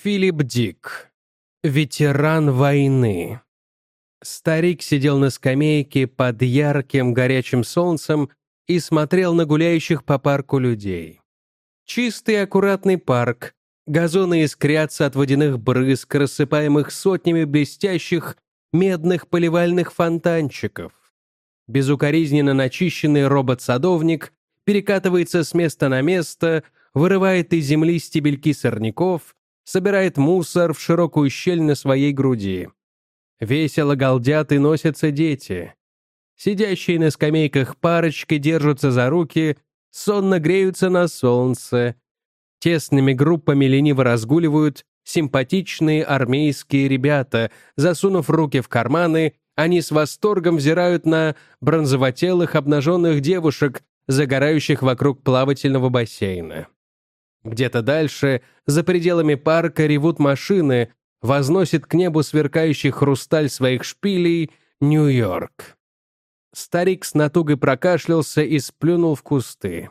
Филипп Дик. Ветеран войны. Старик сидел на скамейке под ярким горячим солнцем и смотрел на гуляющих по парку людей. Чистый и аккуратный парк, газоны искрятся от водяных брызг, рассыпаемых сотнями блестящих медных поливальных фонтанчиков. Безукоризненно начищенный робот-садовник перекатывается с места на место, вырывает из земли стебельки сорняков, собирает мусор в широкую щель на своей груди. Весело галдят и носятся дети. Сидящие на скамейках парочки держатся за руки, сонно греются на солнце. Тесными группами лениво разгуливают симпатичные армейские ребята. Засунув руки в карманы, они с восторгом взирают на бронзовотелых обнаженных девушек, загорающих вокруг плавательного бассейна. Где-то дальше, за пределами парка, ревут машины, возносит к небу сверкающий хрусталь своих шпилей Нью-Йорк. Старик с натугой прокашлялся и сплюнул в кусты.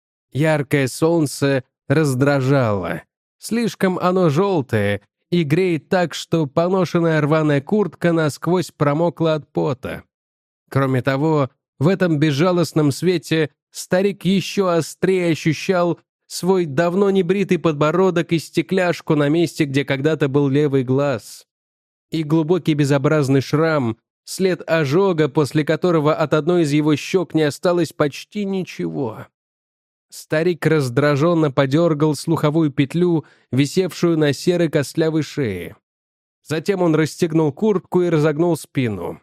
Яркое солнце раздражало. Слишком оно желтое и греет так, что поношенная рваная куртка насквозь промокла от пота. Кроме того, в этом безжалостном свете старик еще острее ощущал свой давно небритый подбородок и стекляшку на месте, где когда-то был левый глаз. И глубокий безобразный шрам, след ожога, после которого от одной из его щек не осталось почти ничего. Старик раздраженно подергал слуховую петлю, висевшую на серой костлявой шее. Затем он расстегнул куртку и разогнул спину.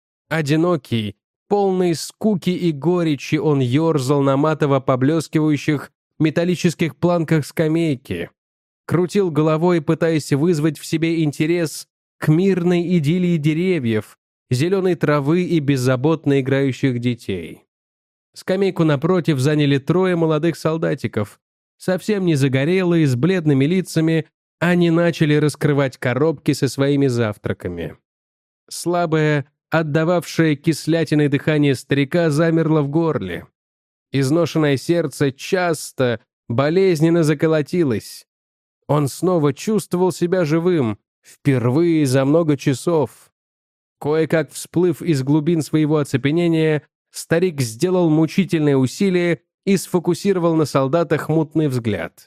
Одинокий, полный скуки и горечи, он ерзал на матово поблескивающих металлических планках скамейки, крутил головой, пытаясь вызвать в себе интерес к мирной идиллии деревьев, зеленой травы и беззаботно играющих детей. Скамейку напротив заняли трое молодых солдатиков. Совсем не загорелые, с бледными лицами, они начали раскрывать коробки со своими завтраками. Слабое, отдававшее кислятиной дыхание старика замерло в горле. Изношенное сердце часто, болезненно заколотилось. Он снова чувствовал себя живым, впервые за много часов. Кое-как всплыв из глубин своего оцепенения, старик сделал мучительное усилие и сфокусировал на солдатах мутный взгляд.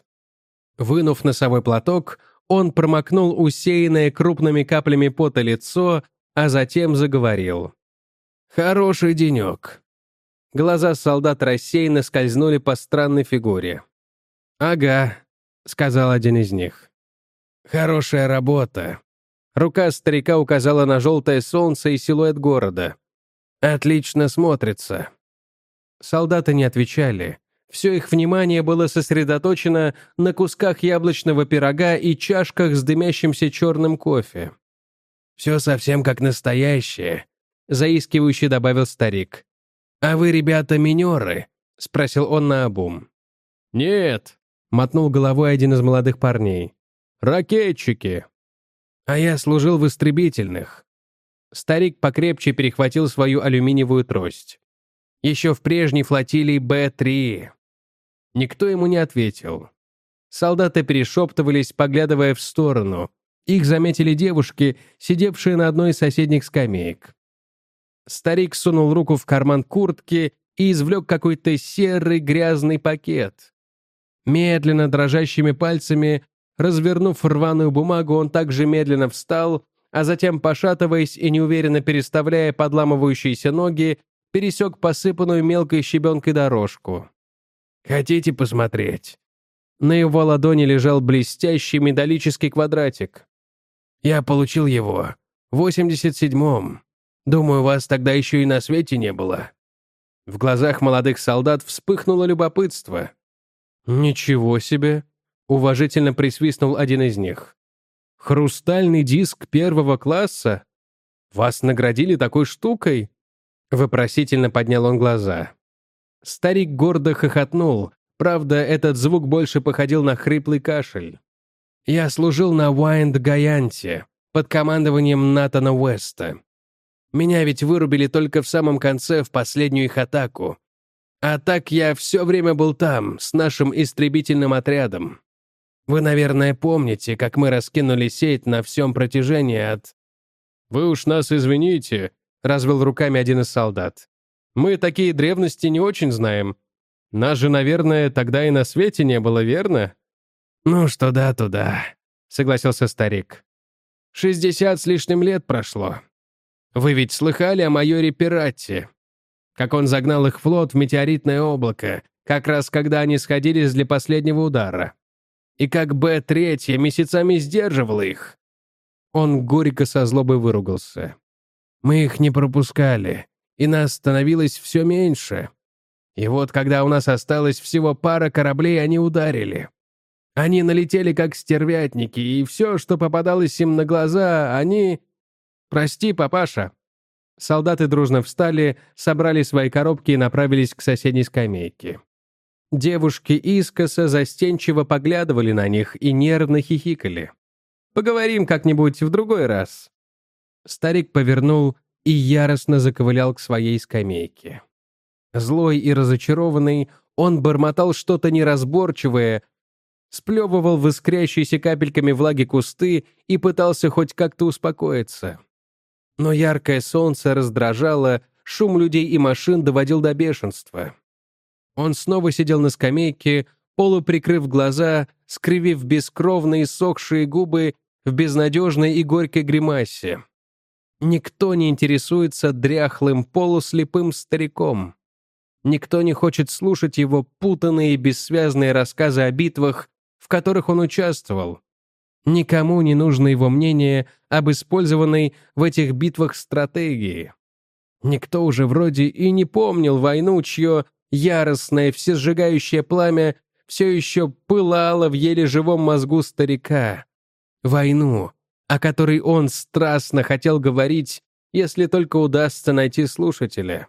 Вынув носовой платок, он промокнул усеянное крупными каплями пота лицо, а затем заговорил. «Хороший денек». Глаза солдат рассеянно скользнули по странной фигуре. «Ага», — сказал один из них. «Хорошая работа». Рука старика указала на желтое солнце и силуэт города. «Отлично смотрится». Солдаты не отвечали. Все их внимание было сосредоточено на кусках яблочного пирога и чашках с дымящимся черным кофе. «Все совсем как настоящее», — заискивающе добавил старик. «А вы, ребята, минеры?» — спросил он наобум. «Нет», — мотнул головой один из молодых парней. «Ракетчики». «А я служил в истребительных». Старик покрепче перехватил свою алюминиевую трость. «Еще в прежней флотилии Б-3». Никто ему не ответил. Солдаты перешептывались, поглядывая в сторону. Их заметили девушки, сидевшие на одной из соседних скамеек. Старик сунул руку в карман куртки и извлек какой-то серый грязный пакет. Медленно, дрожащими пальцами, развернув рваную бумагу, он также медленно встал, а затем, пошатываясь и неуверенно переставляя подламывающиеся ноги, пересек посыпанную мелкой щебенкой дорожку. «Хотите посмотреть?» На его ладони лежал блестящий металлический квадратик. «Я получил его в 87-м. Думаю, вас тогда еще и на свете не было». В глазах молодых солдат вспыхнуло любопытство. «Ничего себе!» — уважительно присвистнул один из них. «Хрустальный диск первого класса? Вас наградили такой штукой?» Вопросительно поднял он глаза. Старик гордо хохотнул, правда, этот звук больше походил на хриплый кашель. «Я служил на Уайнд-Гаянте под командованием Натана Уэста. Меня ведь вырубили только в самом конце, в последнюю их атаку. А так я все время был там, с нашим истребительным отрядом. Вы, наверное, помните, как мы раскинули сеть на всем протяжении от...» «Вы уж нас извините», — развел руками один из солдат. «Мы такие древности не очень знаем. Нас же, наверное, тогда и на свете не было, верно?» «Ну, что да, то да», — согласился старик. 60 с лишним лет прошло. Вы ведь слыхали о майоре Пиратти? Как он загнал их флот в метеоритное облако, как раз когда они сходились для последнего удара. И как Б-3 месяцами сдерживала их. Он горько со злобой выругался. Мы их не пропускали, и нас становилось все меньше. И вот когда у нас осталось всего пара кораблей, они ударили. Они налетели как стервятники, и все, что попадалось им на глаза, они... «Прости, папаша». Солдаты дружно встали, собрали свои коробки и направились к соседней скамейке. Девушки искоса застенчиво поглядывали на них и нервно хихикали. «Поговорим как-нибудь в другой раз». Старик повернул и яростно заковылял к своей скамейке. Злой и разочарованный, он бормотал что-то неразборчивое, сплевывал в искрящиеся капельками влаги кусты и пытался хоть как-то успокоиться. Но яркое солнце раздражало, шум людей и машин доводил до бешенства. Он снова сидел на скамейке, полуприкрыв глаза, скривив бескровные сохшие губы в безнадежной и горькой гримасе. Никто не интересуется дряхлым, полуслепым стариком. Никто не хочет слушать его путанные и бессвязные рассказы о битвах, в которых он участвовал. Никому не нужно его мнение об использованной в этих битвах стратегии. Никто уже вроде и не помнил войну, чье яростное всесжигающее пламя все еще пылало в еле живом мозгу старика. Войну, о которой он страстно хотел говорить, если только удастся найти слушателя.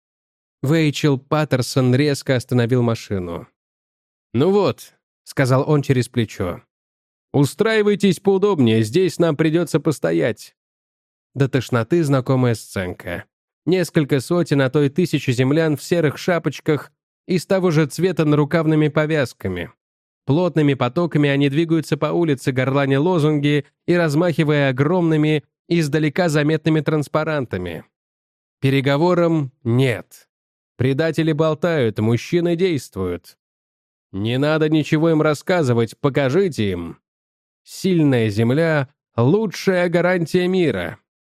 Вэйчел Паттерсон резко остановил машину. «Ну вот», — сказал он через плечо, — «устраивайтесь поудобнее, здесь нам придется постоять». До тошноты знакомая сценка. Несколько сотен, а то и тысячи землян в серых шапочках и с того же цвета нарукавными повязками. Плотными потоками они двигаются по улице, горланя лозунги и размахивая огромными, издалека заметными транспарантами. Переговорам нет. Предатели болтают, мужчины действуют. Не надо ничего им рассказывать, покажите им. Сильная земля — лучшая гарантия мира.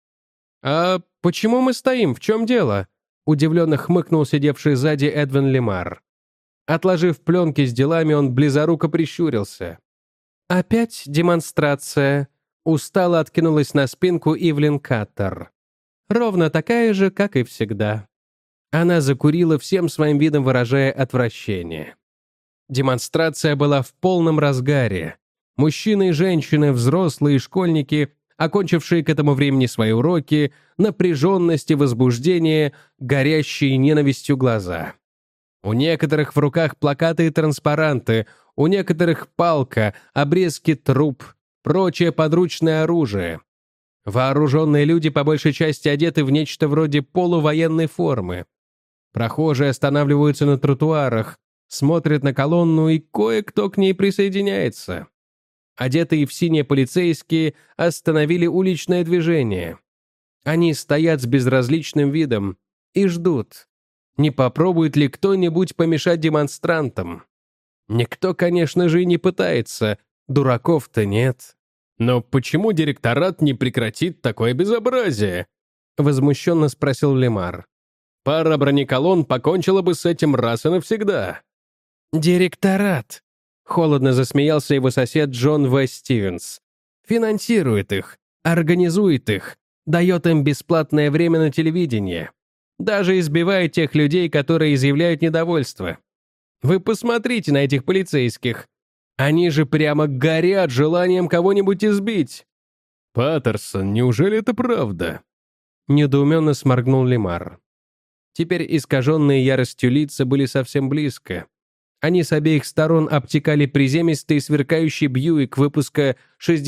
«А почему мы стоим? В чем дело?» — удивленно хмыкнул сидевший сзади Эдвин Лемар. Отложив пленки с делами, он близоруко прищурился. «Опять демонстрация», — устало откинулась на спинку Ивлин Каттер. «Ровно такая же, как и всегда». Она закурила, всем своим видом выражая отвращение. Демонстрация была в полном разгаре. Мужчины и женщины, взрослые и школьники, окончившие к этому времени свои уроки, напряженность и возбуждение, горящие ненавистью глаза. У некоторых в руках плакаты и транспаранты, у некоторых палка, обрезки труб, прочее подручное оружие. Вооруженные люди по большей части одеты в нечто вроде полувоенной формы. Прохожие останавливаются на тротуарах, смотрят на колонну, и кое-кто к ней присоединяется. Одетые в синие полицейские остановили уличное движение. Они стоят с безразличным видом и ждут. Не попробует ли кто-нибудь помешать демонстрантам? Никто, конечно же, и не пытается, дураков-то нет. «Но почему директорат не прекратит такое безобразие?» — возмущенно спросил Лемар. «Пара бронеколонн покончила бы с этим раз и навсегда». «Директорат», — холодно засмеялся его сосед Джон В. Стивенс. «Финансирует их, организует их, дает им бесплатное время на телевидении. Даже избивает тех людей, которые изъявляют недовольство. Вы посмотрите на этих полицейских. Они же прямо горят желанием кого-нибудь избить». «Паттерсон, неужели это правда?» Недоуменно сморгнул Лемар. Теперь искаженные яростью лица были совсем близко. Они с обеих сторон обтекали приземистый сверкающий Бьюик выпуска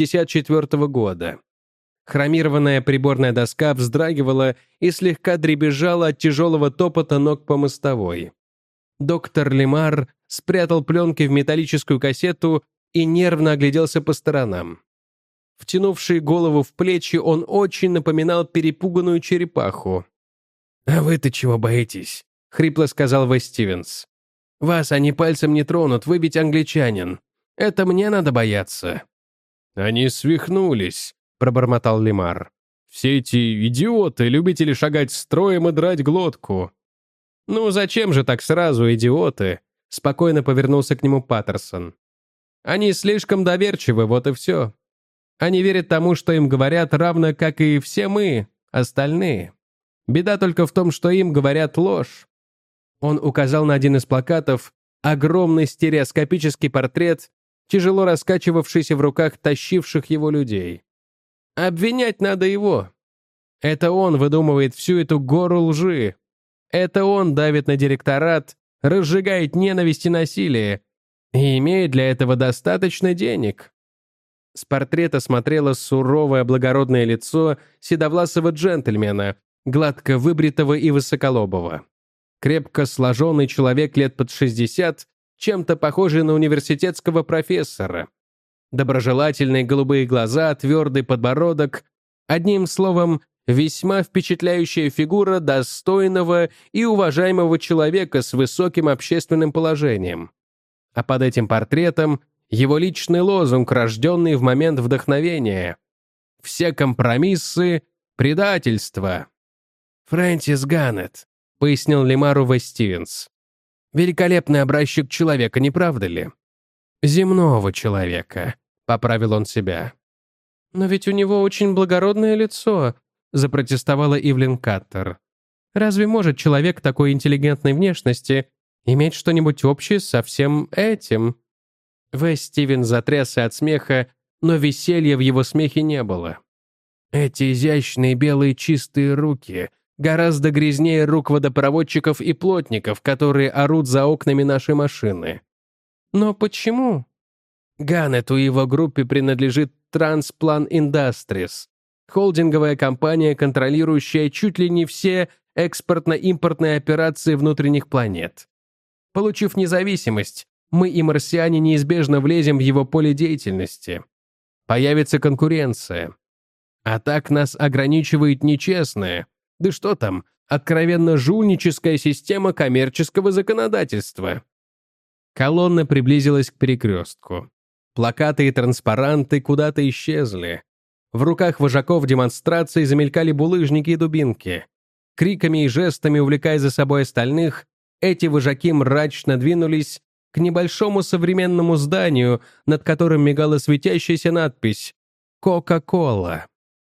64-го года. Хромированная приборная доска вздрагивала и слегка дребезжала от тяжелого топота ног по мостовой. Доктор Лемар спрятал пленки в металлическую кассету и нервно огляделся по сторонам. Втянувший голову в плечи, он очень напоминал перепуганную черепаху. «А вы-то чего боитесь?» — хрипло сказал Вэс Стивенс. «Вас они пальцем не тронут, вы ведь англичанин. Это мне надо бояться». «Они свихнулись», — пробормотал Лемар. «Все эти идиоты, любители шагать строем и драть глотку». «Ну зачем же так сразу, идиоты?» — спокойно повернулся к нему Паттерсон. «Они слишком доверчивы, вот и все. Они верят тому, что им говорят, равно как и все мы, остальные. Беда только в том, что им говорят ложь». Он указал на один из плакатов, огромный стереоскопический портрет, тяжело раскачивавшийся в руках тащивших его людей. Обвинять надо его. Это он выдумывает всю эту гору лжи. Это он давит на директорат, разжигает ненависть и насилие, и имеет для этого достаточно денег. С портрета смотрело суровое благородное лицо седовласого джентльмена, гладко выбритого и высоколобого. Крепко сложенный человек лет под 60, чем-то похожий на университетского профессора. Доброжелательные голубые глаза, твердый подбородок. Одним словом, весьма впечатляющая фигура достойного и уважаемого человека с высоким общественным положением. А под этим портретом его личный лозунг, рожденный в момент вдохновения. «Все компромиссы — предательство». «Фрэнсис Ганнет», — пояснил Лемару Вэс Стивенс. «Великолепный образчик человека, не правда ли?» «Земного человека», — поправил он себя. «Но ведь у него очень благородное лицо», — запротестовала Ивлин Каттер. «Разве может человек такой интеллигентной внешности иметь что-нибудь общее со всем этим?» Вэс Стивенс затрясся от смеха, но веселья в его смехе не было. «Эти изящные белые чистые руки гораздо грязнее рук водопроводчиков и плотников, которые орут за окнами нашей машины». «Но почему?» Ганнету и его группе принадлежит Transplan Industries, холдинговая компания, контролирующая чуть ли не все экспортно-импортные операции внутренних планет. Получив независимость, мы и марсиане неизбежно влезем в его поле деятельности. Появится конкуренция. А так нас ограничивает нечестная, да что там, откровенно жульническая система коммерческого законодательства. Колонна приблизилась к перекрестку. Плакаты и транспаранты куда-то исчезли. В руках вожаков демонстраций замелькали булыжники и дубинки. Криками и жестами увлекая за собой остальных, эти вожаки мрачно двинулись к небольшому современному зданию, над которым мигала светящаяся надпись «Кока-кола».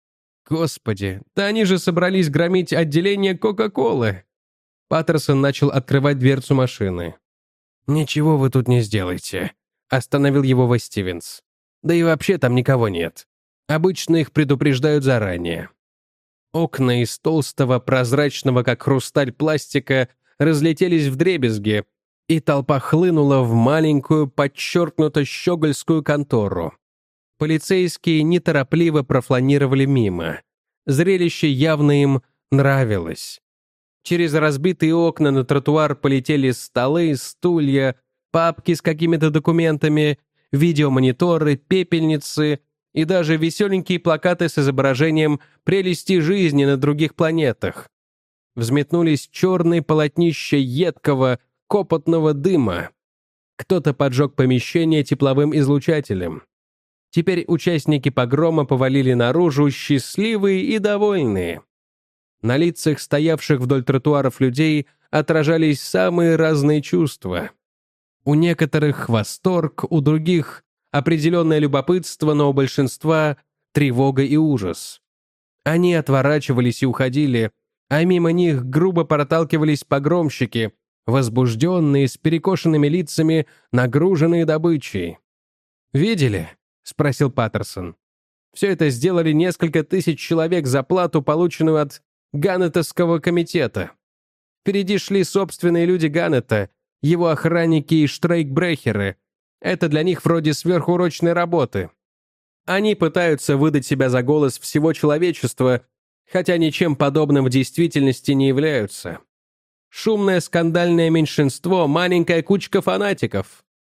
Господи, да они же собрались громить отделение Кока-колы. Паттерсон начал открывать дверцу машины. «Ничего вы тут не сделаете», — остановил его Вэс Стивенс. «Да и вообще там никого нет. Обычно их предупреждают заранее». Окна из толстого, прозрачного, как хрусталь пластика, разлетелись вдребезги, и толпа хлынула в маленькую, подчеркнуто щегольскую контору. Полицейские неторопливо профланировали мимо. Зрелище явно им нравилось. Через разбитые окна на тротуар полетели столы, стулья, папки с какими-то документами, видеомониторы, пепельницы и даже веселенькие плакаты с изображением прелести жизни на других планетах. Взметнулись черные полотнища едкого, копотного дыма. Кто-то поджег помещение тепловым излучателем. Теперь участники погрома повалили наружу, счастливые и довольные. На лицах стоявших вдоль тротуаров людей отражались самые разные чувства. У некоторых восторг, у других определенное любопытство, но у большинства тревога и ужас. Они отворачивались и уходили, а мимо них грубо проталкивались погромщики, возбужденные, с перекошенными лицами, нагруженные добычей. «Видели?» — спросил Паттерсон. «Все это сделали несколько тысяч человек за плату, полученную от Ганнетовского комитета. Впереди шли собственные люди Ганнета, его охранники и штрейкбрехеры. Это для них вроде сверхурочной работы. Они пытаются выдать себя за голос всего человечества, хотя ничем подобным в действительности не являются. Шумное скандальное меньшинство, маленькая кучка фанатиков.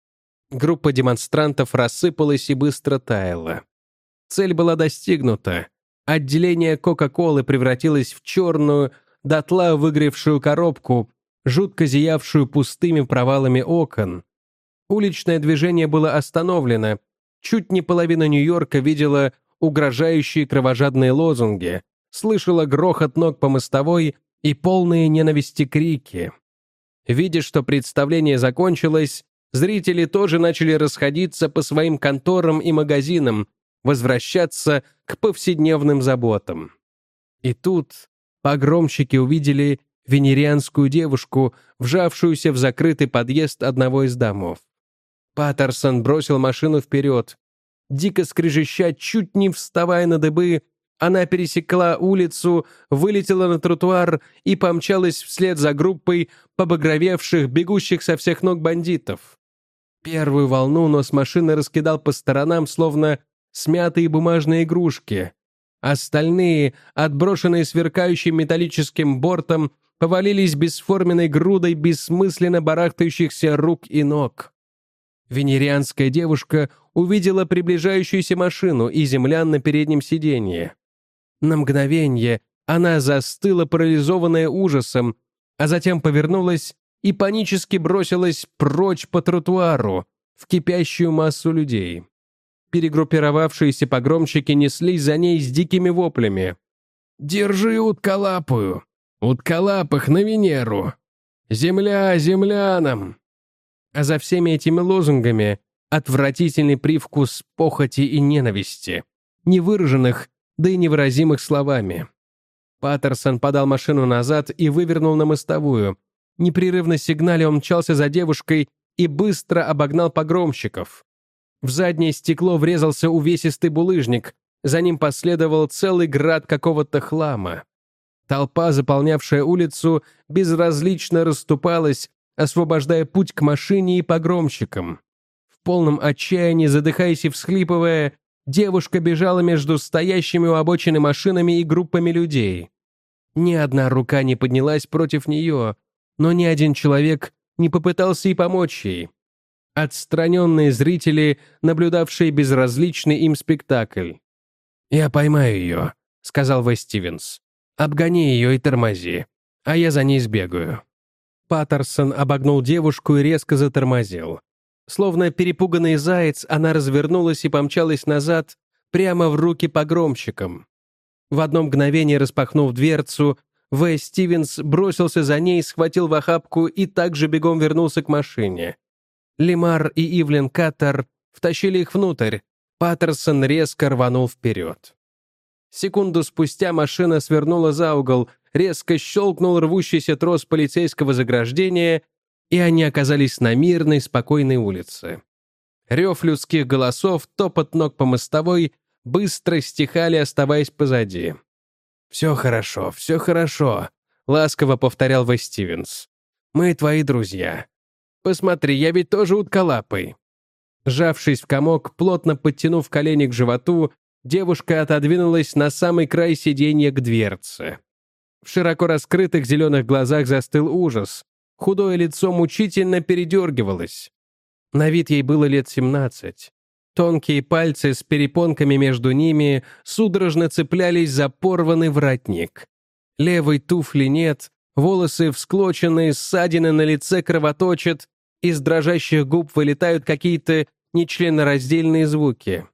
Группа демонстрантов рассыпалась и быстро таяла. Цель была достигнута. Отделение Кока-Колы превратилось в черную, дотла выгоревшую коробку, жутко зиявшую пустыми провалами окон. Уличное движение было остановлено. Чуть не половина Нью-Йорка видела угрожающие кровожадные лозунги, слышала грохот ног по мостовой и полные ненависти крики. Видя, что представление закончилось, зрители тоже начали расходиться по своим конторам и магазинам, возвращаться к повседневным заботам. И тут погромщики увидели венерианскую девушку, вжавшуюся в закрытый подъезд одного из домов. Паттерсон бросил машину вперед. Дико скрежеща, чуть не вставая на дыбы, она пересекла улицу, вылетела на тротуар и помчалась вслед за группой побагровевших, бегущих со всех ног бандитов. Первую волну нос машины раскидал по сторонам, словно смятые бумажные игрушки. Остальные, отброшенные сверкающим металлическим бортом, повалились бесформенной грудой бессмысленно барахтающихся рук и ног. Венерианская девушка увидела приближающуюся машину и землян на переднем сиденье. На мгновение она застыла, парализованная ужасом, а затем повернулась и панически бросилась прочь по тротуару в кипящую массу людей. Перегруппировавшиеся погромщики неслись за ней с дикими воплями. «Держи утколапую! Утколапых на Венеру! Земля землянам!» А за всеми этими лозунгами отвратительный привкус похоти и ненависти, невыраженных, да и невыразимых словами. Паттерсон подал машину назад и вывернул на мостовую. Непрерывно сигналя он мчался за девушкой и быстро обогнал погромщиков. В заднее стекло врезался увесистый булыжник, за ним последовал целый град какого-то хлама. Толпа, заполнявшая улицу, безразлично расступалась, освобождая путь к машине и погромщикам. В полном отчаянии, задыхаясь и всхлипывая, девушка бежала между стоящими у обочины машинами и группами людей. Ни одна рука не поднялась против нее, но ни один человек не попытался и помочь ей. Отстраненные зрители, наблюдавшие безразличный им спектакль. «Я поймаю ее», — сказал Вэс Стивенс. «Обгони ее и тормози, а я за ней сбегаю». Паттерсон обогнул девушку и резко затормозил. Словно перепуганный заяц, она развернулась и помчалась назад, прямо в руки погромщикам. В одно мгновение распахнув дверцу, Вэс Стивенс бросился за ней, схватил в охапку и также бегом вернулся к машине. Лемар и Ивлин Каттер втащили их внутрь. Паттерсон резко рванул вперед. Секунду спустя машина свернула за угол, резко щелкнул рвущийся трос полицейского заграждения, и они оказались на мирной, спокойной улице. Рев людских голосов, топот ног по мостовой быстро стихали, оставаясь позади. все хорошо», — ласково повторял Вэс Стивенс. «Мы твои друзья. Посмотри, я ведь тоже утколапый». Сжавшись в комок, плотно подтянув колени к животу, девушка отодвинулась на самый край сиденья к дверце. В широко раскрытых зеленых глазах застыл ужас. Худое лицо мучительно передергивалось. На вид ей было лет 17. Тонкие пальцы с перепонками между ними судорожно цеплялись за порванный воротник. Левой туфли нет, волосы всклочены, ссадины на лице кровоточат, из дрожащих губ вылетают какие-то нечленораздельные звуки.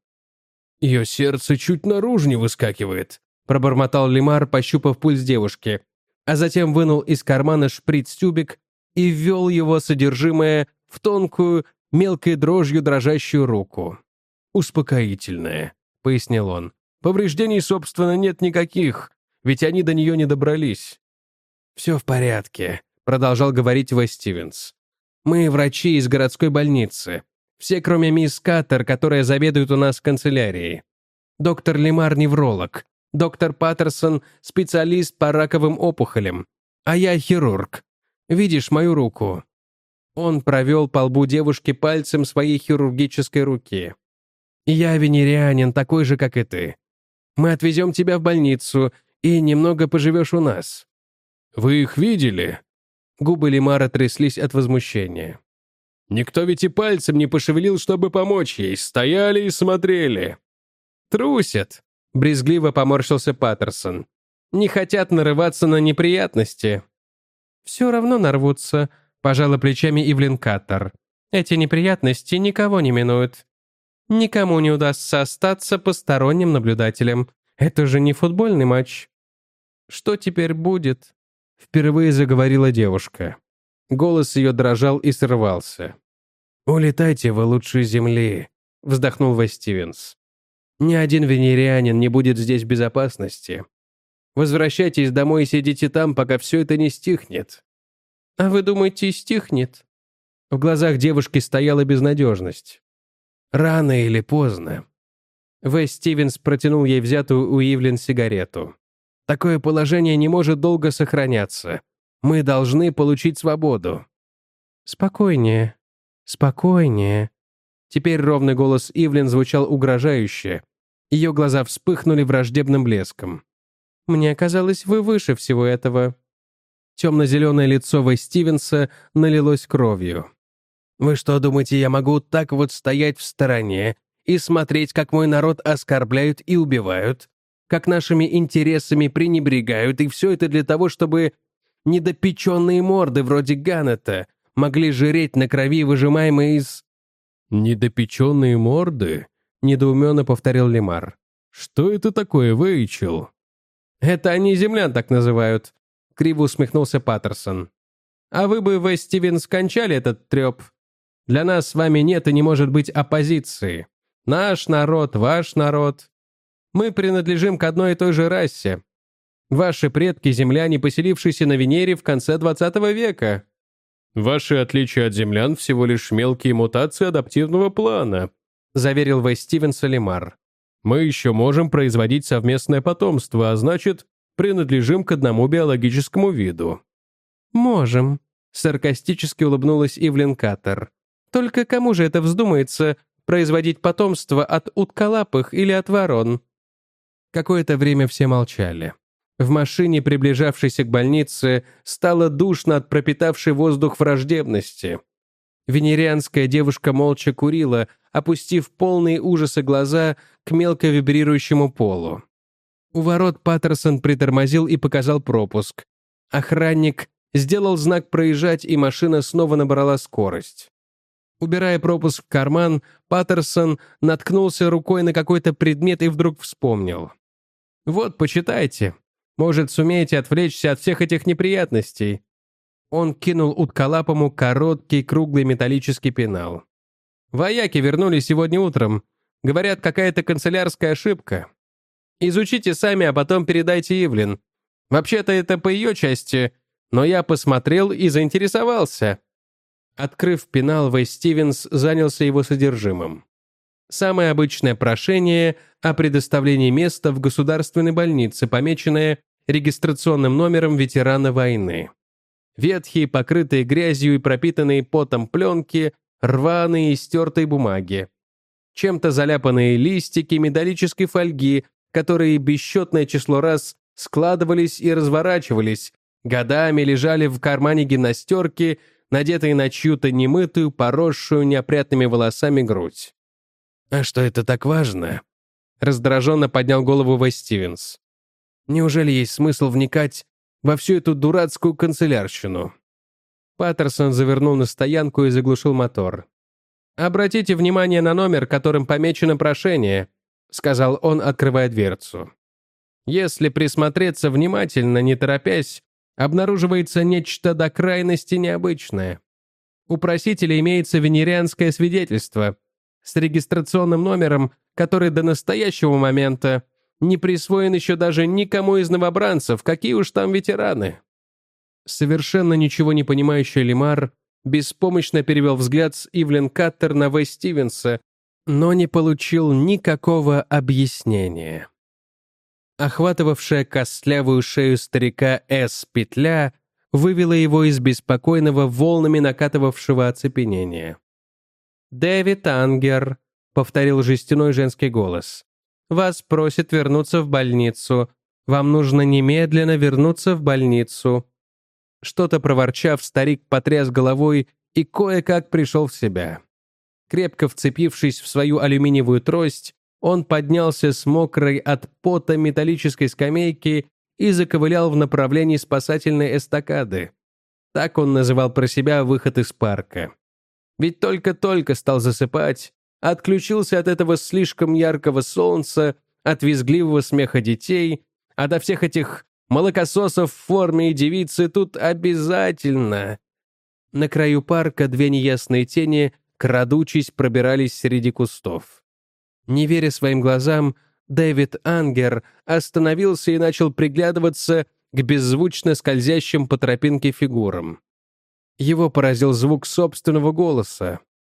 «Ее сердце чуть наружу не выскакивает», — пробормотал Лемар, пощупав пульс девушки, а затем вынул из кармана шприц-тюбик и ввел его содержимое в тонкую, мелкой дрожью дрожащую руку. «Успокоительное», — пояснил он. «Повреждений, собственно, нет никаких, ведь они до нее не добрались». «Все в порядке», — продолжал говорить Вэс Стивенс. «Мы врачи из городской больницы. Все, кроме мисс Каттер, которая заведует у нас канцелярией. Доктор Лемар — невролог. Доктор Паттерсон — специалист по раковым опухолям. А я хирург. Видишь мою руку?» Он провел по лбу девушки пальцем своей хирургической руки. «Я венерианин, такой же, как и ты. Мы отвезем тебя в больницу, и немного поживешь у нас». «Вы их видели?» Губы Лемара тряслись от возмущения. Никто ведь и пальцем не пошевелил, чтобы помочь ей. Стояли и смотрели. «Трусят», — брезгливо поморщился Паттерсон. «Не хотят нарываться на неприятности». «Все равно нарвутся», — пожала плечами Ивлин Каттер. «Эти неприятности никого не минуют. Никому не удастся остаться посторонним наблюдателем. Это же не футбольный матч». «Что теперь будет?» — впервые заговорила девушка. Голос ее дрожал и срывался. «Улетайте вы лучше земли», — вздохнул Вэс Стивенс. «Ни один венерианин не будет здесь в безопасности. Возвращайтесь домой и сидите там, пока все это не стихнет». «А вы думаете, стихнет?» В глазах девушки стояла безнадежность. «Рано или поздно». Вэс Стивенс протянул ей взятую у Ивлин сигарету. «Такое положение не может долго сохраняться. Мы должны получить свободу». «Спокойнее, спокойнее». Теперь ровный голос Ивлин звучал угрожающе. Ее глаза вспыхнули враждебным блеском. «Мне казалось, вы выше всего этого». Темно-зеленое лицо Вэс Стивенса налилось кровью. «Вы что, думаете, я могу так вот стоять в стороне и смотреть, как мой народ оскорбляют и убивают, как нашими интересами пренебрегают, и все это для того, чтобы недопеченные морды вроде Ганнета могли жиреть на крови, выжимаемые из...» «Недопеченные морды?» — недоуменно повторил Лемар. «Что это такое, Вэйчел?» «Это они землян так называют», — криво усмехнулся Паттерсон. «А вы бы, Вэс Стивенс, скончали этот треп. Для нас с вами нет и не может быть оппозиции. Наш народ, ваш народ. Мы принадлежим к одной и той же расе. Ваши предки — земляне, поселившиеся на Венере в конце 20 века. Ваши отличия от землян всего лишь мелкие мутации адаптивного плана», — заверил Вэс Стивенса Лемар. «Мы еще можем производить совместное потомство, а значит, принадлежим к одному биологическому виду». «Можем», — саркастически улыбнулась Ивлин Каттер. «Только кому же это вздумается производить потомство от утколапых или от ворон?» Какое-то время все молчали. В машине, приближавшейся к больнице, стало душно от пропитавшей воздух враждебности. Венерианская девушка молча курила, опустив полные ужаса глаза к мелко вибрирующему полу. У ворот Паттерсон притормозил и показал пропуск. Охранник сделал знак проезжать, и машина снова набрала скорость. Убирая пропуск в карман, Паттерсон наткнулся рукой на какой-то предмет и вдруг вспомнил. «Вот, почитайте. Может, сумеете отвлечься от всех этих неприятностей». Он кинул утколапому короткий круглый металлический пенал. «Вояки вернулись сегодня утром. Говорят, какая-то канцелярская ошибка. Изучите сами, а потом передайте Ивлин. Вообще-то это по ее части, но я посмотрел и заинтересовался». Открыв пенал, Вэс Стивенс занялся его содержимым. Самое обычное прошение о предоставлении места в государственной больнице, помеченное регистрационным номером ветерана войны. Ветхие, покрытые грязью и пропитанные потом пленки, рваные и стертые бумаги. Чем-то заляпанные листики металлической фольги, которые бесчетное число раз складывались и разворачивались, годами лежали в кармане гимнастерки, надетые на чью-то немытую, поросшую неопрятными волосами грудь. «А что это так важно?» Раздраженно поднял голову Вэс Стивенс. «Неужели есть смысл вникать во всю эту дурацкую канцелярщину?» Паттерсон завернул на стоянку и заглушил мотор. «Обратите внимание на номер, которым помечено прошение», сказал он, открывая дверцу. «Если присмотреться внимательно, не торопясь, обнаруживается нечто до крайности необычное. У просителя имеется венерианское свидетельство с регистрационным номером, который до настоящего момента не присвоен еще даже никому из новобранцев, какие уж там ветераны». Совершенно ничего не понимающий Лемар беспомощно перевел взгляд с Ивлин Каттер на Вэс Стивенса, но не получил никакого объяснения. Охватывавшая костлявую шею старика петля вывела его из беспокойного, волнами накатывавшего оцепенения. «Дэвид Ангер», — повторил жестяной женский голос, — «вас просят вернуться в больницу. Вам нужно немедленно вернуться в больницу». Что-то проворчав, старик потряс головой и кое-как пришел в себя. Крепко вцепившись в свою алюминиевую трость, он поднялся с мокрой от пота металлической скамейки и заковылял в направлении спасательной эстакады. Так он называл про себя выход из парка. Ведь только-только стал засыпать, отключился от этого слишком яркого солнца, от визгливого смеха детей, ото всех этих молокососов в форме и девицы тут обязательно. На краю парка две неясные тени, крадучись, пробирались среди кустов. Не веря своим глазам, Дэвид Ангер остановился и начал приглядываться к беззвучно скользящим по тропинке фигурам. Его поразил звук собственного голоса.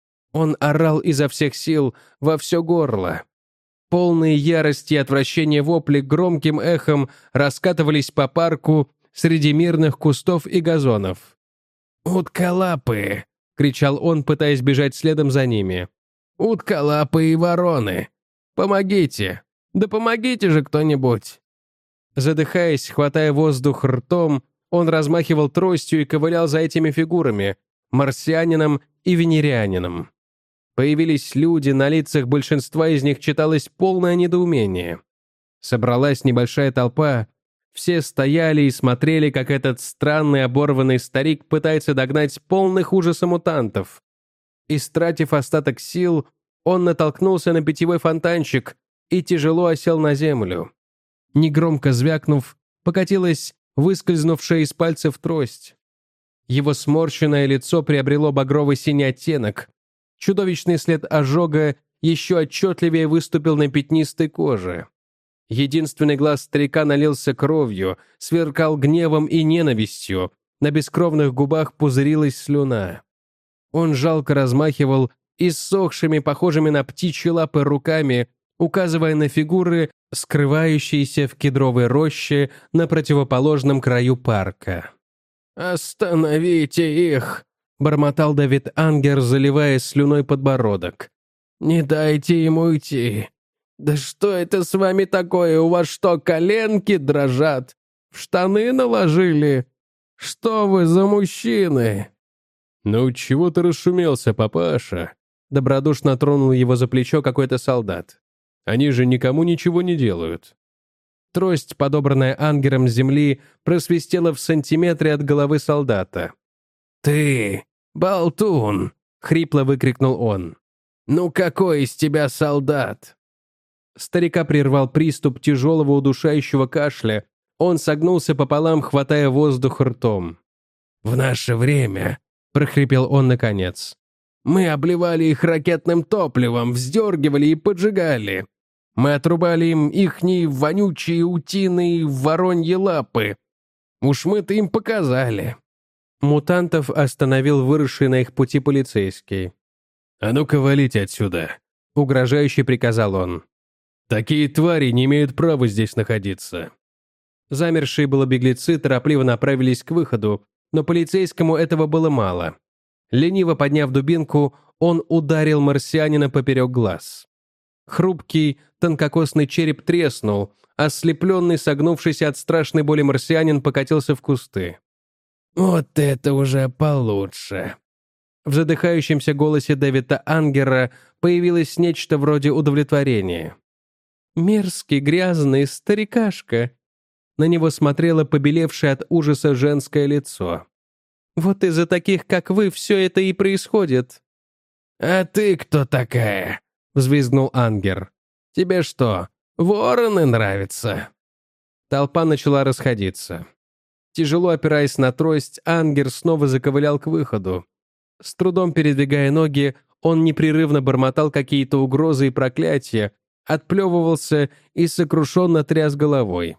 Он орал изо всех сил во все горло. Полные ярости и отвращения вопли громким эхом раскатывались по парку среди мирных кустов и газонов. «Утколапые!» — кричал он, пытаясь бежать следом за ними. «Утколапые и вороны! Помогите! Да помогите же кто-нибудь!» Задыхаясь, хватая воздух ртом, он размахивал тростью и ковылял за этими фигурами — марсианином и венерианином. Появились люди, на лицах большинства из них читалось полное недоумение. Собралась небольшая толпа, все стояли и смотрели, как этот странный оборванный старик пытается догнать полных ужаса мутантов. Истратив остаток сил, он натолкнулся на питьевой фонтанчик и тяжело осел на землю. Негромко звякнув, покатилась выскользнувшая из пальцев трость. Его сморщенное лицо приобрело багровый синий оттенок. Чудовищный след ожога еще отчетливее выступил на пятнистой коже. Единственный глаз старика налился кровью, сверкал гневом и ненавистью, на бескровных губах пузырилась слюна. Он жалко размахивал иссохшими, похожими на птичьи лапы руками, указывая на фигуры, скрывающиеся в кедровой роще на противоположном краю парка. «Остановите их!» — бормотал Дэвид Ангер, заливая слюной подбородок. «Не дайте ему уйти! Да что это с вами такое? У вас что, коленки дрожат? В штаны наложили? Что вы за мужчины?» «Ну, чего ты расшумелся, папаша?» Добродушно тронул его за плечо какой-то солдат. «Они же никому ничего не делают». Трость, подобранная Ангером с земли, просвистела в сантиметре от головы солдата. «Ты, болтун!» — хрипло выкрикнул он. «Ну какой из тебя солдат?» Старика прервал приступ тяжелого удушающего кашля. Он согнулся пополам, хватая воздух ртом. «В наше время», — прохрипел он наконец, «мы обливали их ракетным топливом, вздергивали и поджигали. Мы отрубали им ихние вонючие утиные вороньи лапы. Уж мы-то им показали». Мутантов остановил выросший на их пути полицейский. «А ну-ка валите отсюда», — угрожающе приказал он. «Такие твари не имеют права здесь находиться». Замершие было беглецы торопливо направились к выходу, но полицейскому этого было мало. Лениво подняв дубинку, он ударил марсианина поперек глаз. Хрупкий, тонкокосный череп треснул, ослепленный, согнувшийся от страшной боли марсианин покатился в кусты. «Вот это уже получше!» В задыхающемся голосе Дэвида Ангера появилось нечто вроде удовлетворения. «Мерзкий, грязный старикашка!» На него смотрело побелевшее от ужаса женское лицо. «Вот из-за таких, как вы, все это и происходит». «А ты кто такая?» — взвизгнул Ангер. «Тебе что, вороны нравятся?» Толпа начала расходиться. Тяжело опираясь на трость, Ангер снова заковылял к выходу. С трудом передвигая ноги, он непрерывно бормотал какие-то угрозы и проклятия, отплевывался и сокрушенно тряс головой.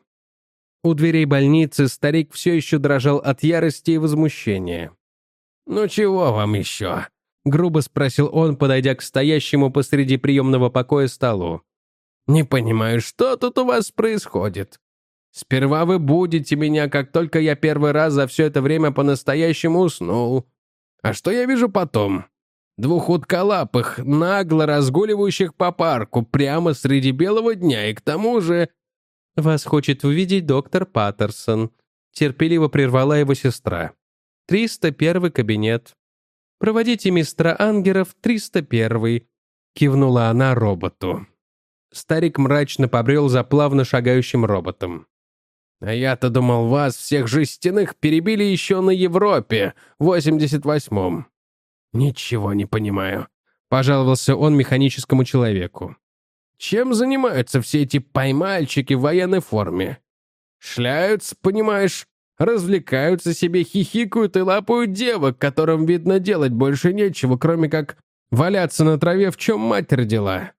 У дверей больницы старик все еще дрожал от ярости и возмущения. «Ну чего вам еще?» — грубо спросил он, подойдя к стоящему посреди приемного покоя столу. «Не понимаю, что тут у вас происходит? Сперва вы будете меня, как только я первый раз за все это время по-настоящему уснул. А что я вижу потом? Двух утколапых, нагло разгуливающих по парку прямо среди белого дня, и к тому же...» «Вас хочет увидеть доктор Паттерсон», — терпеливо прервала его сестра. «301 кабинет». «Проводите мистера Ангера в 301-й», — кивнула она роботу. Старик мрачно побрел за плавно шагающим роботом. «А я-то думал, вас, всех жестяных, перебили еще на Европе, в 88-м». «Ничего не понимаю», — пожаловался он механическому человеку. «Чем занимаются все эти поймальчики в военной форме? Шляются, понимаешь, развлекаются себе, хихикают и лапают девок, которым, видно, делать больше нечего, кроме как валяться на траве, в чем мать родила.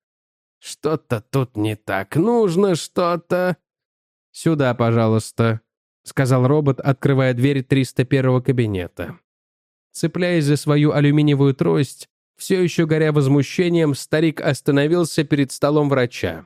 Что-то тут не так, нужно что-то...» «Сюда, пожалуйста», — сказал робот, открывая дверь 301-го кабинета. Цепляясь за свою алюминиевую трость, все еще горя возмущением, старик остановился перед столом врача.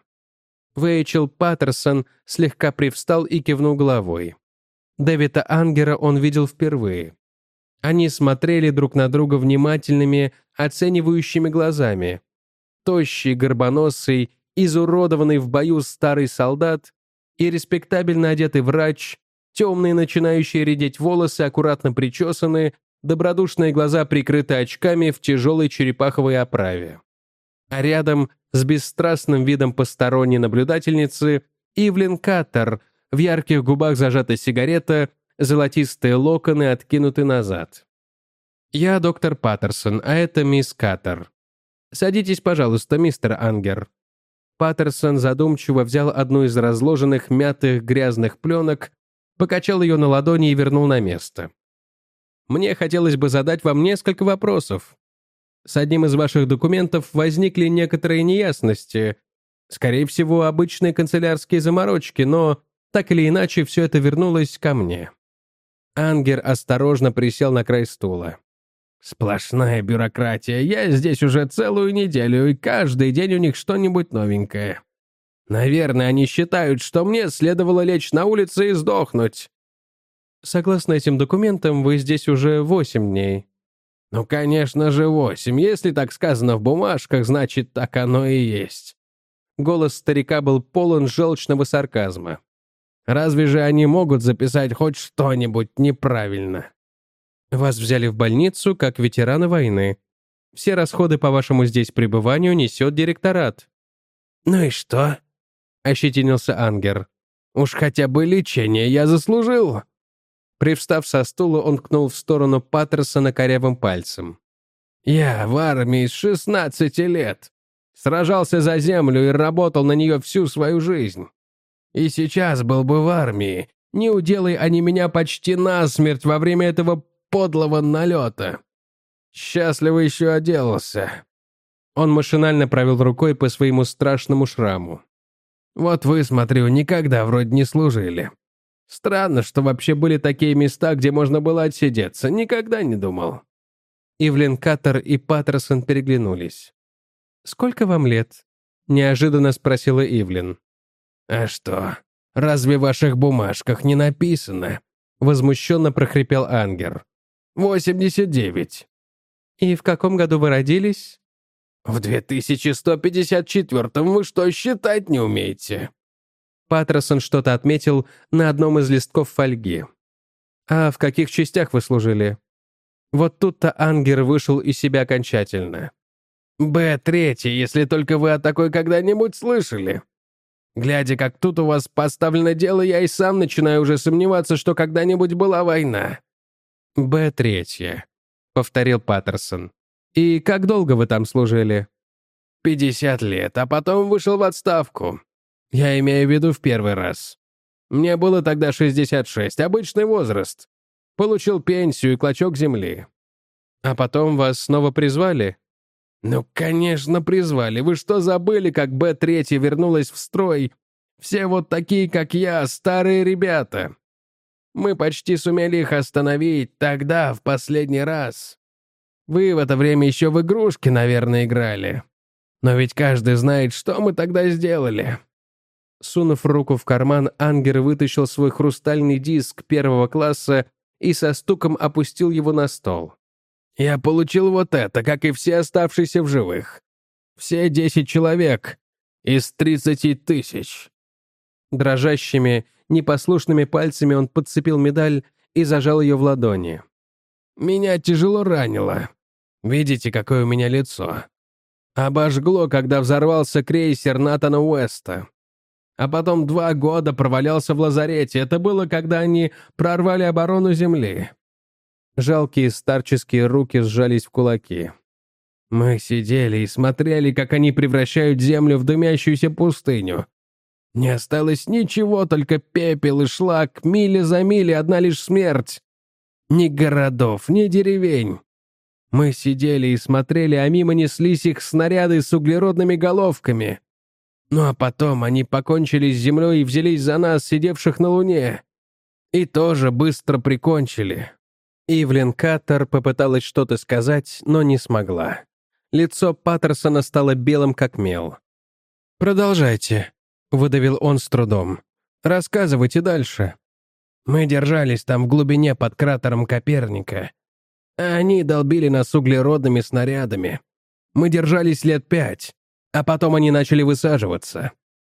Вэйчел Паттерсон слегка привстал и кивнул головой. Дэвида Ангера он видел впервые. Они смотрели друг на друга внимательными, оценивающими глазами. Тощий, горбоносый, изуродованный в бою старый солдат и респектабельно одетый врач, темные начинающие редеть волосы, аккуратно причесанные, добродушные глаза прикрыты очками в тяжелой черепаховой оправе. А рядом, с бесстрастным видом посторонней наблюдательницы, Ивлин Каттер, в ярких губах зажата сигарета, золотистые локоны откинуты назад. «Я доктор Паттерсон, а это мисс Каттер. Садитесь, пожалуйста, мистер Ангер». Паттерсон задумчиво взял одну из разложенных мятых грязных пленок, покачал ее на ладони и вернул на место. «Мне хотелось бы задать вам несколько вопросов. С одним из ваших документов возникли некоторые неясности. Скорее всего, обычные канцелярские заморочки, но так или иначе все это вернулось ко мне». Ангер осторожно присел на край стула. «Сплошная бюрократия. Я здесь уже целую неделю, и каждый день у них что-нибудь новенькое. Наверное, они считают, что мне следовало лечь на улице и сдохнуть». «Согласно этим документам, вы здесь уже 8 дней». «Ну, конечно же, 8. Если так сказано в бумажках, значит, так оно и есть». Голос старика был полон желчного сарказма. «Разве же они могут записать хоть что-нибудь неправильно?» «Вас взяли в больницу как ветерана войны. Все расходы по вашему здесь пребыванию несет директорат». «Ну и что?» — ощетинился Ангер. «Уж хотя бы лечение я заслужил». Привстав со стула, он ткнул в сторону Паттерсона корявым пальцем. «Я в армии с 16 лет. Сражался за землю и работал на нее всю свою жизнь. И сейчас был бы в армии, не уделай они меня почти насмерть во время этого подлого налета. Счастливо еще отделался». Он машинально провел рукой по своему страшному шраму. «Вот вы, смотрю, никогда вроде не служили. Странно, что вообще были такие места, где можно было отсидеться. Никогда не думал». Ивлин Каттер и Паттерсон переглянулись. «Сколько вам лет?» — неожиданно спросила Ивлин. «А что, разве в ваших бумажках не написано?» — возмущенно прохрипел Ангер. 89. «И в каком году вы родились?» «В 2154-м. Вы что, считать не умеете?» Паттерсон что-то отметил на одном из листков фольги. «А в каких частях вы служили?» Вот тут-то Ангер вышел из себя окончательно. «Б-3, если только вы о такой когда-нибудь слышали. Глядя, как тут у вас поставлено дело, я и сам начинаю уже сомневаться, что когда-нибудь была война». «Б-3», — повторил Паттерсон. «И как долго вы там служили?» 50 лет, а потом вышел в отставку. Я имею в виду в первый раз. Мне было тогда 66, обычный возраст. Получил пенсию и клочок земли». «А потом вас снова призвали?» «Ну, конечно, призвали. Вы что, забыли, как Б-3 вернулась в строй? Все вот такие, как я, старые ребята. Мы почти сумели их остановить тогда, в последний раз. Вы в это время еще в игрушки, наверное, играли. Но ведь каждый знает, что мы тогда сделали». Сунув руку в карман, Ангер вытащил свой хрустальный диск первого класса и со стуком опустил его на стол. «Я получил вот это, как и все оставшиеся в живых. Все 10 человек из 30 тысяч». Дрожащими, непослушными пальцами он подцепил медаль и зажал ее в ладони. «Меня тяжело ранило. Видите, какое у меня лицо? Обожгло, когда взорвался крейсер Натана Уэста. А потом 2 года провалялся в лазарете. Это было, когда они прорвали оборону Земли». Жалкие старческие руки сжались в кулаки. Мы сидели и смотрели, как они превращают Землю в дымящуюся пустыню. Не осталось ничего, только пепел и шлак, мили за мили, одна лишь смерть. Ни городов, ни деревень. Мы сидели и смотрели, а мимо неслись их снаряды с углеродными головками. Ну а потом они покончили с Землей и взялись за нас, сидевших на Луне. И тоже быстро прикончили. Ивлин Каттер попыталась что-то сказать, но не смогла. Лицо Паттерсона стало белым, как мел. «Продолжайте», — выдавил он с трудом. «Рассказывайте дальше». Мы держались там в глубине под кратером Коперника. А они долбили нас углеродными снарядами. Мы держались лет 5, а потом они начали высаживаться.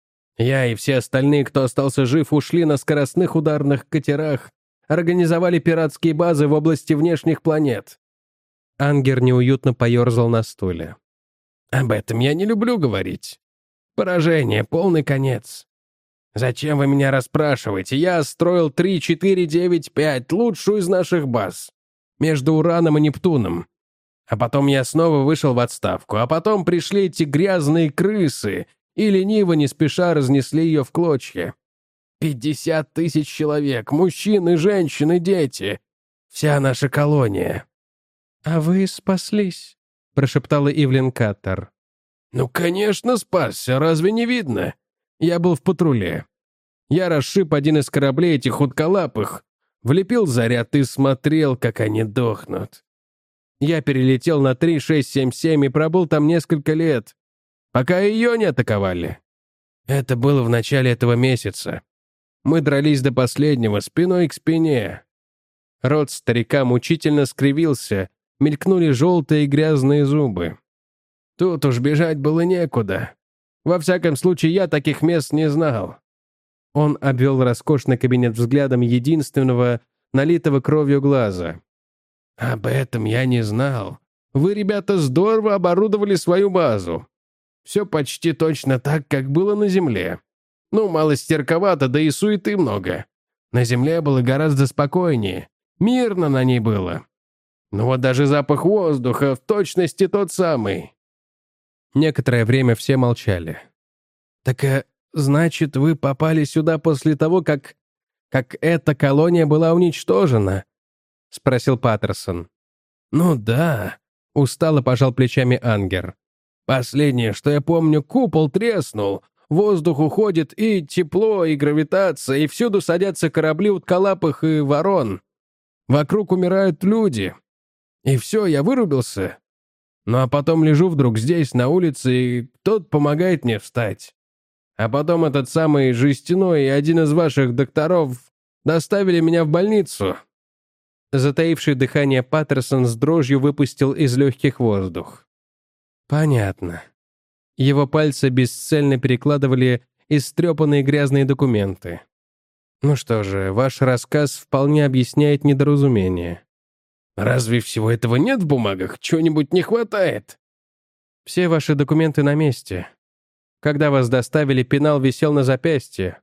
Я и все остальные, кто остался жив, ушли на скоростных ударных катерах, организовали пиратские базы в области внешних планет. Ангер неуютно поерзал на стуле. Об этом я не люблю говорить. Поражение, полный конец. Зачем вы меня расспрашиваете? Я строил 3, 4, 9, 5, лучшую из наших баз. Между Ураном и Нептуном. А потом я снова вышел в отставку. А потом пришли эти грязные крысы и лениво не спеша разнесли ее в клочья. 50 тысяч человек, мужчин и женщин и дети. Вся наша колония. «А вы спаслись», — прошептала Ивлин Каттер. «Ну, конечно, спасся, разве не видно? Я был в патруле. Я расшиб один из кораблей этих утколапых, влепил заряд и смотрел, как они дохнут. Я перелетел на 3677 и пробыл там несколько лет, пока ее не атаковали. Это было в начале этого месяца. Мы дрались до последнего, спиной к спине». Рот старика мучительно скривился, мелькнули желтые грязные зубы. Тут уж бежать было некуда. Во всяком случае, я таких мест не знал. Он обвел роскошный кабинет взглядом единственного, налитого кровью глаза. «Об этом я не знал. Вы, ребята, здорово оборудовали свою базу. Все почти точно так, как было на Земле. Ну, мало стерковато, да и суеты много. На Земле было гораздо спокойнее. Мирно на ней было. Но вот даже запах воздуха в точности тот самый». Некоторое время все молчали. «Так, значит, вы попали сюда после того, как эта колония была уничтожена?» — спросил Паттерсон. «Ну да», — устало пожал плечами Ангер. «Последнее, что я помню, купол треснул, воздух уходит, и тепло, и гравитация, и всюду садятся корабли утколапых и ворон. Вокруг умирают люди. И все, я вырубился. Ну а потом лежу вдруг здесь, на улице, и кто-то помогает мне встать. А потом этот самый Жестяной и один из ваших докторов доставили меня в больницу». Затаивший дыхание Паттерсон с дрожью выпустил из легких воздух. «Понятно». Его пальцы бесцельно перекладывали истрепанные грязные документы. «Ну что же, ваш рассказ вполне объясняет недоразумение». «Разве всего этого нет в бумагах? Чего-нибудь не хватает?» «Все ваши документы на месте. Когда вас доставили, пенал висел на запястье».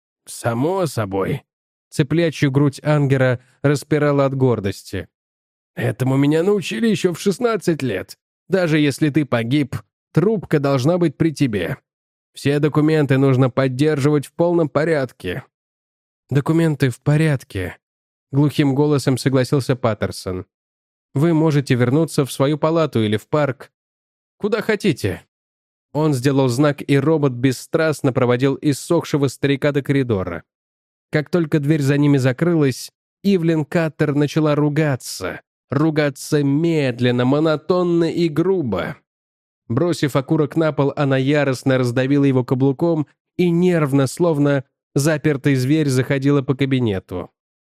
«Само собой». Цыплячью грудь Ангера распирала от гордости. «Этому меня научили еще в 16 лет. Даже если ты погиб, трубка должна быть при тебе. Все документы нужно поддерживать в полном порядке». «Документы в порядке», — глухим голосом согласился Паттерсон. «Вы можете вернуться в свою палату или в парк. Куда хотите». Он сделал знак, и робот бесстрастно проводил иссохшего старика до коридора. Как только дверь за ними закрылась, Ивлин Каттер начала ругаться. Ругаться медленно, монотонно и грубо. Бросив окурок на пол, она яростно раздавила его каблуком и нервно, словно запертый зверь, заходила по кабинету.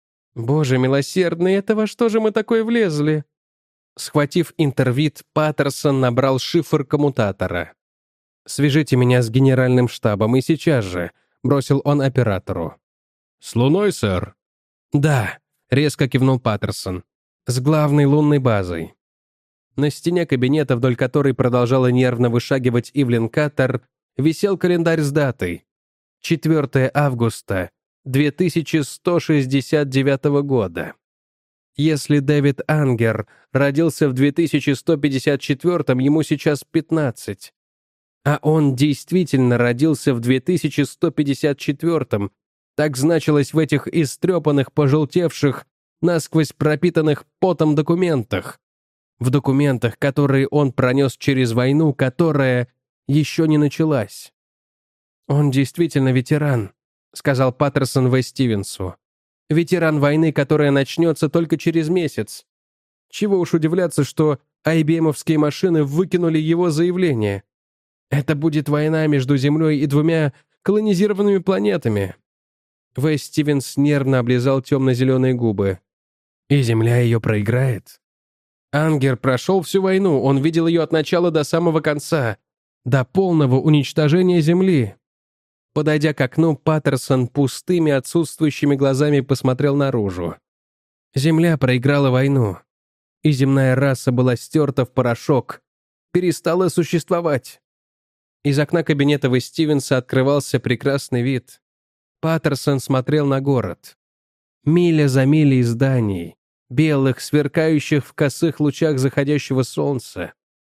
«Боже милосердный, это во что же мы такое влезли?» Схватив интервит, Паттерсон набрал шифр коммутатора. «Свяжите меня с генеральным штабом, и сейчас же», — бросил он оператору. «С Луной, сэр?» «Да», — резко кивнул Паттерсон. «С главной лунной базой». На стене кабинета, вдоль которой продолжала нервно вышагивать Ивлин Каттер, висел календарь с датой. 4 августа 2169 года. Если Дэвид Ангер родился в 2154, ему сейчас 15. А он действительно родился в 2154, так значилось в этих истрепанных, пожелтевших, насквозь пропитанных потом документах. В документах, которые он пронес через войну, которая еще не началась. «Он действительно ветеран», — сказал Паттерсон В. Стивенсу. «Ветеран войны, которая начнется только через месяц. Чего уж удивляться, что IBM-овские машины выкинули его заявление. Это будет война между Землей и 2 колонизированными планетами». В. Стивенс нервно облизал темно-зеленые губы. «И Земля ее проиграет?» Ангер прошел всю войну, он видел ее от начала до самого конца, до полного уничтожения Земли. Подойдя к окну, Паттерсон пустыми отсутствующими глазами посмотрел наружу. Земля проиграла войну, и земная раса была стерта в порошок, перестала существовать. Из окна кабинета В. Стивенса открывался прекрасный вид. Паттерсон смотрел на город. Миля за милей зданий, белых, сверкающих в косых лучах заходящего солнца.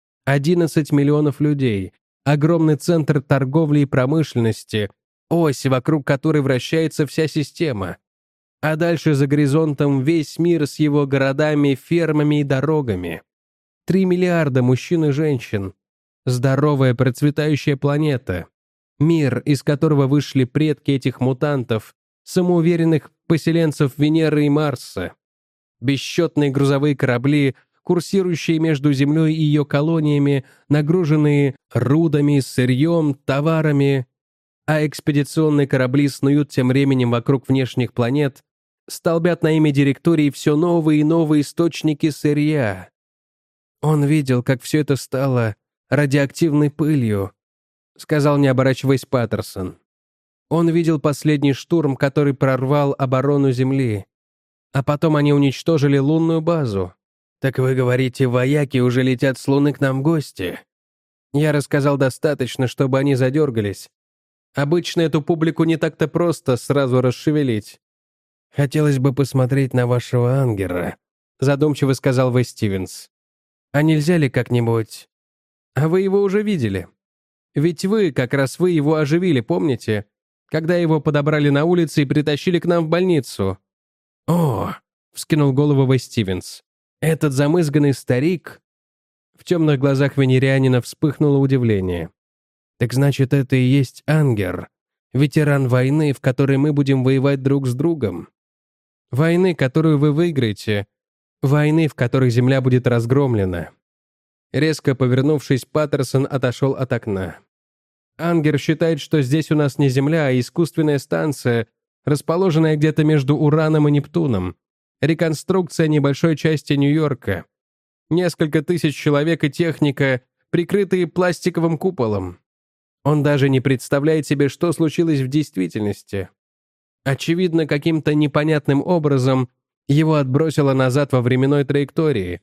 11 миллионов людей, огромный центр торговли и промышленности, ось, вокруг которой вращается вся система. А дальше за горизонтом весь мир с его городами, фермами и дорогами. 3 миллиарда мужчин и женщин. Здоровая процветающая планета. Мир, из которого вышли предки этих мутантов, самоуверенных поселенцев Венеры и Марса. Бесчетные грузовые корабли, курсирующие между Землей и ее колониями, нагруженные рудами, сырьем, товарами, а экспедиционные корабли снуют тем временем вокруг внешних планет, столбят на имя директории все новые и новые источники сырья. Он видел, как все это стало радиоактивной пылью, сказал, не оборачиваясь, Паттерсон. Он видел последний штурм, который прорвал оборону Земли. А потом они уничтожили лунную базу. Так вы говорите, вояки уже летят с Луны к нам в гости? Я рассказал достаточно, чтобы они задергались. Обычно эту публику не так-то просто сразу расшевелить. Хотелось бы посмотреть на вашего Ангера, задумчиво сказал В. Стивенс. А нельзя ли как-нибудь... А вы его уже видели? Ведь как раз вы его оживили, помните? Когда его подобрали на улице и притащили к нам в больницу. «О!» — вскинул голову В. Стивенс. «Этот замызганный старик...» В темных глазах венерианина вспыхнуло удивление. «Так значит, это и есть Ангер, ветеран войны, в которой мы будем воевать друг с другом. Войны, которую вы выиграете. Войны, в которой Земля будет разгромлена». Резко повернувшись, Паттерсон отошел от окна. «Ангер считает, что здесь у нас не Земля, а искусственная станция, расположенная где-то между Ураном и Нептуном. Реконструкция небольшой части Нью-Йорка. Несколько тысяч человек и техника, прикрытые пластиковым куполом. Он даже не представляет себе, что случилось в действительности. Очевидно, каким-то непонятным образом его отбросило назад во временной траектории.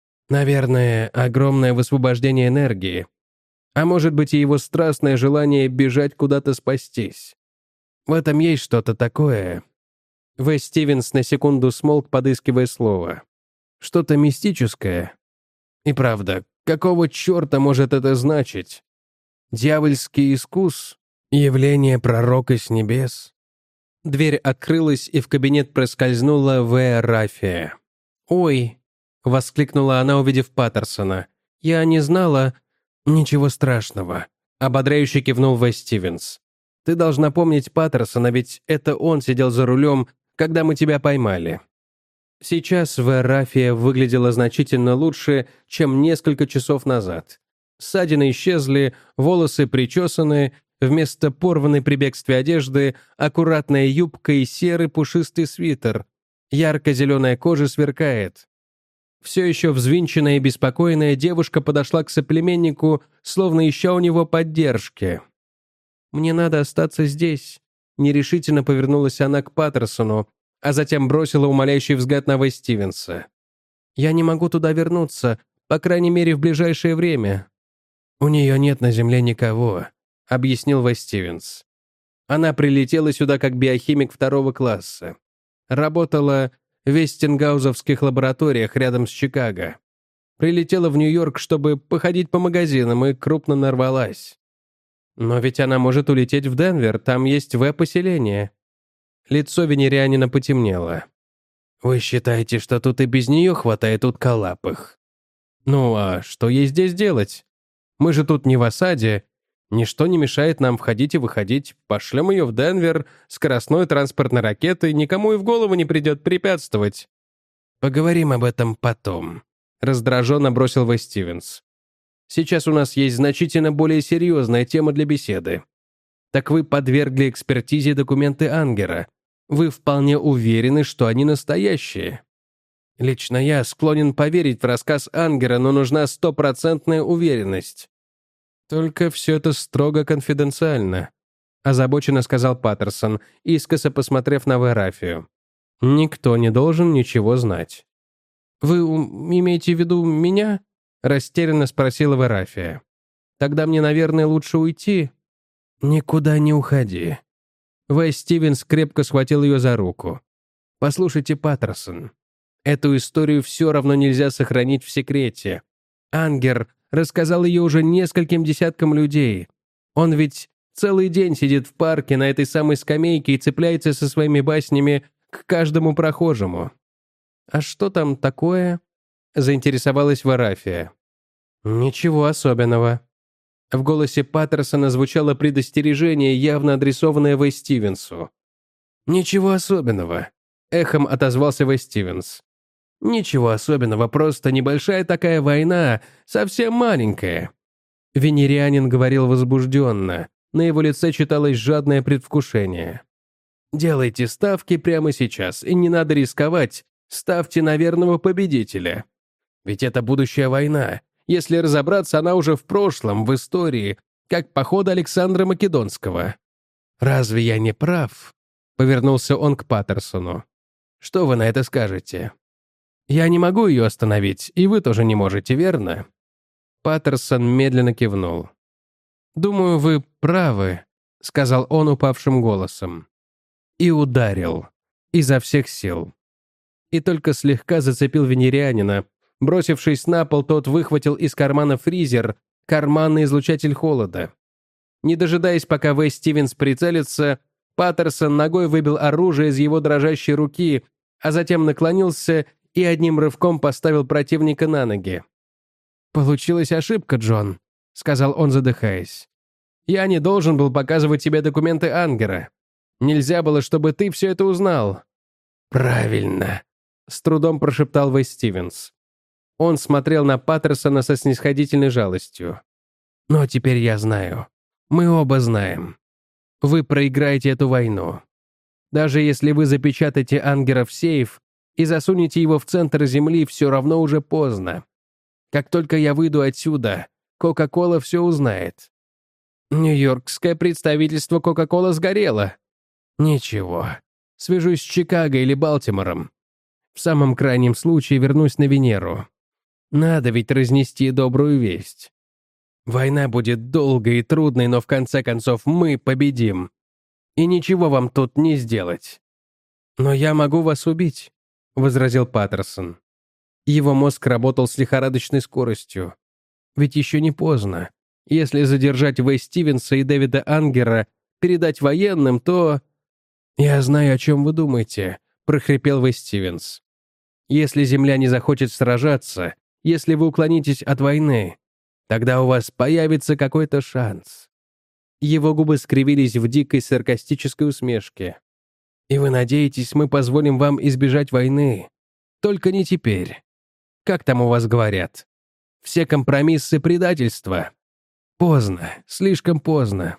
Наверное, огромное высвобождение энергии. А может быть, и его страстное желание бежать куда-то спастись. В этом есть что-то такое». В. Стивенс на секунду смолк, подыскивая слово. «Что-то мистическое. И правда, какого черта может это значить? Дьявольский искус? Явление пророка с небес?» Дверь открылась, и в кабинет проскользнула В. Рафия. «Ой!» — воскликнула она, увидев Паттерсона. «Я не знала...» «Ничего страшного», — ободряюще кивнул В. Стивенс. «Ты должна помнить Паттерсона, ведь это он сидел за рулем, когда мы тебя поймали». Сейчас В. Рафия выглядела значительно лучше, чем несколько часов назад. Ссадины исчезли, волосы причесаны, вместо порванной при бегстве одежды аккуратная юбка и серый пушистый свитер. Ярко-зеленая кожа сверкает. Все еще взвинченная и беспокойная девушка подошла к соплеменнику, словно ища у него поддержки. «Мне надо остаться здесь», — нерешительно повернулась она к Паттерсону, а затем бросила умоляющий взгляд на В. Стивенса. «Я не могу туда вернуться. По крайней мере, в ближайшее время. «У нее нет на Земле никого», — объяснил Вэс Стивенс. «Она прилетела сюда как биохимик 2-го класса. Работала в вестингаузовских лабораториях рядом с Чикаго. Прилетела в Нью-Йорк, чтобы походить по магазинам, и крупно нарвалась. Но ведь она может улететь в Денвер, там есть В-поселение». Лицо венерианина потемнело. «Вы считаете, что тут и без нее хватает утколапых?» «Ну а что ей здесь делать? Мы же тут не в осаде. Ничто не мешает нам входить и выходить. Пошлем ее в Денвер скоростной транспортной ракетой, никому и в голову не придет препятствовать». «Поговорим об этом потом», — раздраженно бросил Вэс Стивенс. «Сейчас у нас есть значительно более серьезная тема для беседы. Так вы подвергли экспертизе документы Ангера. Вы вполне уверены, что они настоящие?» «Лично я склонен поверить в рассказ Ангера, но нужна 100% уверенность». «Только все это строго конфиденциально», — озабоченно сказал Паттерсон, искоса посмотрев на Верафию. «Никто не должен ничего знать». «Вы имеете в виду меня?» — растерянно спросила Верафия. «Тогда мне, наверное, лучше уйти». «Никуда не уходи». Вэс Стивенс крепко схватил ее за руку. «Послушайте, Паттерсон, эту историю все равно нельзя сохранить в секрете. Ангер рассказал ее уже нескольким десяткам людей. Он ведь целый день сидит в парке на этой самой скамейке и цепляется со своими баснями к каждому прохожему». «А что там такое?» — заинтересовалась Варафия. «Ничего особенного». В голосе Паттерсона звучало предостережение, явно адресованное Вэс Стивенсу. «Ничего особенного», — эхом отозвался Вэс Стивенс. «Ничего особенного, просто небольшая такая война, совсем маленькая». Венерианин говорил возбужденно, на его лице читалось жадное предвкушение. «Делайте ставки прямо сейчас, и не надо рисковать, ставьте на верного победителя. Ведь это будущая война. Если разобраться, она уже в прошлом, в истории, как поход Александра Македонского. Разве я не прав?» Повернулся он к Паттерсону. «Что вы на это скажете?» «Я не могу ее остановить, и вы тоже не можете, верно?» Паттерсон медленно кивнул. «Думаю, вы правы», — сказал он упавшим голосом. И ударил. Изо всех сил. И только слегка зацепил венерианина. Бросившись на пол, тот выхватил из кармана фризер, карманный излучатель холода. Не дожидаясь, пока Вэс Стивенс прицелится, Паттерсон ногой выбил оружие из его дрожащей руки, а затем наклонился и одним рывком поставил противника на ноги. «Получилась ошибка, Джон», — сказал он, задыхаясь. «Я не должен был показывать тебе документы Ангера. Нельзя было, чтобы ты все это узнал». «Правильно», — с трудом прошептал Вэс Стивенс. Он смотрел на Паттерсона со снисходительной жалостью. «Но теперь я знаю. Мы оба знаем. Вы проиграете эту войну. Даже если вы запечатаете Ангера в сейф и засунете его в центр Земли, все равно уже поздно. Как только я выйду отсюда, Кока-Кола все узнает. Нью-Йоркское представительство Кока-Кола сгорело. Ничего. Свяжусь с Чикаго или Балтимором. В самом крайнем случае вернусь на Венеру. Надо ведь разнести добрую весть. Война будет долгой и трудной, но в конце концов мы победим. И ничего вам тут не сделать. Но я могу вас убить», — возразил Паттерсон. Его мозг работал с лихорадочной скоростью. Ведь еще не поздно. Если задержать Вэс Стивенса и Дэвида Ангера, передать военным, то... «Я знаю, о чем вы думаете», — прохрипел Вэс Стивенс. «Если Земля не захочет сражаться, если вы уклонитесь от войны, тогда у вас появится какой-то шанс». Его губы скривились в дикой саркастической усмешке. «И вы надеетесь, мы позволим вам избежать войны? Только не теперь. Как там у вас говорят? Все компромиссы — предательство. Поздно, слишком поздно».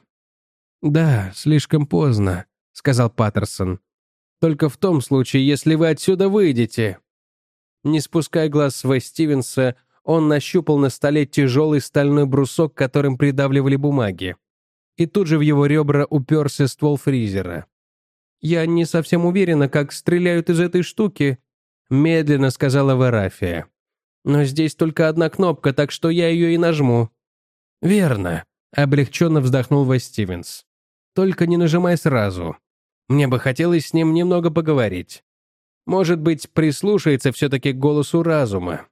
«Да, слишком поздно», — сказал Паттерсон. «Только в том случае, если вы отсюда выйдете». Не спуская глаз с Вэс Стивенса, он нащупал на столе тяжелый стальной брусок, которым придавливали бумаги. И тут же в его ребра уперся ствол фризера. «Я не совсем уверена, как стреляют из этой штуки», — медленно сказала Верафия. Но здесь только одна кнопка, так что я ее и нажму». «Верно», — облегченно вздохнул Вэс Стивенс. «Только не нажимай сразу. Мне бы хотелось с ним немного поговорить. Может быть, прислушается все-таки к голосу разума».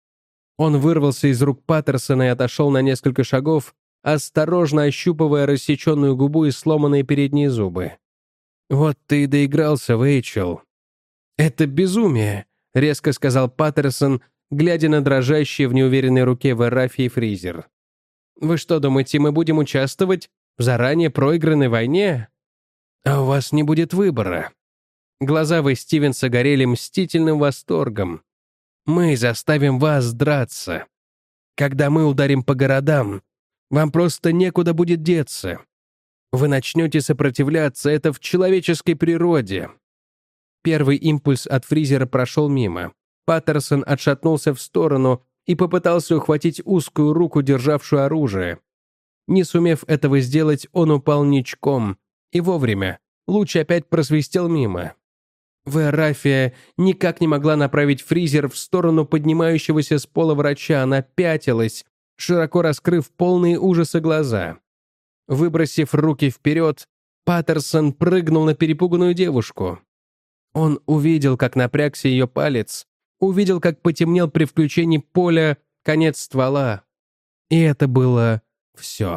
Он вырвался из рук Паттерсона и отошел на несколько шагов, осторожно ощупывая рассеченную губу и сломанные передние зубы. «Вот ты и доигрался, Вэйчел». «Это безумие», — резко сказал Паттерсон, глядя на дрожащий в неуверенной руке Варафии фризер. «Вы что думаете, мы будем участвовать в заранее проигранной войне? А у вас не будет выбора». Глаза Вэс Стивенса горели мстительным восторгом. «Мы заставим вас драться. Когда мы ударим по городам, вам просто некуда будет деться. Вы начнете сопротивляться, это в человеческой природе». Первый импульс от фризера прошел мимо. Паттерсон отшатнулся в сторону и попытался ухватить узкую руку, державшую оружие. Не сумев этого сделать, он упал ничком, и вовремя луч опять просвистел мимо. Варафия никак не могла направить фризер в сторону поднимающегося с пола врача, она пятилась, широко раскрыв полные ужаса глаза. Выбросив руки вперед, Паттерсон прыгнул на перепуганную девушку. Он увидел, как напрягся ее палец, увидел, как потемнел при включении поля конец ствола. И это было все.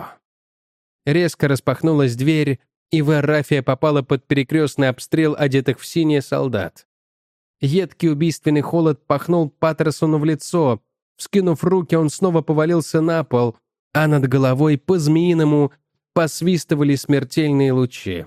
Резко распахнулась дверь, и Варафия попала под перекрестный обстрел одетых в синее солдат. Едкий убийственный холод пахнул Паттерсону в лицо. Вскинув руки, он снова повалился на пол, а над головой по-змеиному посвистывали смертельные лучи.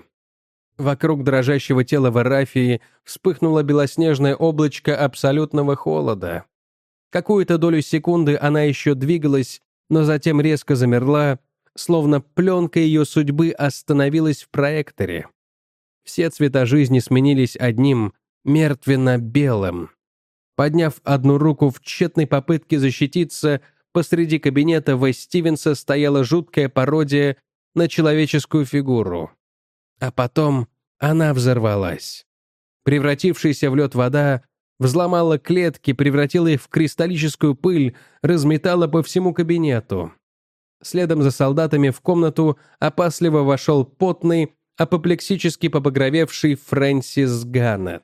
Вокруг дрожащего тела Варафии вспыхнуло белоснежное облачко абсолютного холода. Какую-то долю секунды она еще двигалась, но затем резко замерла, словно пленка ее судьбы остановилась в проекторе. Все цвета жизни сменились одним, мертвенно-белым. Подняв одну руку в тщетной попытке защититься, посреди кабинета Вэс Стивенса стояла жуткая пародия на человеческую фигуру. А потом она взорвалась. Превратившаяся в лед вода взломала клетки, превратила их в кристаллическую пыль, разметала по всему кабинету. Следом за солдатами в комнату опасливо вошел потный, апоплексически побагровевший Фрэнсис Ганнет.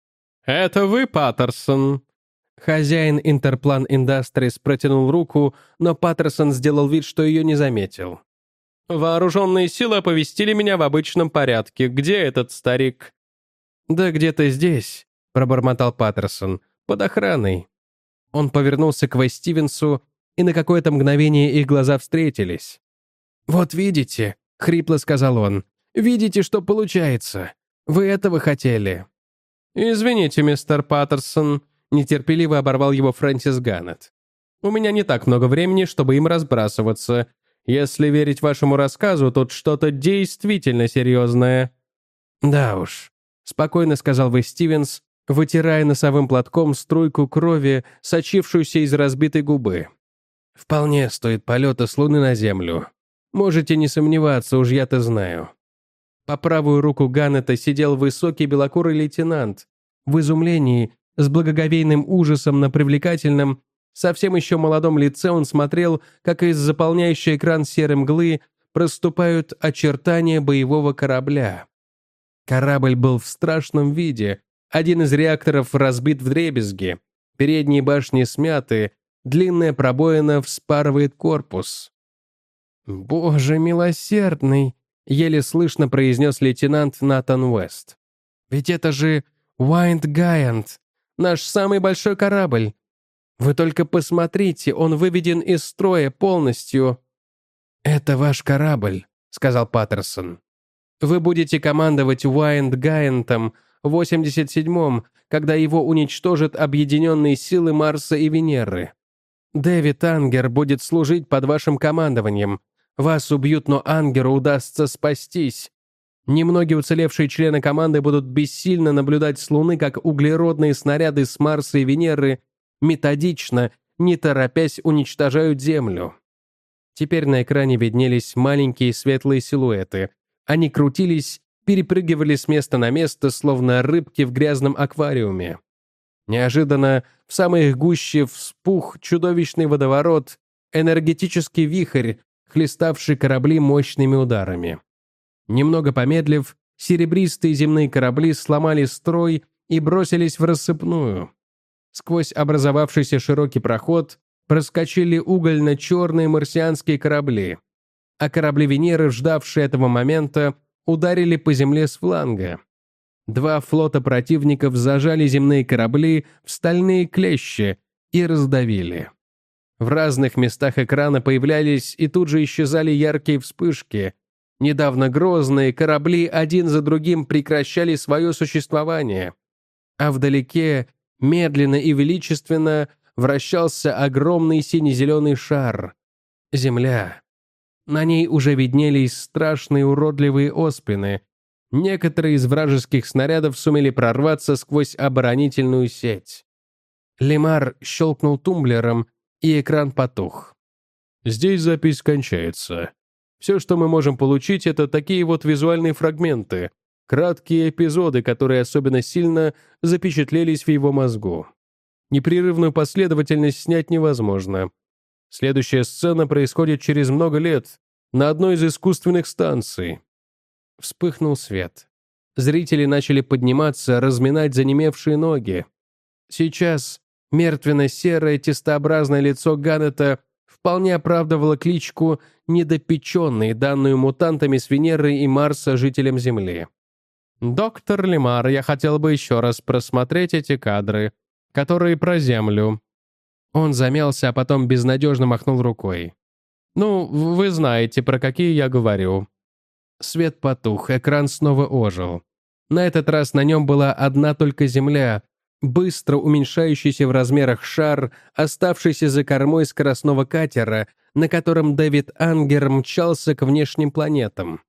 «Это вы, Паттерсон?» Хозяин Интерплан Индастрис протянул руку, но Паттерсон сделал вид, что ее не заметил. «Вооруженные силы оповестили меня в обычном порядке. Где этот старик?» «Да где-то здесь», — пробормотал Паттерсон, — «под охраной». Он повернулся к Вэс Стивенсу, и на какое-то мгновение их глаза встретились. «Вот видите», — хрипло сказал он, — «видите, что получается. Вы этого хотели». «Извините, мистер Паттерсон», — нетерпеливо оборвал его Фрэнсис Ганнет. «У меня не так много времени, чтобы им разбрасываться. Если верить вашему рассказу, тут что-то действительно серьезное». «Да уж», — спокойно сказал Вэс Стивенс, вытирая носовым платком струйку крови, сочившуюся из разбитой губы. «Вполне стоит полета с Луны на Землю. Можете не сомневаться, уж я-то знаю». По правую руку Ганнета сидел высокий белокурый лейтенант. В изумлении, с благоговейным ужасом на привлекательном, совсем еще молодом лице он смотрел, как из заполняющей экран серой мглы проступают очертания боевого корабля. Корабль был в страшном виде. Один из реакторов разбит вдребезги, передние башни смяты, длинная пробоина вспарывает корпус. «Боже милосердный!» — еле слышно произнес лейтенант Натан Уэст. «Ведь это же Уайнд Гайант, наш самый большой корабль. Вы только посмотрите, он выведен из строя полностью». «Это ваш корабль», — сказал Паттерсон. «Вы будете командовать Уайнд Гайантом в 87-м, когда его уничтожат объединенные силы Марса и Венеры. Дэвид Ангер будет служить под вашим командованием. Вас убьют, но Ангеру удастся спастись. Немногие уцелевшие члены команды будут бессильно наблюдать с Луны, как углеродные снаряды с Марса и Венеры методично, не торопясь, уничтожают Землю». Теперь на экране виднелись маленькие светлые силуэты. Они крутились, перепрыгивали с места на место, словно рыбки в грязном аквариуме. Неожиданно в самой их гуще вспух чудовищный водоворот, энергетический вихрь, хлеставший корабли мощными ударами. Немного помедлив, серебристые земные корабли сломали строй и бросились в рассыпную. Сквозь образовавшийся широкий проход проскочили угольно-черные марсианские корабли, а корабли Венеры, ждавшие этого момента, ударили по земле с фланга. Два флота противников зажали земные корабли в стальные клещи и раздавили. В разных местах экрана появлялись и тут же исчезали яркие вспышки. Недавно грозные корабли один за другим прекращали свое существование. А вдалеке, медленно и величественно, вращался огромный сине-зеленый шар. Земля. На ней уже виднелись страшные уродливые оспины. Некоторые из вражеских снарядов сумели прорваться сквозь оборонительную сеть. Лемар щелкнул тумблером, и экран потух. Здесь запись кончается. Все, что мы можем получить, это такие вот визуальные фрагменты, краткие эпизоды, которые особенно сильно запечатлелись в его мозгу. Непрерывную последовательность снять невозможно. Следующая сцена происходит через много лет на одной из искусственных станций. Вспыхнул свет. Зрители начали подниматься, разминать занемевшие ноги. Сейчас мертвенно-серое тестообразное лицо Ганнета вполне оправдывало кличку «недопеченный», данную мутантами с Венеры и Марса жителям Земли. «Доктор Лемар, я хотел бы еще раз просмотреть эти кадры, которые про Землю». Он замялся, а потом безнадежно махнул рукой. «Ну, вы знаете, про какие я говорю». Свет потух, экран снова ожил. На этот раз на нем была одна только Земля, быстро уменьшающийся в размерах шар, оставшийся за кормой скоростного катера, на котором Дэвид Ангер мчался к внешним планетам.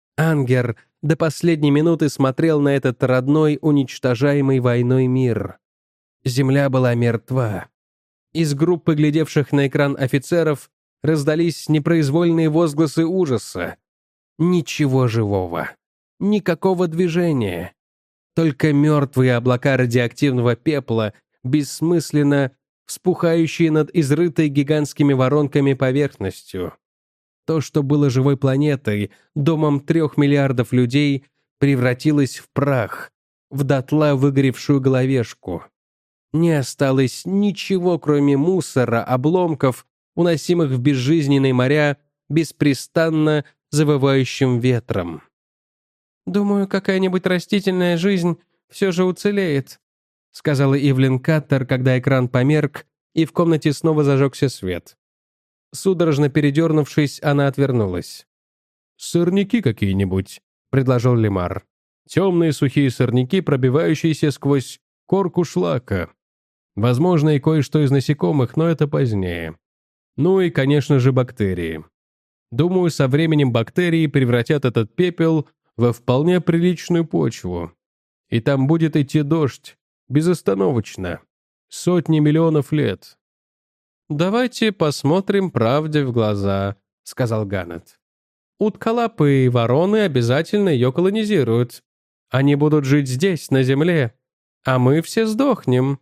Ангер до последней минуты смотрел на этот родной, уничтожаемый войной мир. Земля была мертва. Из группы глядевших на экран офицеров раздались непроизвольные возгласы ужаса. Ничего живого. Никакого движения. Только мертвые облака радиоактивного пепла, бессмысленно вспухающие над изрытой гигантскими воронками поверхностью. То, что было живой планетой, домом 3 миллиардов людей, превратилось в прах, в дотла выгоревшую головешку. Не осталось ничего, кроме мусора, обломков, уносимых в безжизненные моря беспрестанно завывающим ветром. «Думаю, какая-нибудь растительная жизнь все же уцелеет», сказала Ивлин Каттер, когда экран померк, и в комнате снова зажегся свет. Судорожно передернувшись, она отвернулась. «Сорняки какие-нибудь», — предложил Лемар. «Темные сухие сорняки, пробивающиеся сквозь корку шлака. Возможно, и кое-что из насекомых, но это позднее. Ну и, конечно же, бактерии. Думаю, со временем бактерии превратят этот пепел во вполне приличную почву. И там будет идти дождь, безостановочно, сотни миллионов лет». «Давайте посмотрим правде в глаза», — сказал Ганнет. «Утколапы и вороны обязательно ее колонизируют. Они будут жить здесь, на Земле, а мы все сдохнем».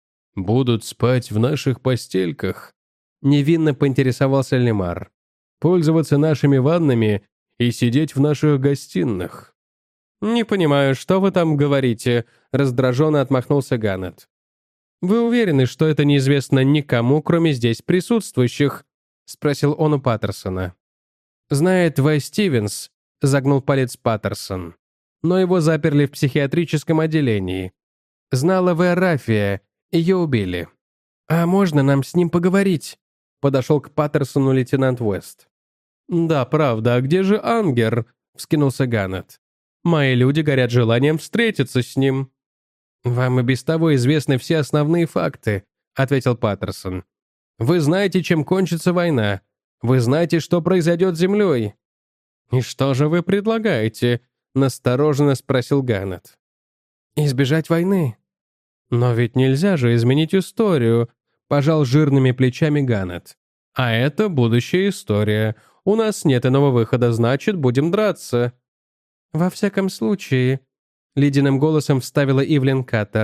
«Будут спать в наших постельках», — невинно поинтересовался Лемар. «Пользоваться нашими ваннами и сидеть в наших гостиных». «Не понимаю, что вы там говорите», — раздраженно отмахнулся Ганнет. «Вы уверены, что это неизвестно никому, кроме здесь присутствующих?» — спросил он у Паттерсона. «Знает В. Стивенс», — загнул палец Паттерсон. «Но его заперли в психиатрическом отделении. Знала В. Рафия, ее убили». «А можно нам с ним поговорить?» — подошел к Паттерсону лейтенант Уэст. «Да, правда, а где же Ангер?» — вскинулся Ганнет. «Мои люди горят желанием встретиться с ним». «Вам и без того известны все основные факты», — ответил Паттерсон. «Вы знаете, чем кончится война. Вы знаете, что произойдет с Землей». «И что же вы предлагаете?» — настороженно спросил Ганнет. «Избежать войны». «Но ведь нельзя же изменить историю», — пожал жирными плечами Ганнет. «А это будущая история. У нас нет иного выхода, значит, будем драться». «Во всяком случае», — ледяным голосом вставила Ивлин Каттер,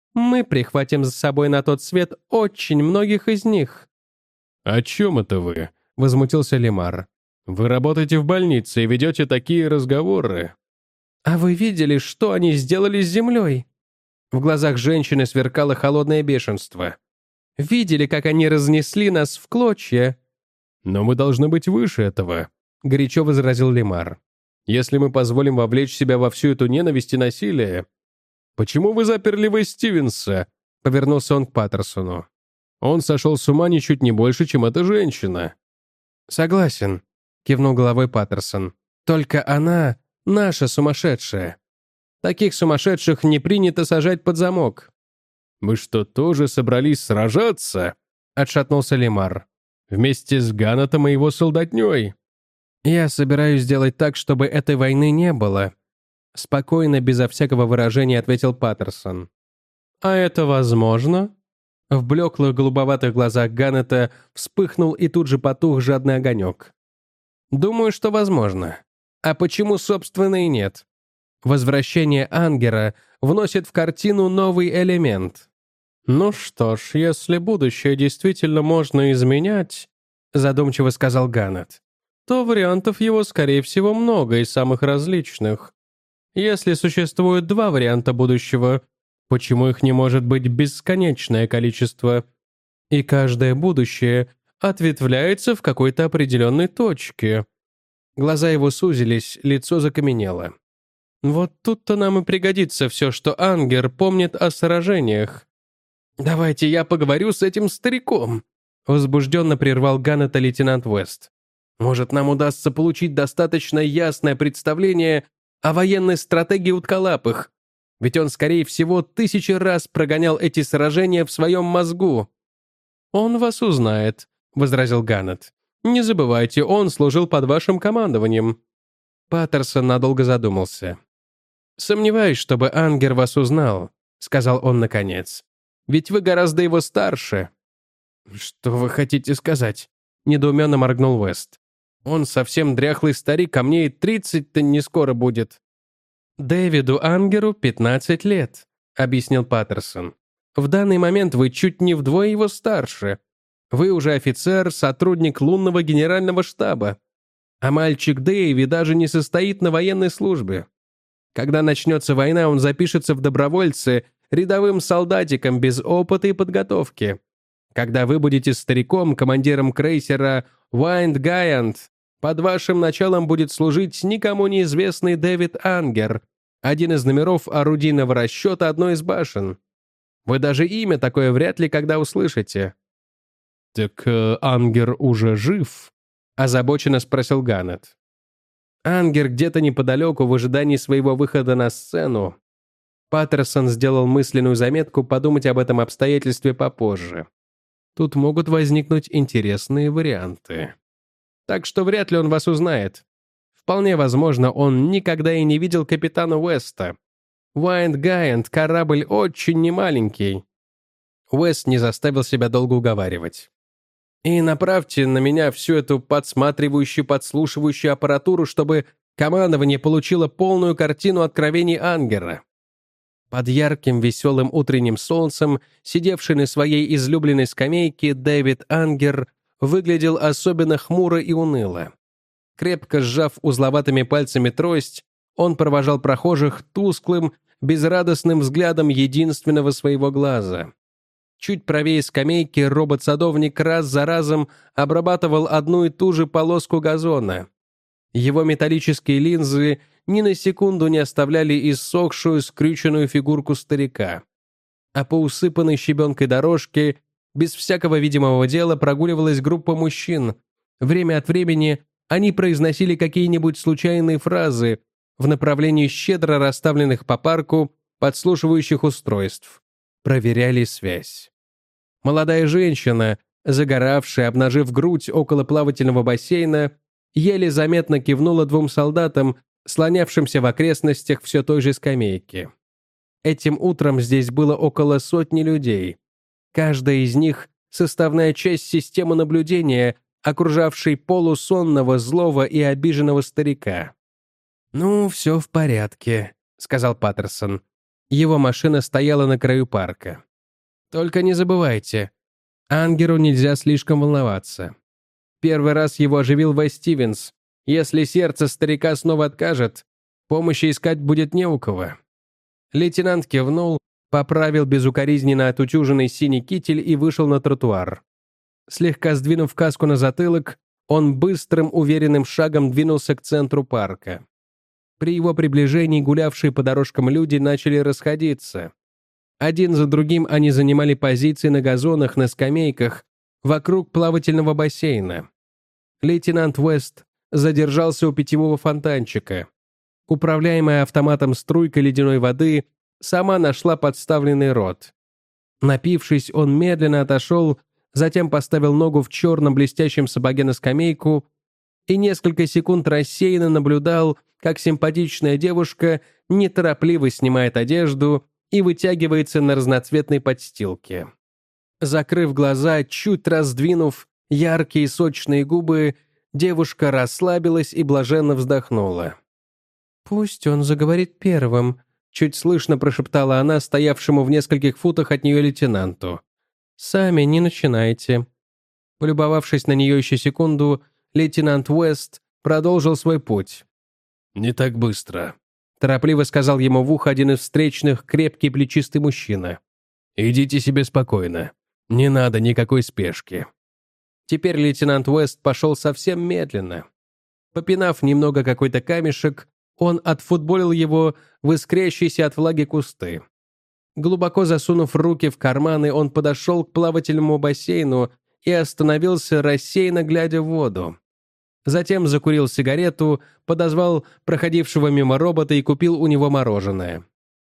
Мы прихватим с собой на тот свет очень многих из них». «О чем это вы?» — возмутился Лемар. «Вы работаете в больнице и ведете такие разговоры». «А вы видели, что они сделали с землей?» В глазах женщины сверкало холодное бешенство. «Видели, как они разнесли нас в клочья?» «Но мы должны быть выше этого», — горячо возразил Лемар. «Если мы позволим вовлечь себя во всю эту ненависть и насилие...» «Почему вы заперли Вэй Стивенса?» — повернулся он к Паттерсону. «Он сошел с ума ничуть не больше, чем эта женщина». «Согласен», — кивнул головой Паттерсон. «Только она наша сумасшедшая. Таких сумасшедших не принято сажать под замок». «Мы что, тоже собрались сражаться?» — отшатнулся Лемар. «Вместе с Ганнетом и его солдатней». «Я собираюсь сделать так, чтобы этой войны не было», — спокойно, безо всякого выражения ответил Паттерсон. «А это возможно?» В блеклых голубоватых глазах Ганнета вспыхнул и тут же потух жадный огонек. «Думаю, что возможно. А почему, собственно, и нет? Возвращение Ангера вносит в картину новый элемент». «Ну что ж, если будущее действительно можно изменять», задумчиво сказал Ганнет, то вариантов его, скорее всего, много и самых различных. Если существует два варианта будущего, почему их не может быть бесконечное количество? И каждое будущее ответвляется в какой-то определенной точке. Глаза его сузились, лицо закаменело. Вот тут-то нам и пригодится все, что Ангер помнит о сражениях. «Давайте я поговорю с этим стариком», возбужденно прервал Ганнета лейтенант Уэст. «Может, нам удастся получить достаточно ясное представление о военной стратегии утколапых. Ведь он, скорее всего, 1000 раз прогонял эти сражения в своем мозгу». «Он вас узнает», — возразил Ганнет. «Не забывайте, он служил под вашим командованием». Паттерсон надолго задумался. «Сомневаюсь, чтобы Ангер вас узнал», — сказал он наконец. «Ведь вы гораздо его старше». «Что вы хотите сказать?» — недоуменно моргнул Уэст. «Он совсем дряхлый старик, а мне и 30-то не скоро будет». «Дэвиду Ангеру 15 лет», — объяснил Паттерсон. «В данный момент вы чуть не вдвое его старше. Вы уже офицер, сотрудник лунного генерального штаба. А мальчик Дэйви даже не состоит на военной службе. Когда начнется война, он запишется в добровольцы рядовым солдатиком без опыта и подготовки. Когда вы будете стариком, командиром крейсера «Вайнд Гайант», под вашим началом будет служить никому неизвестный Дэвид Ангер, один из номеров орудийного расчета одной из башен. Вы даже имя такое вряд ли когда услышите». «Так Ангер уже жив?» — озабоченно спросил Ганнет. «Ангер где-то неподалеку в ожидании своего выхода на сцену». Паттерсон сделал мысленную заметку подумать об этом обстоятельстве попозже. Тут могут возникнуть интересные варианты. Так что вряд ли он вас узнает. Вполне возможно, он никогда и не видел капитана Уэста. Вайнд Гайант — корабль очень немаленький. Уэст не заставил себя долго уговаривать. И направьте на меня всю эту подсматривающую, подслушивающую аппаратуру, чтобы командование получило полную картину откровений Ангера. Под ярким веселым утренним солнцем, сидевший на своей излюбленной скамейке, Дэвид Ангер выглядел особенно хмуро и уныло. Крепко сжав узловатыми пальцами трость, он провожал прохожих тусклым, безрадостным взглядом единственного своего глаза. Чуть правее скамейки робот-садовник раз за разом обрабатывал одну и ту же полоску газона. Его металлические линзы ни на секунду не оставляли иссохшую, скрюченную фигурку старика. А по усыпанной щебенкой дорожке без всякого видимого дела прогуливалась группа мужчин. Время от времени они произносили какие-нибудь случайные фразы в направлении щедро расставленных по парку подслушивающих устройств. Проверяли связь. Молодая женщина, загоравшая, обнажив грудь около плавательного бассейна, еле заметно кивнула двум солдатам, слонявшимся в окрестностях все той же скамейки. Этим утром здесь было около 100 людей. Каждая из них — составная часть системы наблюдения, окружавшей полусонного, злого и обиженного старика. «Ну, все в порядке», — сказал Паттерсон. Его машина стояла на краю парка. Только не забывайте, Ангеру нельзя слишком волноваться. Первый раз его оживил Вэс Стивенс. Если сердце старика снова откажет, помощи искать будет не у кого. Лейтенант кивнул, поправил безукоризненно отутюженный синий китель и вышел на тротуар. Слегка сдвинув каску на затылок, он быстрым, уверенным шагом двинулся к центру парка. При его приближении гулявшие по дорожкам люди начали расходиться. Один за другим они занимали позиции на газонах, на скамейках, вокруг плавательного бассейна. Лейтенант Уэст задержался у питьевого фонтанчика. Управляемая автоматом струйка ледяной воды сама нашла подставленный рот. Напившись, он медленно отошел, затем поставил ногу в черном блестящем сапоге на скамейку и несколько секунд рассеянно наблюдал, как симпатичная девушка неторопливо снимает одежду и вытягивается на разноцветной подстилке. Закрыв глаза, чуть раздвинув яркие сочные губы, девушка расслабилась и блаженно вздохнула. «Пусть он заговорит первым», — чуть слышно прошептала она стоявшему в нескольких футах от нее лейтенанту. «Сами не начинайте». Полюбовавшись на нее еще секунду, лейтенант Уэст продолжил свой путь. «Не так быстро», — торопливо сказал ему в ухо один из встречных, крепкий плечистый мужчина. «Идите себе спокойно. Не надо никакой спешки». Теперь лейтенант Уэст пошел совсем медленно. Попинав немного какой-то камешек, он отфутболил его в искрящиеся от влаги кусты. Глубоко засунув руки в карманы, он подошел к плавательному бассейну и остановился, рассеянно глядя в воду. Затем закурил сигарету, подозвал проходившего мимо робота и купил у него мороженое.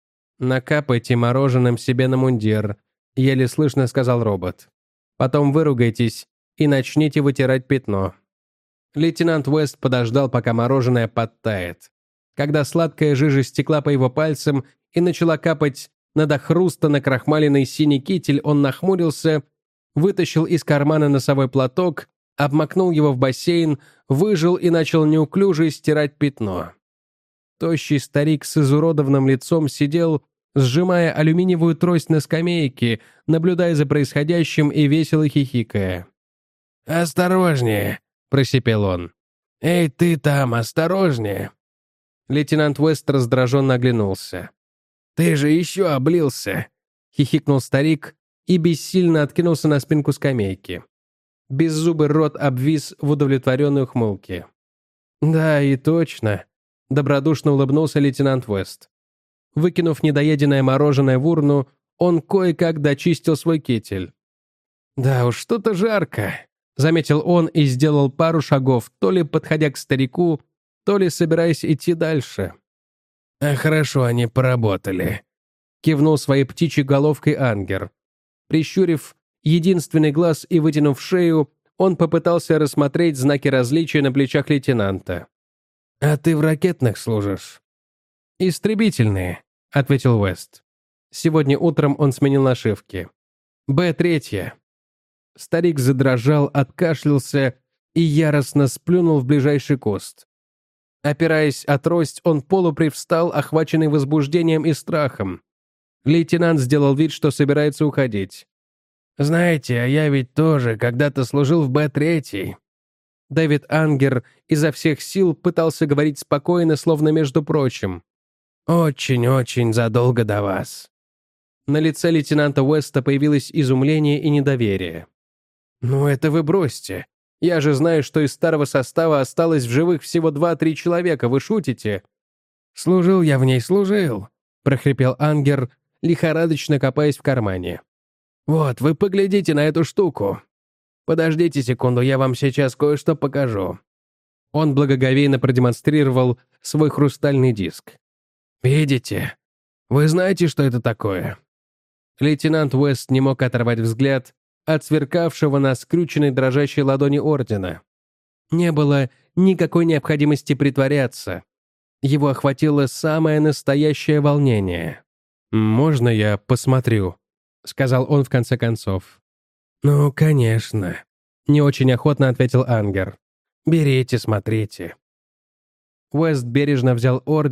«Накапайте мороженым себе на мундир», — еле слышно сказал робот. «Потом выругайтесь и начните вытирать пятно». Лейтенант Уэст подождал, пока мороженое подтает. Когда сладкая жижа стекла по его пальцам и начала капать на до хруста накрахмаленный синий китель, он нахмурился, вытащил из кармана носовой платок, обмакнул его в бассейн, выжал и начал неуклюже стирать пятно. Тощий старик с изуродованным лицом сидел, сжимая алюминиевую трость на скамейке, наблюдая за происходящим и весело хихикая. «Осторожнее!» — просипел он. «Эй, ты там, осторожнее!» Лейтенант Уэст раздраженно оглянулся. «Ты же еще облился!» — хихикнул старик и бессильно откинулся на спинку скамейки. Беззубый рот обвис в удовлетворенной ухмылке. «Да, и точно», — добродушно улыбнулся лейтенант Уэст. Выкинув недоеденное мороженое в урну, он кое-как дочистил свой китель. «Да уж, что-то жарко», — заметил он и сделал пару шагов, то ли подходя к старику, то ли собираясь идти дальше. «А хорошо они поработали», — кивнул своей птичьей головкой Ангер. Прищурив единственный глаз и вытянув шею, он попытался рассмотреть знаки различия на плечах лейтенанта. «А ты в ракетных служишь?» «Истребительные», — ответил Уэст. Сегодня утром он сменил нашивки. Б-3. Старик задрожал, откашлялся и яростно сплюнул в ближайший куст. Опираясь о трость, он полупривстал, охваченный возбуждением и страхом. Лейтенант сделал вид, что собирается уходить. «Знаете, а я ведь тоже когда-то служил в Б-3». Дэвид Ангер изо всех сил пытался говорить спокойно, словно между прочим. «Очень-очень задолго до вас». На лице лейтенанта Уэста появилось изумление и недоверие. «Ну это вы бросьте. Я же знаю, что из старого состава осталось в живых всего 2-3 человека. Вы шутите?» «Служил я в ней, служил», — прохрипел Ангер, лихорадочно копаясь в кармане. «Вот, вы поглядите на эту штуку. Подождите секунду, я вам сейчас кое-что покажу». Он благоговейно продемонстрировал свой хрустальный диск. «Видите? Вы знаете, что это такое?» Лейтенант Уэст не мог оторвать взгляд от сверкавшего на скрюченной дрожащей ладони ордена. Не было никакой необходимости притворяться. Его охватило самое настоящее волнение. «Можно я посмотрю?» — сказал он в конце концов. «Ну, конечно», — не очень охотно ответил Ангер. «Берите, смотрите». Уэст бережно взял орден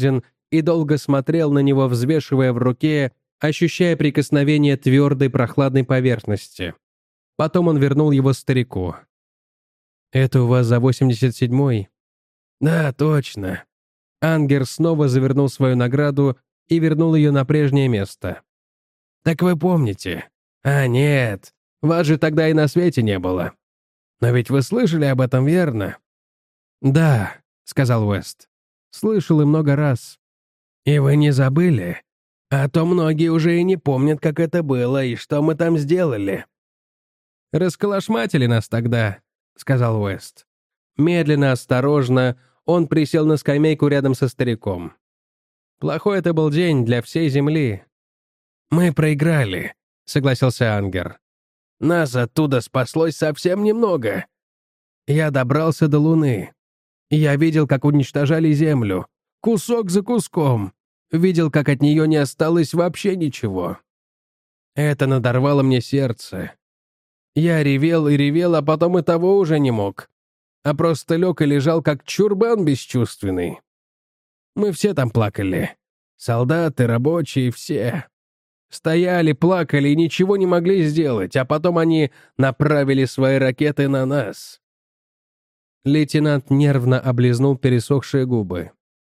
и долго смотрел на него, взвешивая в руке, ощущая прикосновение твердой прохладной поверхности. Потом он вернул его старику. «Это у вас за 87-й?» «Да, точно». Ангер снова завернул свою награду и вернул ее на прежнее место. «Так вы помните?» «А, нет, вас же тогда и на свете не было. Но ведь вы слышали об этом, верно?» «Да», — сказал Уэст. «Слышал и много раз». «И вы не забыли? А то многие уже и не помнят, как это было и что мы там сделали». «Расколошматили нас тогда», — сказал Уэст. Медленно, осторожно, он присел на скамейку рядом со стариком. «Плохой это был день для всей Земли». «Мы проиграли», — согласился Ангер. «Нас оттуда спаслось совсем немного. Я добрался до Луны. Я видел, как уничтожали Землю, кусок за куском. Видел, как от нее не осталось вообще ничего. Это надорвало мне сердце. Я ревел и ревел, а потом и того уже не мог. А просто лег и лежал, как чурбан бесчувственный. Мы все там плакали. Солдаты, рабочие, все. Стояли, плакали и ничего не могли сделать, а потом они направили свои ракеты на нас». Лейтенант нервно облизнул пересохшие губы.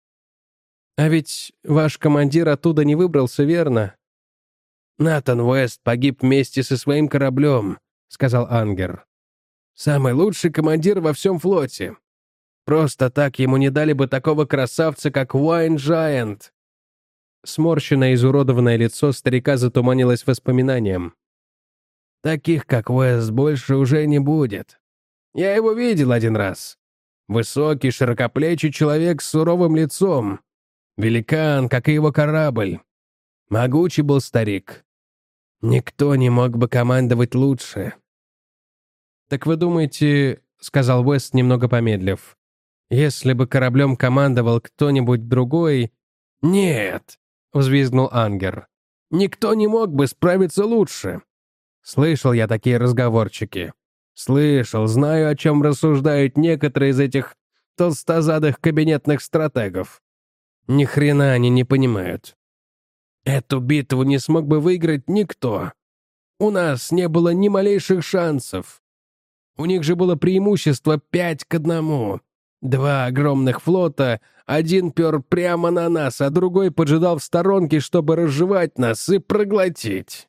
«А ведь ваш командир оттуда не выбрался, верно?» «Натан Уэст погиб вместе со своим кораблем», — сказал Ангер. «Самый лучший командир во всем флоте. Просто так ему не дали бы такого красавца, как Уайн Джайант». Сморщенное, изуродованное лицо старика затуманилось воспоминанием. «Таких, как Уэст, больше уже не будет. Я его видел один раз. Высокий, широкоплечий человек с суровым лицом. Великан, как и его корабль. Могучий был старик. Никто не мог бы командовать лучше». «Так вы думаете, — сказал Уэст, немного помедлив, — если бы кораблем командовал кто-нибудь другой...» «Нет!» — взвизгнул Ангер. «Никто не мог бы справиться лучше. Слышал я такие разговорчики. Слышал, знаю, о чем рассуждают некоторые из этих толстозадых кабинетных стратегов. Ни хрена они не понимают. Эту битву не смог бы выиграть никто. У нас не было ни малейших шансов. У них же было преимущество 5-1. 2 огромных флота, один пер прямо на нас, а другой поджидал в сторонке, чтобы разжевать нас и проглотить».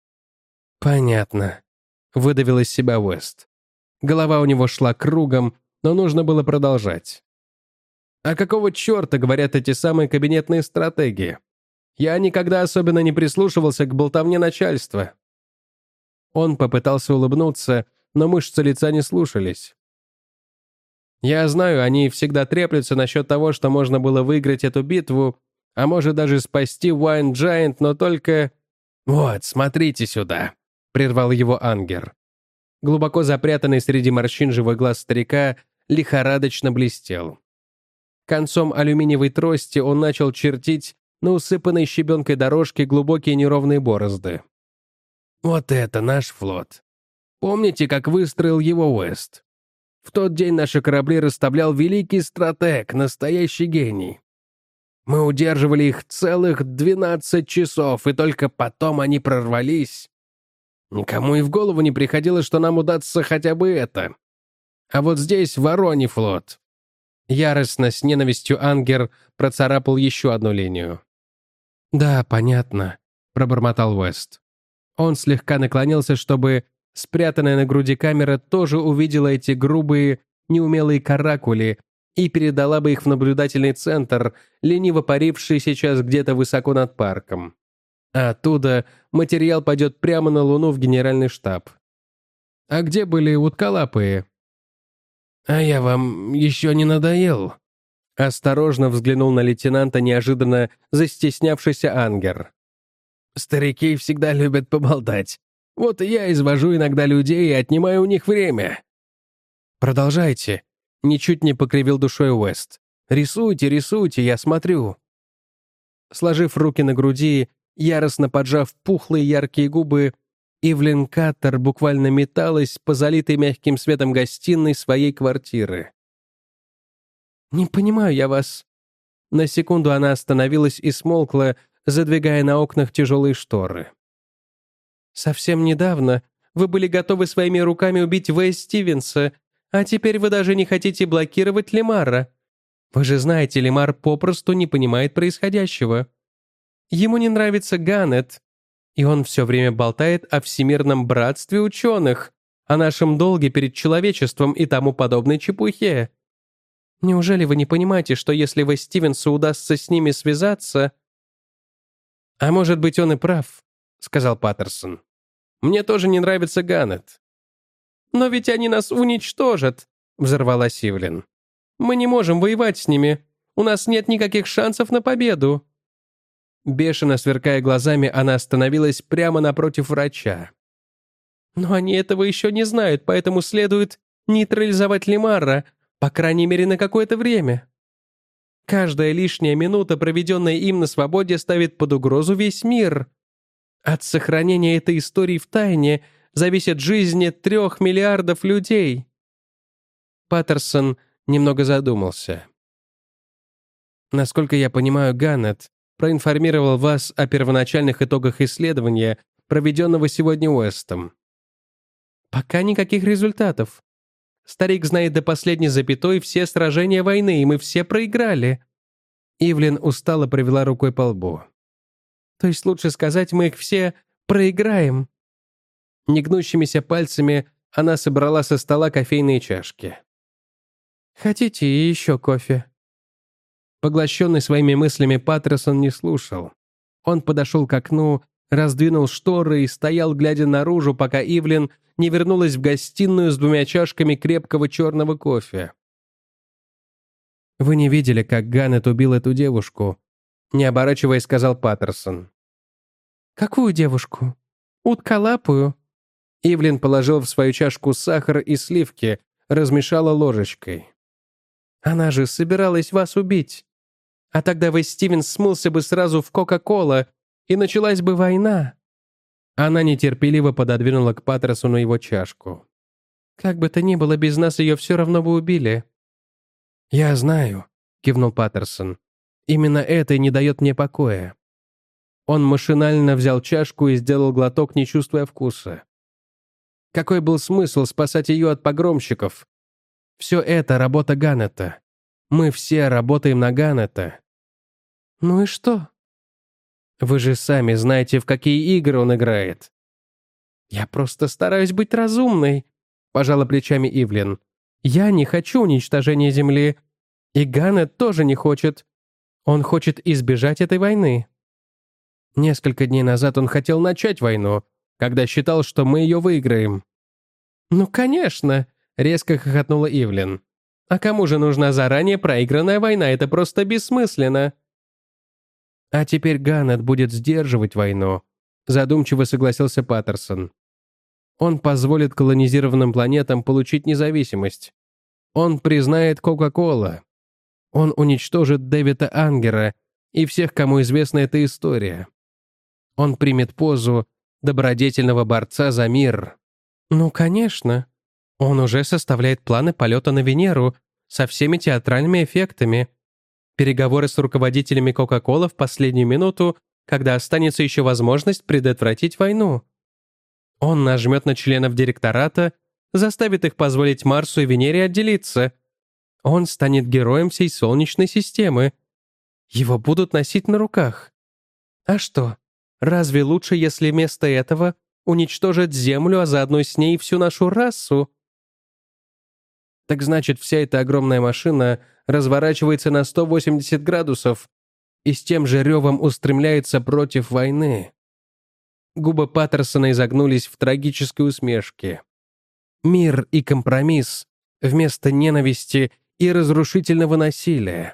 «Понятно», — выдавил из себя Уэст. Голова у него шла кругом, но нужно было продолжать. «А какого черта говорят эти самые кабинетные стратегии? Я никогда особенно не прислушивался к болтовне начальства». Он попытался улыбнуться, но мышцы лица не слушались. «Я знаю, они всегда треплются насчет того, что можно было выиграть эту битву, а может даже спасти Уайн Джайант, но только...» «Вот, смотрите сюда», — прервал его Ангер. Глубоко запрятанный среди морщин живой глаз старика лихорадочно блестел. Концом алюминиевой трости он начал чертить на усыпанной щебенкой дорожке глубокие неровные борозды. «Вот это наш флот. Помните, как выстроил его Уэст? В тот день наши корабли расставлял великий стратег, настоящий гений. Мы удерживали их целых 12 часов, и только потом они прорвались. Никому и в голову не приходило, что нам удастся хотя бы это. А вот здесь Вороний флот». Яростно, с ненавистью Ангер процарапал еще одну линию. «Да, понятно», — пробормотал Уэст. Он слегка наклонился, чтобы спрятанная на груди камера тоже увидела эти грубые, неумелые каракули и передала бы их в наблюдательный центр, лениво паривший сейчас где-то высоко над парком. А оттуда материал пойдет прямо на Луну в генеральный штаб. «А где были утколапые?» «А я вам еще не надоел?» Осторожно взглянул на лейтенанта неожиданно застеснявшийся Ангер. «Старики всегда любят поболтать. Вот и я извожу иногда людей и отнимаю у них время». «Продолжайте», — ничуть не покривил душой Уэст. «Рисуйте, рисуйте, я смотрю». Сложив руки на груди, яростно поджав пухлые яркие губы, Ивлин Каттер буквально металась по залитой мягким светом гостиной своей квартиры. «Не понимаю я вас. На секунду она остановилась и смолкла, задвигая на окнах тяжелые шторы. «Совсем недавно вы были готовы своими руками убить В. Стивенса, а теперь вы даже не хотите блокировать Лемара. Вы же знаете, Лемар попросту не понимает происходящего. Ему не нравится Ганнет, и он все время болтает о всемирном братстве ученых, о нашем долге перед человечеством и тому подобной чепухе. Неужели вы не понимаете, что если В. Стивенсу удастся с ними связаться...» «А может быть, он и прав», — сказал Паттерсон. «Мне тоже не нравится Ганнет». «Но ведь они нас уничтожат», — взорвалась Ивлин. «Мы не можем воевать с ними. У нас нет никаких шансов на победу». Бешено сверкая глазами, она остановилась прямо напротив врача. «Но они этого еще не знают, поэтому следует нейтрализовать Лемара, по крайней мере, на какое-то время. Каждая лишняя минута, проведенная им на свободе, ставит под угрозу весь мир. От сохранения этой истории в тайне зависит жизнь 3 миллиардов людей». Паттерсон немного задумался. «Насколько я понимаю, Ганнет проинформировал вас о первоначальных итогах исследования, проведенного сегодня Уэстом». «Пока никаких результатов. Старик знает до последней запятой все сражения войны, и мы все проиграли». Ивлин устало провела рукой по лбу. «То есть лучше сказать, мы их все проиграем». Негнущимися пальцами она собрала со стола кофейные чашки. «Хотите еще кофе?» Поглощенный своими мыслями, Паттерсон не слушал. Он подошел к окну, раздвинул шторы и стоял, глядя наружу, пока Ивлин не вернулась в гостиную с 2 чашками крепкого черного кофе. «Вы не видели, как Ганнет убил эту девушку?» Не оборачиваясь, сказал Паттерсон. «Какую девушку? Утколапую?» Ивлин положил в свою чашку сахар и сливки, размешала ложечкой. «Она же собиралась вас убить. А тогда вы, Стивенс, смылся бы сразу в Кока-Кола, и началась бы война». Она нетерпеливо пододвинула к Паттерсону его чашку. «Как бы то ни было, без нас ее все равно бы убили». «Я знаю», — кивнул Паттерсон. «Именно это и не дает мне покоя». Он машинально взял чашку и сделал глоток, не чувствуя вкуса. Какой был смысл спасать ее от погромщиков? Все это работа Ганнета. Мы все работаем на Ганнета. «Ну и что?» «Вы же сами знаете, в какие игры он играет». «Я просто стараюсь быть разумной», — пожала плечами Ивлин. «Я не хочу уничтожения Земли. И Ганнет тоже не хочет. Он хочет избежать этой войны. Несколько дней назад он хотел начать войну, когда считал, что мы ее выиграем». «Ну, конечно», — резко хохотнула Ивлин. «А кому же нужна заранее проигранная война? Это просто бессмысленно». «А теперь Ганнет будет сдерживать войну», — задумчиво согласился Паттерсон. «Он позволит колонизированным планетам получить независимость. Он признает Кока-Кола. Он уничтожит Дэвида Ангера и всех, кому известна эта история. Он примет позу добродетельного борца за мир». «Ну, конечно. Он уже составляет планы полета на Венеру со всеми театральными эффектами. Переговоры с руководителями Кока-Кола в последнюю минуту, когда останется еще возможность предотвратить войну. Он нажмет на членов директората, заставит их позволить Марсу и Венере отделиться. Он станет героем всей Солнечной системы. Его будут носить на руках. А что, разве лучше, если вместо этого уничтожат Землю, а заодно с ней всю нашу расу?» «Так значит, вся эта огромная машина разворачивается на 180 градусов и с тем же ревом устремляется против войны». Губы Паттерсона изогнулись в трагической усмешке. «Мир и компромисс вместо ненависти и разрушительного насилия».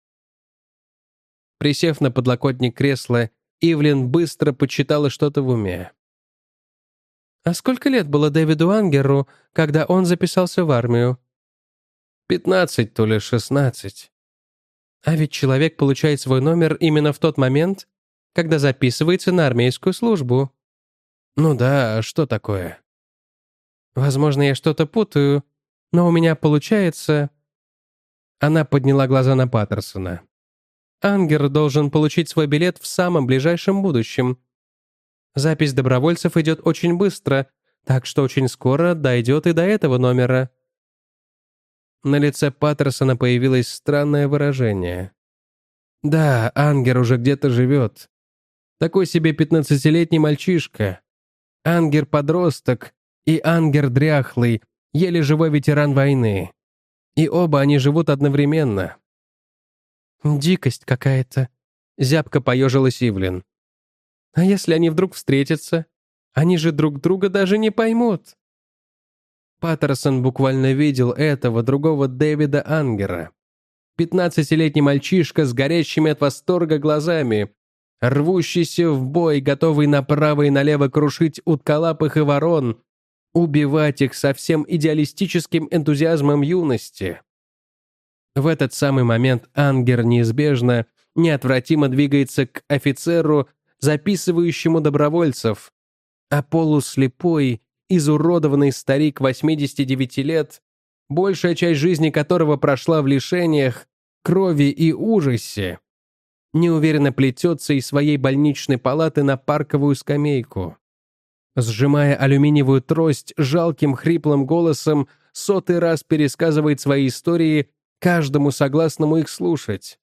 Присев на подлокотник кресла, Ивлин быстро подсчитала что-то в уме. «А сколько лет было Дэвиду Ангеру, когда он записался в армию?» 15, то ли 16. А ведь человек получает свой номер именно в тот момент, когда записывается на армейскую службу. Ну да, а что такое? Возможно, я что-то путаю, но у меня получается...» Она подняла глаза на Паттерсона. Ангер должен получить свой билет в самом ближайшем будущем. Запись добровольцев идет очень быстро, так что очень скоро дойдет и до этого номера». На лице Паттерсона появилось странное выражение. «Да, Ангер уже где-то живет. Такой себе 15-летний мальчишка. Ангер-подросток и Ангер дряхлый, еле живой ветеран войны. И оба они живут одновременно». «Дикость какая-то», — зябко поежилась Ивлин. «А если они вдруг встретятся? Они же друг друга даже не поймут». Паттерсон буквально видел этого другого Дэвида Ангера. 15-летний мальчишка с горящими от восторга глазами, рвущийся в бой, готовый направо и налево крушить утколапых и ворон, убивать их со всем идеалистическим энтузиазмом юности. В этот самый момент Ангер неизбежно, неотвратимо двигается к офицеру, записывающему добровольцев, а полуслепой, изуродованный старик 89 лет, большая часть жизни которого прошла в лишениях, крови и ужасе, неуверенно плетется из своей больничной палаты на парковую скамейку. Сжимая алюминиевую трость, жалким хриплым голосом 100-й раз пересказывает свои истории каждому согласному их слушать.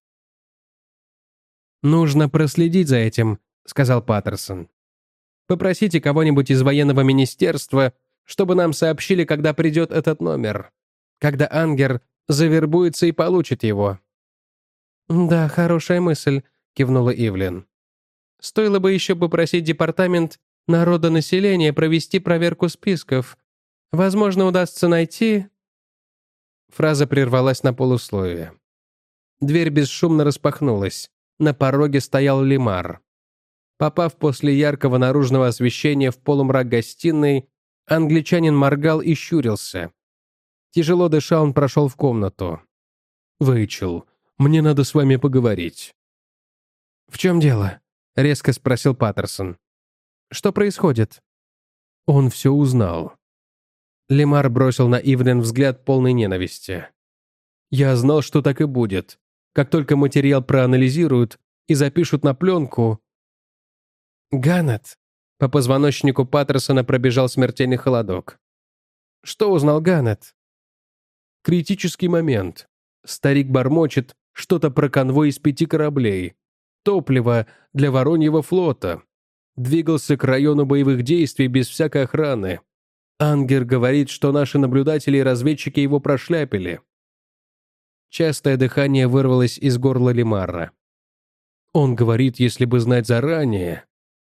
«Нужно проследить за этим», — сказал Паттерсон. «Попросите кого-нибудь из военного министерства, чтобы нам сообщили, когда придет этот номер, когда Ангер завербуется и получит его». «Да, хорошая мысль», — кивнула Ивлин. «Стоило бы еще попросить департамент народонаселения провести проверку списков. Возможно, удастся найти...» Фраза прервалась на полусловие. Дверь бесшумно распахнулась. На пороге стоял Лемар. Попав после яркого наружного освещения в полумрак гостиной, англичанин моргал и щурился. Тяжело дыша, он прошел в комнату. «Рэйчел, мне надо с вами поговорить». «В чем дело?» — резко спросил Паттерсон. «Что происходит?» Он все узнал. Лемар бросил на Ивлин взгляд полной ненависти. «Я знал, что так и будет. Как только материал проанализируют и запишут на пленку...» «Ганнет!» — по позвоночнику Паттерсона пробежал смертельный холодок. «Что узнал Ганнет?» «Критический момент. Старик бормочет что-то про конвой из 5 кораблей. Топливо для Вороньего флота. Двигался к району боевых действий без всякой охраны. Ангер говорит, что наши наблюдатели и разведчики его прошляпили». Частое дыхание вырвалось из горла Лемара. Он говорит, если бы знать заранее...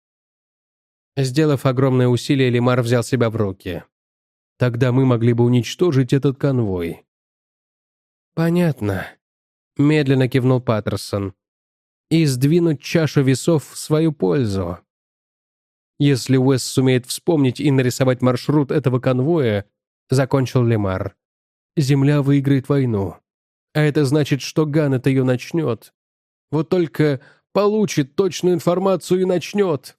Сделав огромное усилие, Лемар взял себя в руки. «Тогда мы могли бы уничтожить этот конвой». «Понятно», — медленно кивнул Паттерсон. «И сдвинуть чашу весов в свою пользу». «Если Уэс сумеет вспомнить и нарисовать маршрут этого конвоя», — закончил Лемар, — «Земля выиграет войну. А это значит, что Ганнет ее начнет. Вот только получит точную информацию и начнет».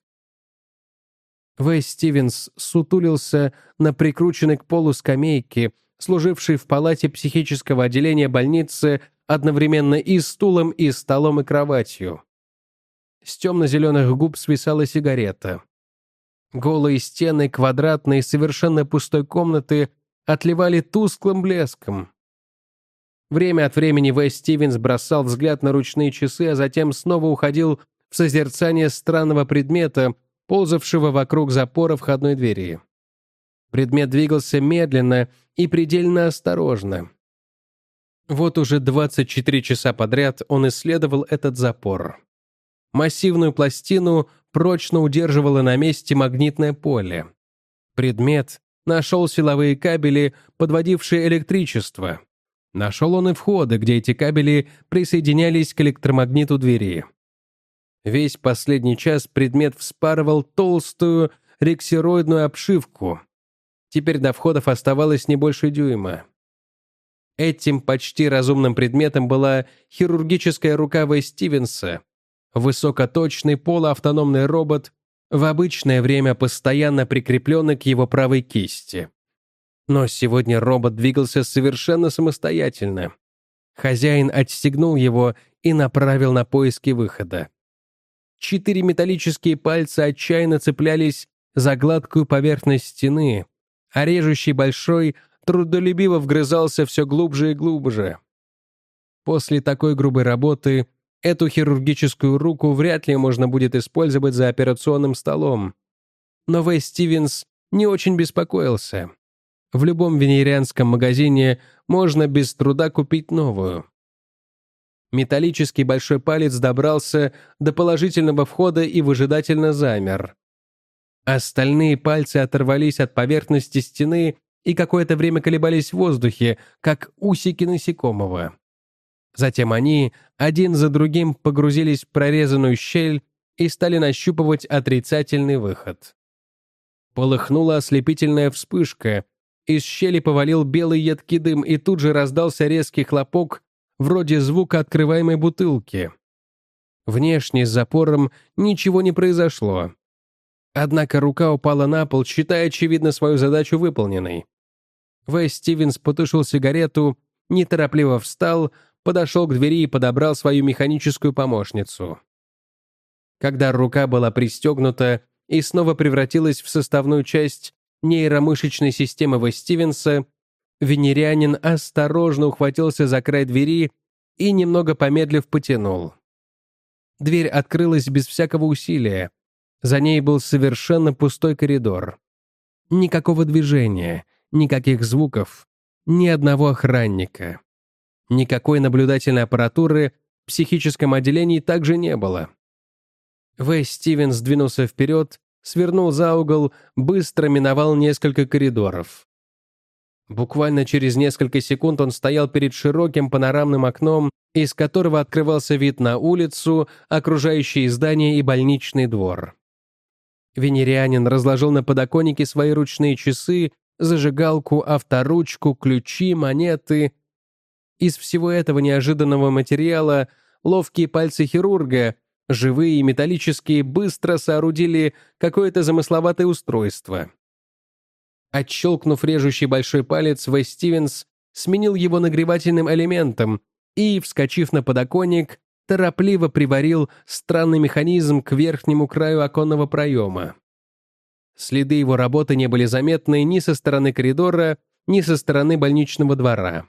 Вэс Стивенс сутулился на прикрученной к полу скамейке, служившей в палате психического отделения больницы одновременно и стулом, и столом, и кроватью. С темно-зеленых губ свисала сигарета. Голые стены квадратной, совершенно пустой комнаты отливали тусклым блеском. Время от времени Вэс Стивенс бросал взгляд на ручные часы, а затем снова уходил в созерцание странного предмета, ползавшего вокруг запора входной двери. Предмет двигался медленно и предельно осторожно. Вот уже 24 часа подряд он исследовал этот запор. Массивную пластину прочно удерживало на месте магнитное поле. Предмет нашел силовые кабели, подводившие электричество. Нашел он и входы, где эти кабели присоединялись к электромагниту двери. Весь последний час предмет вспарывал толстую рексироидную обшивку. Теперь до входов оставалось не больше дюйма. Этим почти разумным предметом была хирургическая рука Вэс Стивенса, высокоточный полуавтономный робот, в обычное время постоянно прикрепленный к его правой кисти. Но сегодня робот двигался совершенно самостоятельно. Хозяин отстегнул его и направил на поиски выхода. 4 металлические пальца отчаянно цеплялись за гладкую поверхность стены, а режущий большой трудолюбиво вгрызался все глубже и глубже. После такой грубой работы эту хирургическую руку вряд ли можно будет использовать за операционным столом. Но Вэс Стивенс не очень беспокоился. В любом венерианском магазине можно без труда купить новую. Металлический большой палец добрался до положительного входа и выжидательно замер. Остальные пальцы оторвались от поверхности стены и какое-то время колебались в воздухе, как усики насекомого. Затем они один за другим погрузились в прорезанную щель и стали нащупывать отрицательный выход. Полыхнула ослепительная вспышка, из щели повалил белый едкий дым, и тут же раздался резкий хлопок, вроде звука открываемой бутылки. Внешне с запором ничего не произошло. Однако рука упала на пол, считая, очевидно, свою задачу выполненной. Вэс Стивенс потушил сигарету, неторопливо встал, подошел к двери и подобрал свою механическую помощницу. Когда рука была пристегнута и снова превратилась в составную часть нейромышечной системы Вэс Стивенса, венерианин осторожно ухватился за край двери и, немного помедлив, потянул. Дверь открылась без всякого усилия. За ней был совершенно пустой коридор. Никакого движения, никаких звуков, ни одного охранника. Никакой наблюдательной аппаратуры в психическом отделении также не было. Вэс Стивенс двинулся вперед, свернул за угол, быстро миновал несколько коридоров. Буквально через несколько секунд он стоял перед широким панорамным окном, из которого открывался вид на улицу, окружающие здания и больничный двор. Венерианин разложил на подоконнике свои ручные часы, зажигалку, авторучку, ключи, монеты. Из всего этого неожиданного материала ловкие пальцы хирурга, живые и металлические, быстро соорудили какое-то замысловатое устройство. Отщелкнув режущий большой палец, Вэс Стивенс сменил его нагревательным элементом и, вскочив на подоконник, торопливо приварил странный механизм к верхнему краю оконного проема. Следы его работы не были заметны ни со стороны коридора, ни со стороны больничного двора.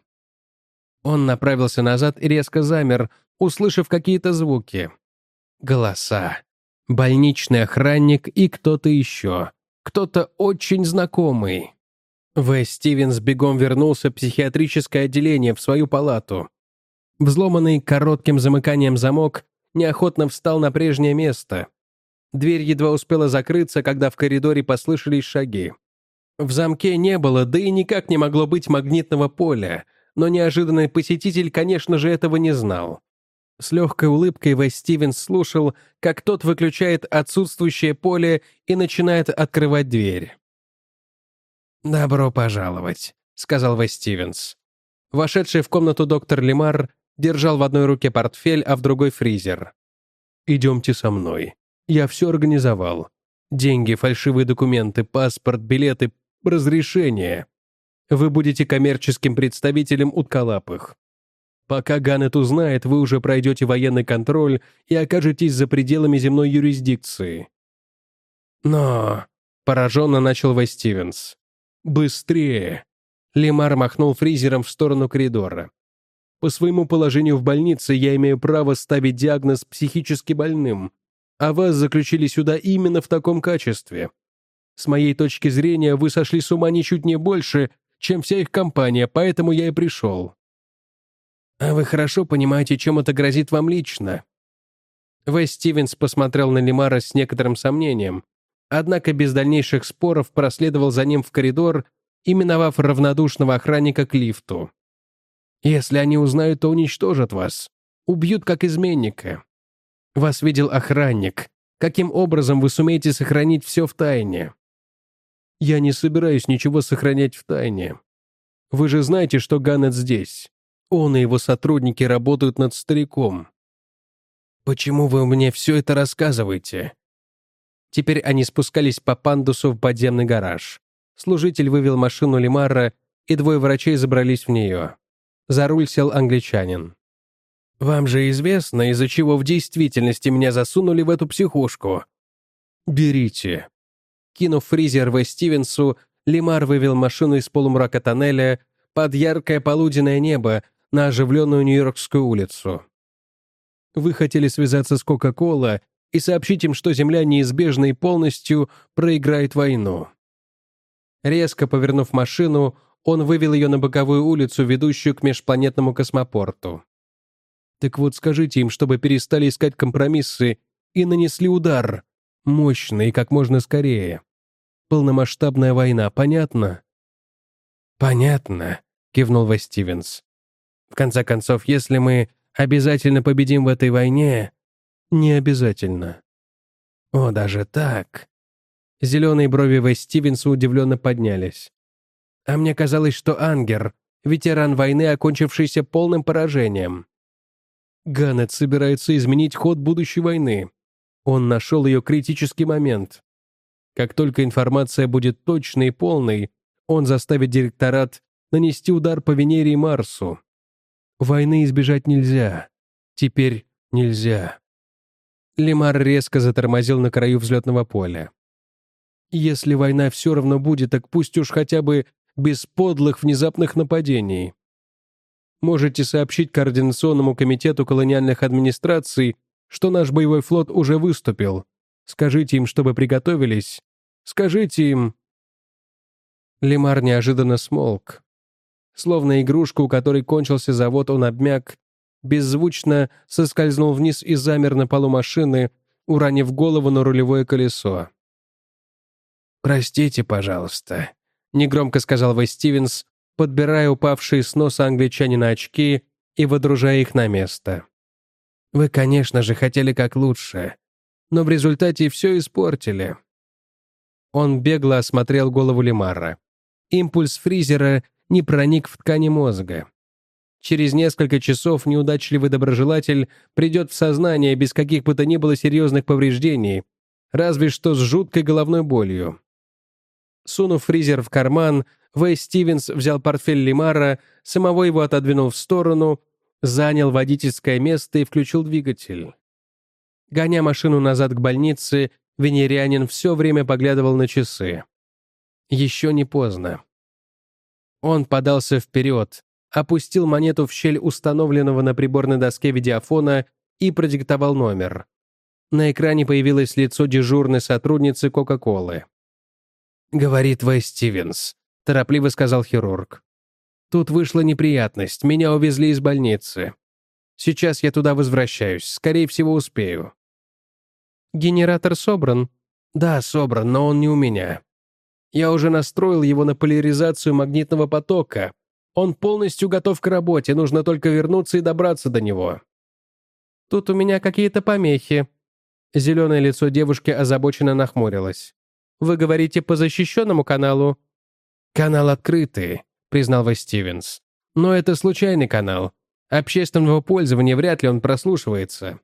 Он направился назад и резко замер, услышав какие-то звуки. Голоса. Больничный охранник и кто-то еще. Кто-то очень знакомый. Вэс Стивенс бегом вернулся в психиатрическое отделение, в свою палату. Взломанный коротким замыканием замок неохотно встал на прежнее место. Дверь едва успела закрыться, когда в коридоре послышались шаги. В замке не было, да и никак не могло быть магнитного поля, но неожиданный посетитель, конечно же, этого не знал. С легкой улыбкой Вэс Стивенс слушал, как тот выключает отсутствующее поле и начинает открывать дверь. «Добро пожаловать», — сказал Вэс Стивенс. Вошедший в комнату доктор Лемар держал в одной руке портфель, а в другой фризер. «Идемте со мной. Я все организовал. Деньги, фальшивые документы, паспорт, билеты, разрешение. Вы будете коммерческим представителем утколапых. Пока Ганнет узнает, вы уже пройдете военный контроль и окажетесь за пределами земной юрисдикции». «Но...» — пораженно начал Вэс Стивенс. «Быстрее!» Лемар махнул фризером в сторону коридора. «По своему положению в больнице я имею право ставить диагноз психически больным, а вас заключили сюда именно в таком качестве. С моей точки зрения, вы сошли с ума ничуть не больше, чем вся их компания, поэтому я и пришел». «А вы хорошо понимаете, чем это грозит вам лично?» Вэс Стивенс посмотрел на Лемара с некоторым сомнением, однако без дальнейших споров проследовал за ним в коридор и, миновав равнодушного охранника, к лифту. «Если они узнают, то уничтожат вас. Убьют как изменника. Вас видел охранник. Каким образом вы сумеете сохранить все в тайне?» «Я не собираюсь ничего сохранять в тайне. Вы же знаете, что Ганнет здесь. Он и его сотрудники работают над стариком. Почему вы мне все это рассказываете?» Теперь они спускались по пандусу в подземный гараж. Служитель вывел машину Лемара, и двое врачей забрались в нее. За руль сел англичанин. «Вам же известно, из-за чего в действительности меня засунули в эту психушку?» «Берите». Кинув фризер В. Стивенсу, Лимар вывел машину из полумрака тоннеля под яркое полуденное небо на оживленную Нью-Йоркскую улицу. «Вы хотели связаться с Кока-Кола и сообщить им, что Земля неизбежно и полностью проиграет войну». Резко повернув машину, он вывел ее на боковую улицу, ведущую к межпланетному космопорту. «Так вот, скажите им, чтобы перестали искать компромиссы и нанесли удар. Мощный и как можно скорее. Полномасштабная война, понятно?» «Понятно», — кивнул В. Стивенс. «В конце концов, если мы обязательно победим в этой войне...» «Не обязательно». «О, даже так?» Зеленые брови В. Стивенса удивленно поднялись. «А мне казалось, что Ангер — ветеран войны, окончившийся полным поражением». Ганнет собирается изменить ход будущей войны. Он нашел ее критический момент. Как только информация будет точной и полной, он заставит директорат нанести удар по Венере и Марсу. Войны избежать нельзя. Теперь нельзя. Лимар резко затормозил на краю взлетного поля. Если война все равно будет, так пусть уж хотя бы без подлых внезапных нападений. Можете сообщить Координационному комитету колониальных администраций, что наш боевой флот уже выступил. Скажите им, чтобы приготовились. Скажите им...» Лимар неожиданно смолк. Словно игрушка, у которой кончился завод, он обмяк, беззвучно соскользнул вниз и замер на полу машины, уронив голову на рулевое колесо. «Простите, пожалуйста», — негромко сказал В. Стивенс, подбирая упавшие с носа англичанина очки и водружая их на место. «Вы, конечно же, хотели как лучше, но в результате все испортили». Он бегло осмотрел голову Лимара. Импульс фризера не проник в ткани мозга. Через несколько часов неудачливый доброжелатель придет в сознание без каких бы то ни было серьезных повреждений, разве что с жуткой головной болью. Сунув фризер в карман, В. Стивенс взял портфель Лимара, самого его отодвинул в сторону, занял водительское место и включил двигатель. Гоня машину назад к больнице, венерианин все время поглядывал на часы. Еще не поздно. Он подался вперед, опустил монету в щель установленного на приборной доске видеофона и продиктовал номер. На экране появилось лицо дежурной сотрудницы Кока-Колы. «Говорит В. Стивенс», — торопливо сказал хирург. «Тут вышла неприятность, меня увезли из больницы. Сейчас я туда возвращаюсь, скорее всего, успею». «Генератор собран?» «Да, собран, но он не у меня. Я уже настроил его на поляризацию магнитного потока. Он полностью готов к работе, нужно только вернуться и добраться до него». «Тут у меня какие-то помехи». Зеленое лицо девушки озабоченно нахмурилось. «Вы говорите по защищенному каналу?» «Канал открытый», — признал В. Стивенс. «Но это случайный канал. Общественного пользования вряд ли он прослушивается».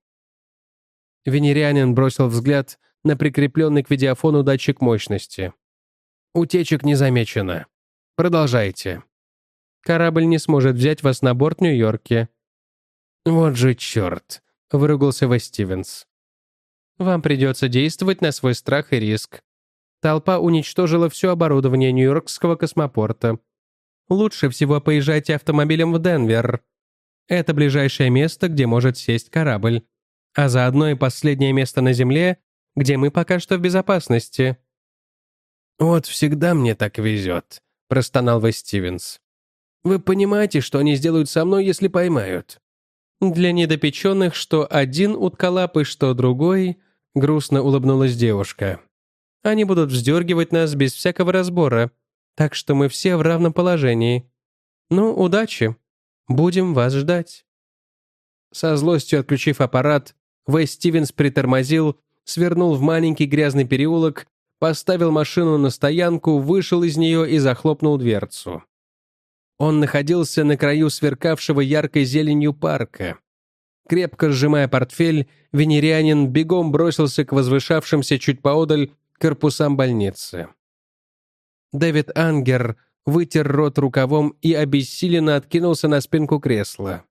Венерианин бросил взгляд на прикрепленный к видеофону датчик мощности. «Утечек не замечено. Продолжайте». «Корабль не сможет взять вас на борт в Нью-Йорке». «Вот же черт», — выругался В. Стивенс. «Вам придется действовать на свой страх и риск. Толпа уничтожила все оборудование Нью-Йоркского космопорта. Лучше всего поезжайте автомобилем в Денвер. Это ближайшее место, где может сесть корабль. А заодно и последнее место на Земле, где мы пока что в безопасности». «Вот всегда мне так везет», — простонал В. Стивенс. «Вы понимаете, что они сделают со мной, если поймают?» «Для недопеченных, что один утколапый, что другой», — грустно улыбнулась девушка. «Они будут вздергивать нас без всякого разбора, так что мы все в равном положении. Ну, удачи. Будем вас ждать». Со злостью отключив аппарат, В. Стивенс притормозил, свернул в маленький грязный переулок, поставил машину на стоянку, вышел из нее и захлопнул дверцу. Он находился на краю сверкавшего яркой зеленью парка. Крепко сжимая портфель, венерианин бегом бросился к возвышавшимся чуть поодаль корпусам больницы. Дэвид Ангер вытер рот рукавом и обессиленно откинулся на спинку кресла.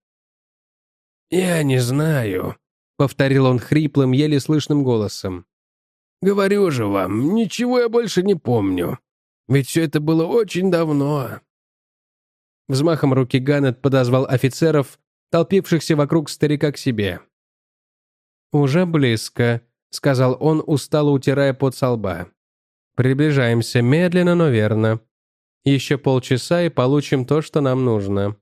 «Я не знаю», — повторил он хриплым, еле слышным голосом. «Говорю же вам, ничего я больше не помню. Ведь все это было очень давно». Взмахом руки Ганнет подозвал офицеров, толпившихся вокруг старика, к себе. «Уже близко», — сказал он, устало утирая пот со лба. «Приближаемся медленно, но верно. Еще полчаса и получим то, что нам нужно».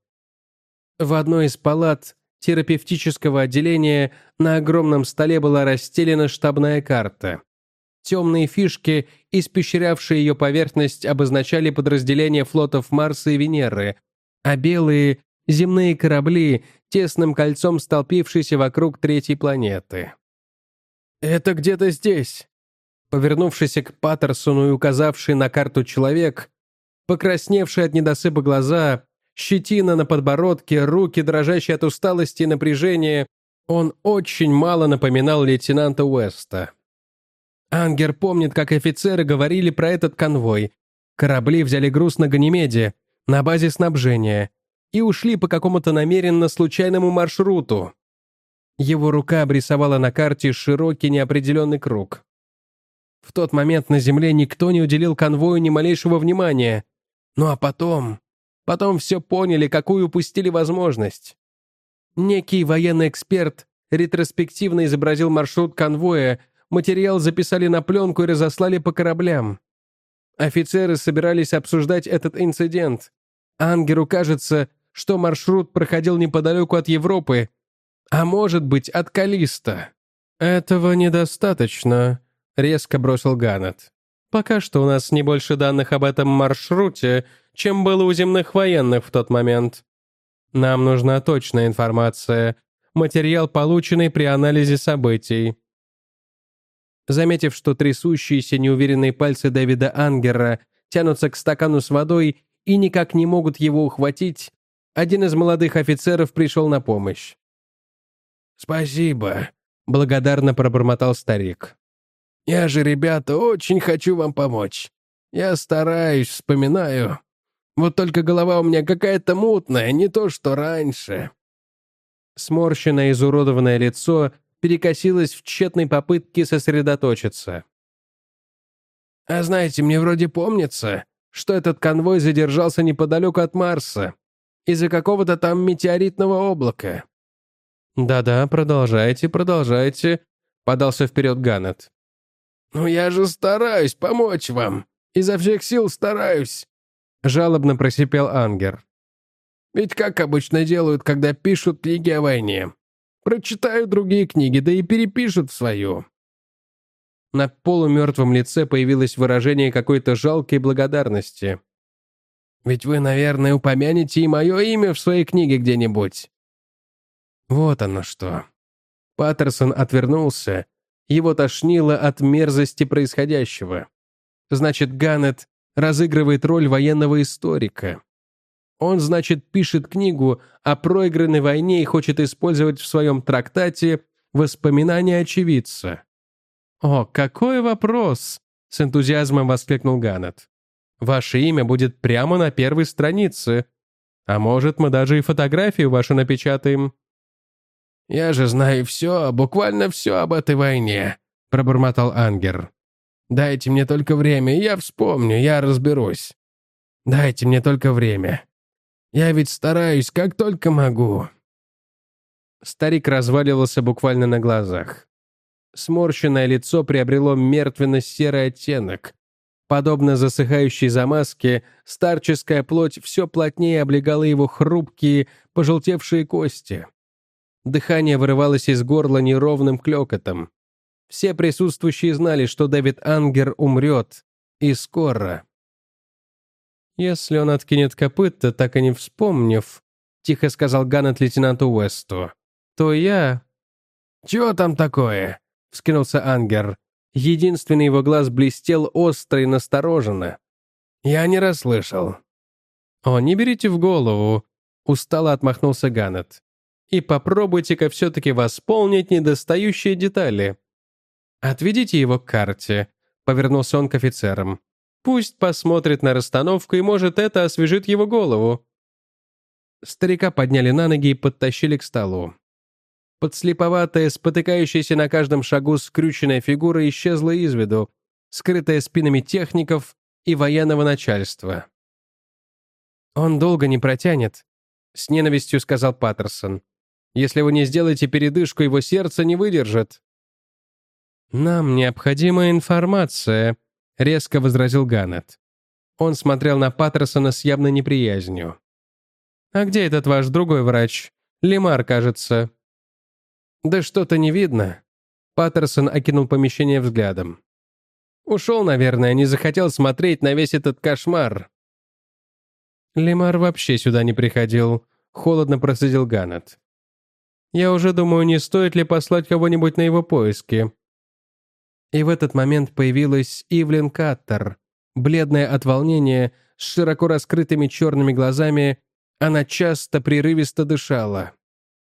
В одной из палат терапевтического отделения на огромном столе была расстелена штабная карта. Темные фишки, испещрявшие ее поверхность, обозначали подразделения флотов Марса и Венеры, а белые — земные корабли, тесным кольцом столпившиеся вокруг третьей планеты. «Это где-то здесь», — повернувшийся к Паттерсону и указавший на карту человек, покрасневший от недосыпа глаза, щетина на подбородке, руки, дрожащие от усталости и напряжения, он очень мало напоминал лейтенанта Уэста. Ангер помнит, как офицеры говорили про этот конвой. Корабли взяли груз на Ганимеде, на базе снабжения, и ушли по какому-то намеренно случайному маршруту. Его рука обрисовала на карте широкий неопределенный круг. В тот момент на Земле никто не уделил конвою ни малейшего внимания. Ну а потом все поняли, какую упустили возможность. Некий военный эксперт ретроспективно изобразил маршрут конвоя, материал записали на пленку и разослали по кораблям. Офицеры собирались обсуждать этот инцидент. Ангеру кажется, что маршрут проходил неподалеку от Европы, а может быть, от Каллиста. «Этого недостаточно», — резко бросил Ганнет. «Пока что у нас не больше данных об этом маршруте, чем было у земных военных в тот момент. Нам нужна точная информация, материал, полученный при анализе событий». Заметив, что трясущиеся неуверенные пальцы Дэвида Ангера тянутся к стакану с водой и никак не могут его ухватить, один из молодых офицеров пришел на помощь. «Спасибо», — благодарно пробормотал старик. «Я же, ребята, очень хочу вам помочь. Я стараюсь, вспоминаю. Вот только голова у меня какая-то мутная, не то что раньше». Сморщенное изуродованное лицо перекосилось в тщетной попытке сосредоточиться. «А знаете, мне вроде помнится, что этот конвой задержался неподалеку от Марса, из-за какого-то там метеоритного облака». «Да-да, продолжайте», — подался вперед Ганнет. «Ну я же стараюсь помочь вам, изо всех сил стараюсь», — жалобно просипел Ангер. «Ведь как обычно делают, когда пишут книги о войне? Прочитают другие книги, да и перепишут в свою». На полумертвом лице появилось выражение какой-то жалкой благодарности. «Ведь вы, наверное, упомянете и мое имя в своей книге где-нибудь». Вот оно что. Паттерсон отвернулся. Его тошнило от мерзости происходящего. Значит, Ганнет разыгрывает роль военного историка. Он, значит, пишет книгу о проигранной войне и хочет использовать в своем трактате воспоминания очевидца. «О, какой вопрос!» — с энтузиазмом воскликнул Ганнет. «Ваше имя будет прямо на первой странице. А может, мы даже и фотографию вашу напечатаем». «Я же знаю все, буквально все об этой войне», — пробормотал Ангер. «Дайте мне только время, я вспомню, я разберусь. Дайте мне только время. Я ведь стараюсь, как только могу». Старик разваливался буквально на глазах. Сморщенное лицо приобрело мертвенно-серый оттенок. Подобно засыхающей замазке, старческая плоть все плотнее облегала его хрупкие, пожелтевшие кости. Дыхание вырывалось из горла неровным клёкотом. Все присутствующие знали, что Дэвид Ангер умрет. И скоро. «Если он откинет копыта, так и не вспомнив», — тихо сказал Ганнет лейтенанту Уэсту, — «то я...» «Чего там такое?» — вскинулся Ангер. Единственный его глаз блестел остро и настороженно. «Я не расслышал». «О, не берите в голову», — устало отмахнулся Ганнет. «И попробуйте-ка все-таки восполнить недостающие детали. Отведите его к карте», — повернулся он к офицерам. Пусть посмотрит на расстановку, и, может, это освежит его голову». Старика подняли на ноги и подтащили к столу. Подслеповатая, спотыкающаяся на каждом шагу скрюченная фигура исчезла из виду, скрытая спинами техников и военного начальства. «Он долго не протянет», — с ненавистью сказал Паттерсон. «Если вы не сделаете передышку, его сердце не выдержит». «Нам необходима информация», — резко возразил Ганнет. Он смотрел на Паттерсона с явной неприязнью. «А где этот ваш другой врач? Лемар, кажется». «Да что-то не видно». Паттерсон окинул помещение взглядом. «Ушел, наверное, не захотел смотреть на весь этот кошмар». «Лемар вообще сюда не приходил», — холодно процедил Ганнет. «Я уже думаю, не стоит ли послать кого-нибудь на его поиски». И в этот момент появилась Ивлин Каттер, бледная от волнения, с широко раскрытыми черными глазами. Она часто, прерывисто дышала.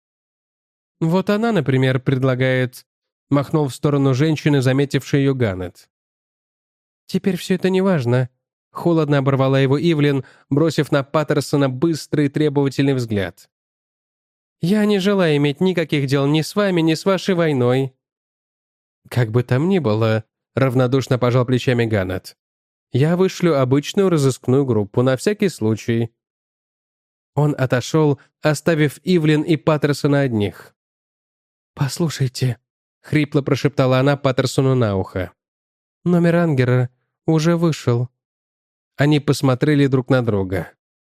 «Вот она, например, предлагает», — махнул в сторону женщины, заметившей ее Ганнет. «Теперь все это неважно», — холодно оборвала его Ивлин, бросив на Паттерсона быстрый и требовательный взгляд. «Я не желаю иметь никаких дел ни с вами, ни с вашей войной». «Как бы там ни было», — равнодушно пожал плечами Ганнет. «Я вышлю обычную разыскную группу на всякий случай». Он отошел, оставив Ивлин и Паттерсона одних. «Послушайте», — хрипло прошептала она Паттерсону на ухо. «Номер Ангера уже вышел». Они посмотрели друг на друга.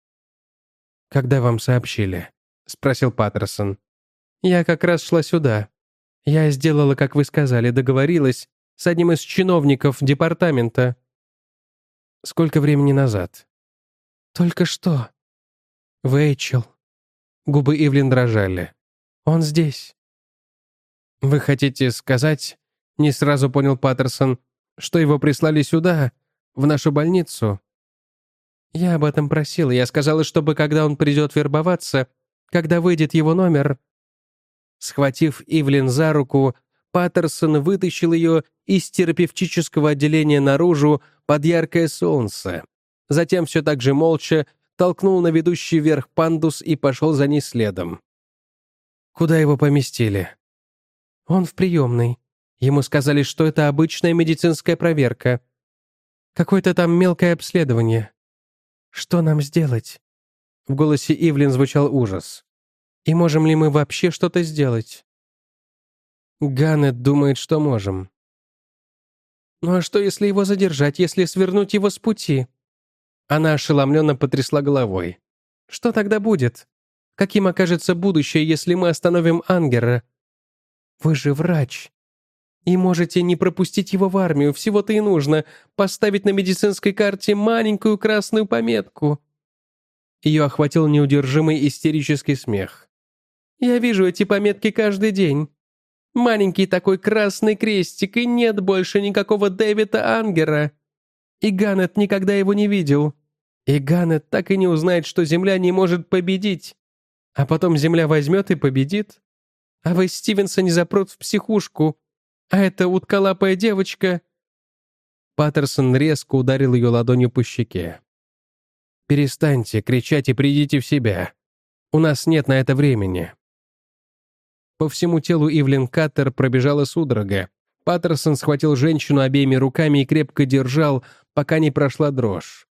«Когда вам сообщили?» — спросил Паттерсон. «Я как раз шла сюда. Я сделала, как вы сказали, договорилась с одним из чиновников департамента». «Сколько времени назад?» «Только что». «Вэйчел». Губы Ивлин дрожали. «Он здесь». «Вы хотите сказать, — не сразу понял Паттерсон, — что его прислали сюда, в нашу больницу?» «Я об этом просила. Я сказала, чтобы, когда он придет вербоваться, когда выйдет его номер...» Схватив Ивлин за руку, Паттерсон вытащил ее из терапевтического отделения наружу под яркое солнце. Затем все так же молча толкнул на ведущий вверх пандус и пошел за ней следом. «Куда его поместили?» «Он в приемной. Ему сказали, что это обычная медицинская проверка. Какое-то там мелкое обследование. Что нам сделать?» В голосе Ивлин звучал ужас. «И можем ли мы вообще что-то сделать?» «Ганнет думает, что можем». «Ну а что, если его задержать, если свернуть его с пути?» Она ошеломленно потрясла головой. «Что тогда будет? Каким окажется будущее, если мы остановим Ангера? Вы же врач. И можете не пропустить его в армию, всего-то и нужно поставить на медицинской карте маленькую красную пометку». Ее охватил неудержимый истерический смех. «Я вижу эти пометки каждый день. Маленький такой красный крестик, и нет больше никакого Дэвида Ангера. И Ганнет никогда его не видел. И Ганнет так и не узнает, что Земля не может победить. А потом Земля возьмет и победит. А вы Стивенса не запрут в психушку. А эта утколапая девочка...» Паттерсон резко ударил ее ладонью по щеке. «Перестаньте кричать и придите в себя. У нас нет на это времени». По всему телу Ивлин Каттер пробежала судорога. Паттерсон схватил женщину обеими руками и крепко держал, пока не прошла дрожь.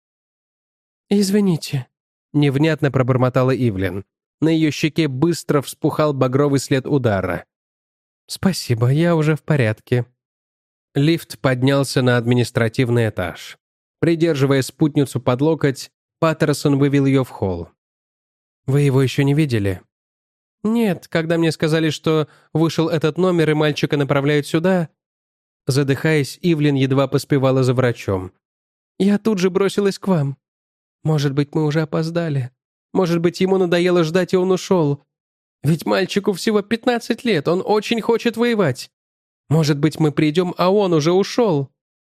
«Извините», — невнятно пробормотала Ивлин. На ее щеке быстро вспухал багровый след удара. «Спасибо, я уже в порядке». Лифт поднялся на административный этаж. Придерживая спутницу под локоть, Паттерсон вывел ее в холл. «Вы его еще не видели?» «Нет, когда мне сказали, что вышел этот номер и мальчика направляют сюда...» Задыхаясь, Ивлин едва поспевала за врачом. «Я тут же бросилась к вам. Может быть, мы уже опоздали. Может быть, ему надоело ждать, и он ушел. Ведь мальчику всего 15 лет, он очень хочет воевать. Может быть, мы придем, а он уже ушел».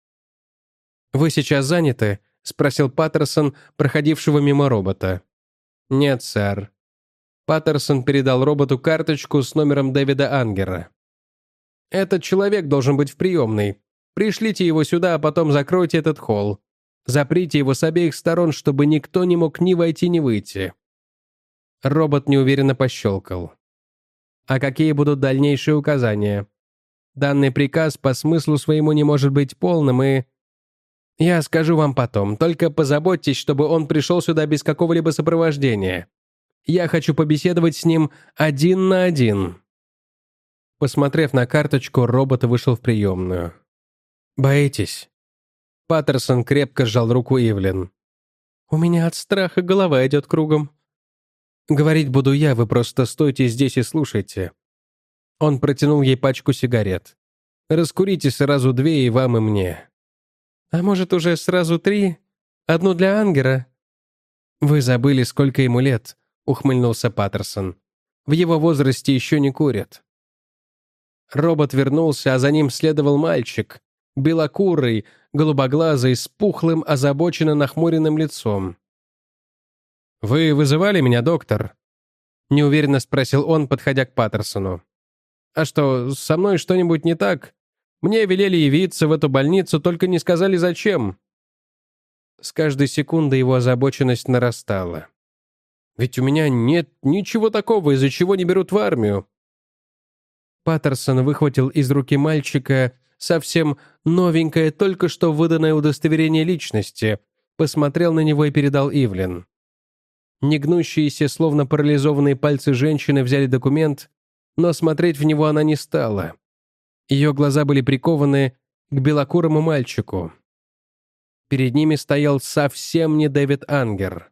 «Вы сейчас заняты?» — спросил Паттерсон, проходившего мимо робота. «Нет, сэр». Паттерсон передал роботу карточку с номером Дэвида Ангера. «Этот человек должен быть в приемной. Пришлите его сюда, а потом закройте этот холл. Заприте его с обеих сторон, чтобы никто не мог ни войти, ни выйти». Робот неуверенно пощелкал. «А какие будут дальнейшие указания? Данный приказ по смыслу своему не может быть полным и...» «Я скажу вам потом, только позаботьтесь, чтобы он пришел сюда без какого-либо сопровождения. Я хочу побеседовать с ним 1 на 1». Посмотрев на карточку, робот вышел в приемную. «Боитесь?» Паттерсон крепко сжал руку Ивлин. «У меня от страха голова идет кругом». «Говорить буду я, вы просто стойте здесь и слушайте». Он протянул ей пачку сигарет. «Раскурите сразу 2 и вам, и мне». «А может, уже сразу 3? Одну для Ангера?» «Вы забыли, сколько ему лет», — ухмыльнулся Паттерсон. «В его возрасте еще не курят». Робот вернулся, а за ним следовал мальчик, белокурый, голубоглазый, с пухлым, озабоченно нахмуренным лицом. «Вы вызывали меня, доктор?» — неуверенно спросил он, подходя к Паттерсону. «А что, со мной что-нибудь не так? Мне велели явиться в эту больницу, только не сказали, зачем». С каждой секундой его озабоченность нарастала. «Ведь у меня нет ничего такого, из-за чего не берут в армию». Паттерсон выхватил из руки мальчика совсем новенькое, только что выданное удостоверение личности, посмотрел на него и передал Ивлин. Негнущиеся, словно парализованные пальцы женщины взяли документ, но смотреть в него она не стала. Ее глаза были прикованы к белокурому мальчику. Перед ними стоял совсем не Дэвид Ангер.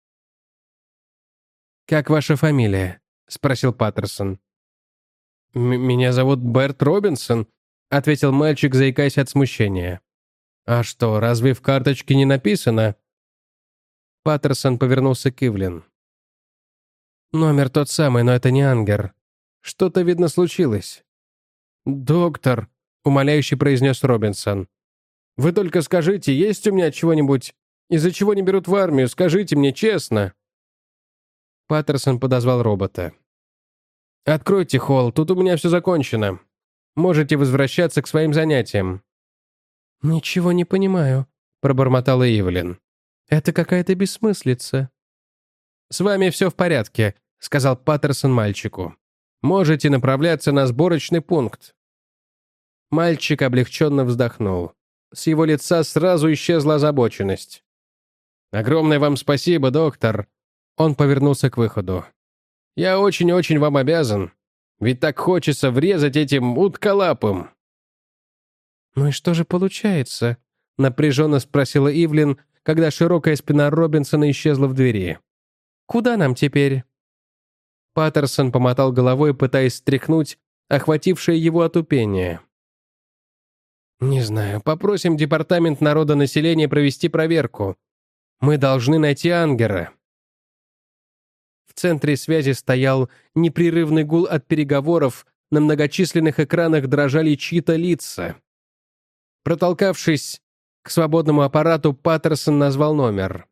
«Как ваша фамилия?» — спросил Паттерсон. «Меня зовут Берт Робинсон», — ответил мальчик, заикаясь от смущения. «А что, разве в карточке не написано?» Паттерсон повернулся к Ивлин. «Номер тот самый, но это не Ангер. Что-то, видно, случилось». «Доктор», — умоляюще произнес Робинсон, «вы только скажите, есть у меня чего-нибудь, из-за чего не берут в армию, скажите мне честно». Паттерсон подозвал робота. «Откройте холл, тут у меня все закончено. Можете возвращаться к своим занятиям». «Ничего не понимаю», — пробормотала Ивлин. «Это какая-то бессмыслица». «С вами все в порядке», — сказал Паттерсон мальчику. «Можете направляться на сборочный пункт». Мальчик облегченно вздохнул. С его лица сразу исчезла озабоченность. «Огромное вам спасибо, доктор». Он повернулся к выходу. «Я очень-очень вам обязан. Ведь так хочется врезать этим утколапым». «Ну и что же получается?» — напряженно спросила Ивлин, когда широкая спина Робинсона исчезла в двери. «Куда нам теперь?» Паттерсон помотал головой, пытаясь стряхнуть охватившее его отупение. «Не знаю, попросим Департамент народонаселения провести проверку. Мы должны найти Ангера». В центре связи стоял непрерывный гул от переговоров, на многочисленных экранах дрожали чьи-то лица. Протолкавшись к свободному аппарату, Паттерсон назвал номер.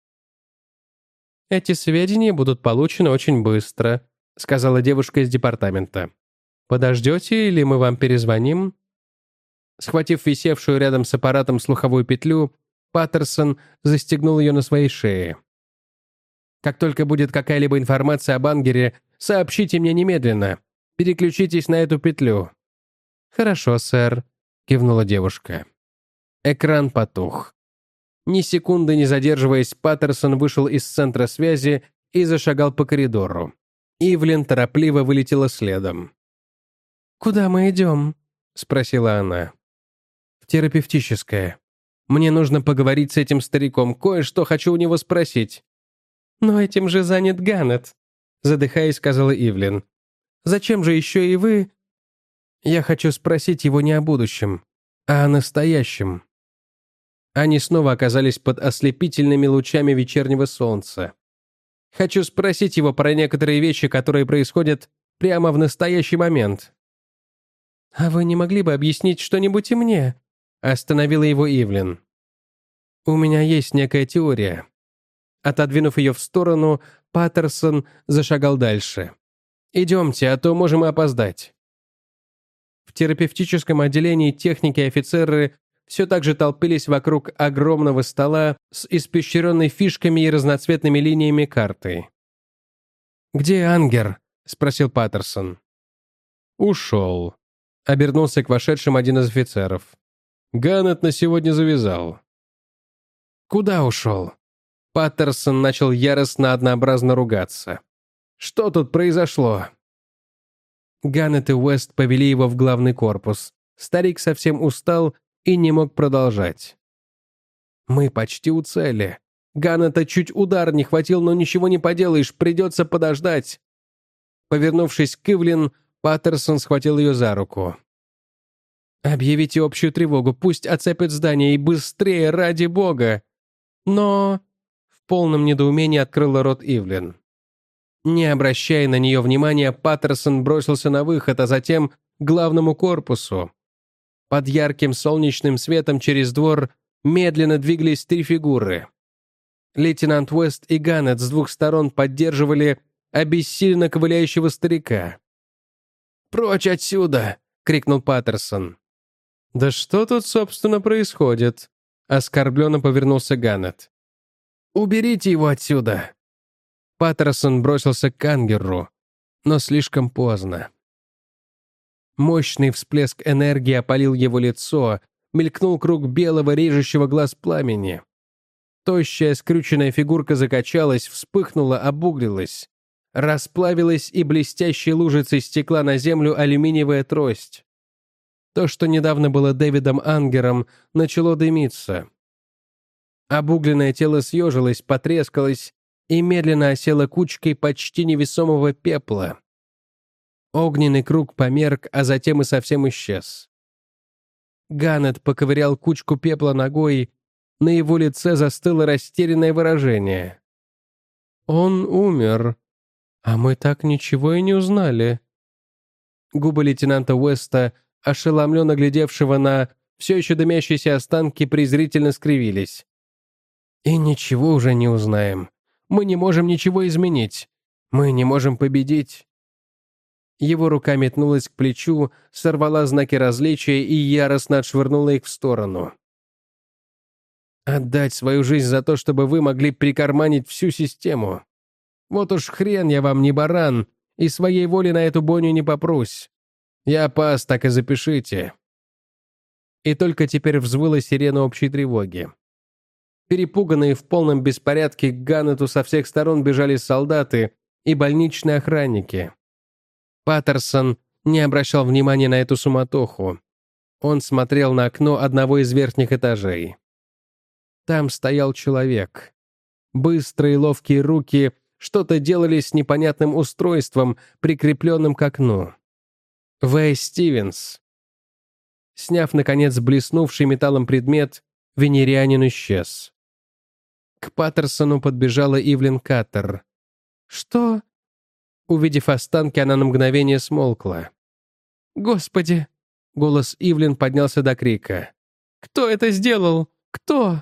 «Эти сведения будут получены очень быстро», — сказала девушка из департамента. «Подождете или мы вам перезвоним?» Схватив висевшую рядом с аппаратом слуховую петлю, Паттерсон застегнул ее на своей шее. «Как только будет какая-либо информация об Ангере, сообщите мне немедленно. Переключитесь на эту петлю». «Хорошо, сэр», — кивнула девушка. Экран потух. Ни секунды не задерживаясь, Паттерсон вышел из центра связи и зашагал по коридору. Ивлин торопливо вылетела следом. «Куда мы идем?» — спросила она. «В терапевтическое. Мне нужно поговорить с этим стариком, кое-что хочу у него спросить». «Но этим же занят Ганнет», — задыхаясь, сказала Ивлин. «Зачем же еще и вы?» «Я хочу спросить его не о будущем, а о настоящем». Они снова оказались под ослепительными лучами вечернего солнца. «Хочу спросить его про некоторые вещи, которые происходят прямо в настоящий момент». «А вы не могли бы объяснить что-нибудь и мне?» — остановила его Ивлин. «У меня есть некая теория». Отодвинув ее в сторону, Паттерсон зашагал дальше. «Идемте, а то можем и опоздать». В терапевтическом отделении техники и офицеры все так же толпились вокруг огромного стола с испещренной фишками и разноцветными линиями картой. «Где Ангер?» — спросил Паттерсон. «Ушел», — обернулся к вошедшим один из офицеров. «Ганнет на сегодня завязал». «Куда ушел?» Паттерсон начал яростно однообразно ругаться. «Что тут произошло?» Ганнет и Уэст повели его в главный корпус. Старик совсем устал и не мог продолжать. «Мы почти у цели. Ганнета чуть удар не хватил, но ничего не поделаешь, придется подождать». Повернувшись к Ивлин, Паттерсон схватил ее за руку. «Объявите общую тревогу, пусть оцепят здание, и быстрее, ради бога!» «Но...» — в полном недоумении открыла рот Ивлин. Не обращая на нее внимания, Паттерсон бросился на выход, а затем к главному корпусу. Под ярким солнечным светом через двор медленно двигались 3 фигуры. Лейтенант Уэст и Ганнет с 2 сторон поддерживали обессиленно ковыляющего старика. «Прочь отсюда!» — крикнул Паттерсон. «Да что тут, собственно, происходит?» — оскорбленно повернулся Ганнет. «Уберите его отсюда!» Паттерсон бросился к Ангеру, но слишком поздно. Мощный всплеск энергии опалил его лицо, мелькнул круг белого режущего глаз пламени. Тощая скрюченная фигурка закачалась, вспыхнула, обуглилась. Расплавилась и блестящей лужицей стекла на землю алюминиевая трость. То, что недавно было Дэвидом Ангером, начало дымиться. Обугленное тело съежилось, потрескалось и медленно осело кучкой почти невесомого пепла. Огненный круг померк, а затем и совсем исчез. Ганнет поковырял кучку пепла ногой, на его лице застыло растерянное выражение. «Он умер, а мы так ничего и не узнали». Губы лейтенанта Уэста, ошеломленно глядевшего на все еще дымящиеся останки, презрительно скривились. «И ничего уже не узнаем. Мы не можем ничего изменить. Мы не можем победить». Его рука метнулась к плечу, сорвала знаки различия и яростно отшвырнула их в сторону. «Отдать свою жизнь за то, чтобы вы могли прикарманить всю систему. Вот уж хрен я вам не баран, и своей воли на эту бойню не попрусь. Я пас, так и запишите». И только теперь взвыла сирена общей тревоги. Перепуганные в полном беспорядке к Ганнету со всех сторон бежали солдаты и больничные охранники. Паттерсон не обращал внимания на эту суматоху. Он смотрел на окно одного из верхних этажей. Там стоял человек. Быстрые ловкие руки что-то делали с непонятным устройством, прикрепленным к окну. В. Стивенс. Сняв, наконец, блеснувший металлом предмет, венерианин исчез. К Паттерсону подбежала Ивлин Каттер. «Что?» Увидев останки, она на мгновение смолкла. «Господи!» Голос Ивлин поднялся до крика. «Кто это сделал? Кто?»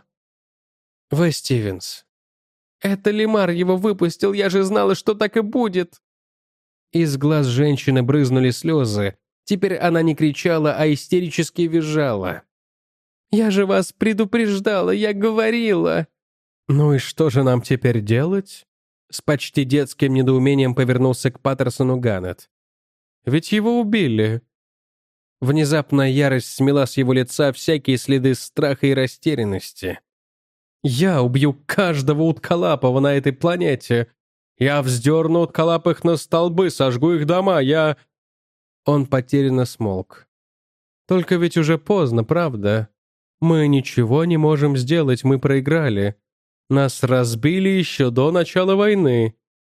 «В. Стивенс». «Это Лимар его выпустил, я же знала, что так и будет!» Из глаз женщины брызнули слезы. Теперь она не кричала, а истерически визжала. «Я же вас предупреждала, я говорила!» «Ну и что же нам теперь делать?» С почти детским недоумением повернулся к Паттерсону Ганнет. «Ведь его убили». Внезапная ярость смела с его лица всякие следы страха и растерянности. «Я убью каждого утколапого на этой планете. Я вздерну утколапых на столбы, сожгу их дома, я...» Он потерянно смолк. «Только ведь уже поздно, правда? Мы ничего не можем сделать, мы проиграли. Нас разбили еще до начала войны».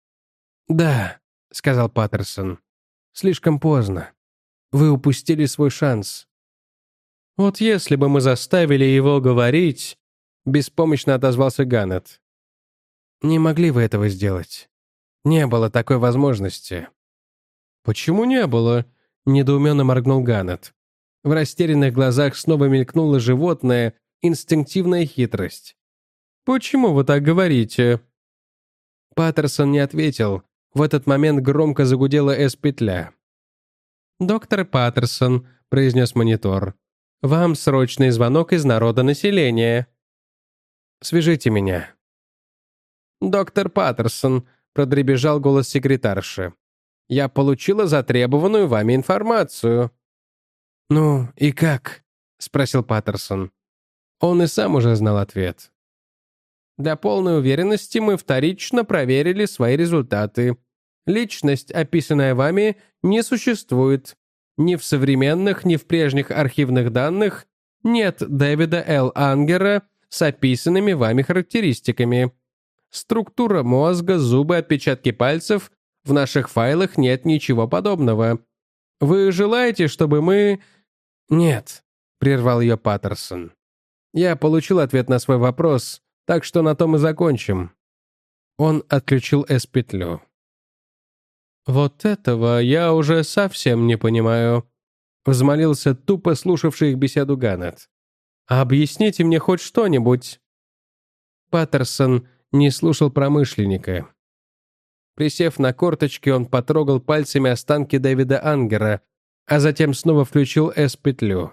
«Да», — сказал Паттерсон. «Слишком поздно. Вы упустили свой шанс». «Вот если бы мы заставили его говорить», — беспомощно отозвался Ганнет. «Не могли вы этого сделать. Не было такой возможности». «Почему не было?» — недоуменно моргнул Ганнет. В растерянных глазах снова мелькнула животная, инстинктивная хитрость. «Почему вы так говорите?» Паттерсон не ответил. В этот момент громко загудела С-петля. «Доктор Паттерсон», — произнес монитор, — Вам срочный звонок из народонаселения. Свяжите меня». «Доктор Паттерсон», — продребезжал голос секретарши. «Я получила затребованную вами информацию». «Ну, и как?» — спросил Паттерсон. Он и сам уже знал ответ. «Для полной уверенности мы вторично проверили свои результаты. Личность, описанная вами, не существует. Ни в современных, ни в прежних архивных данных нет Дэвида Л. Ангера с описанными вами характеристиками. Структура мозга, зубы, отпечатки пальцев — в наших файлах нет ничего подобного. Вы желаете, чтобы мы...» «Нет», — прервал ее Паттерсон. «Я получил ответ на свой вопрос, так что на том и закончим». Он отключил S-петлю. «Вот этого я уже совсем не понимаю», — взмолился тупо слушавший их беседу Ганнет. «Объясните мне хоть что-нибудь». Паттерсон не слушал промышленника. Присев на корточки, он потрогал пальцами останки Дэвида Ангера, а затем снова включил S-петлю.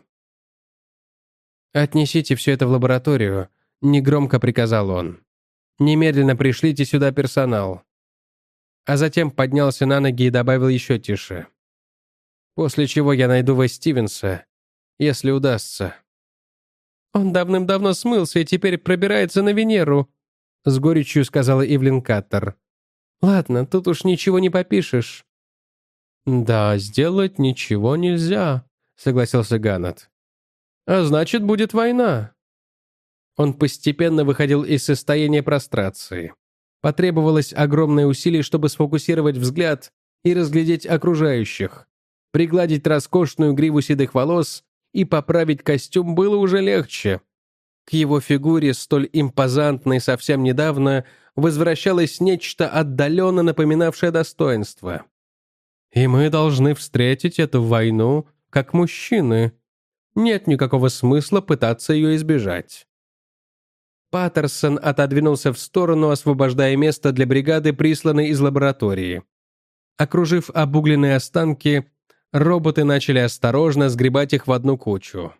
«Отнесите все это в лабораторию», — негромко приказал он. «Немедленно пришлите сюда персонал». А затем поднялся на ноги и добавил еще тише. «После чего я найду Вэс Стивенса, если удастся». «Он давным-давно смылся и теперь пробирается на Венеру», — с горечью сказала Ивлин Каттер. «Ладно, тут уж ничего не попишешь». «Да, сделать ничего нельзя», — согласился Ганнет. «А значит, будет война». Он постепенно выходил из состояния прострации. Потребовалось огромное усилие, чтобы сфокусировать взгляд и разглядеть окружающих. Пригладить роскошную гриву седых волос и поправить костюм было уже легче. К его фигуре, столь импозантной совсем недавно, возвращалось нечто отдаленно напоминавшее достоинство. «И мы должны встретить эту войну как мужчины. Нет никакого смысла пытаться ее избежать». Паттерсон отодвинулся в сторону, освобождая место для бригады, присланной из лаборатории. Окружив обугленные останки, роботы начали осторожно сгребать их в одну кучу.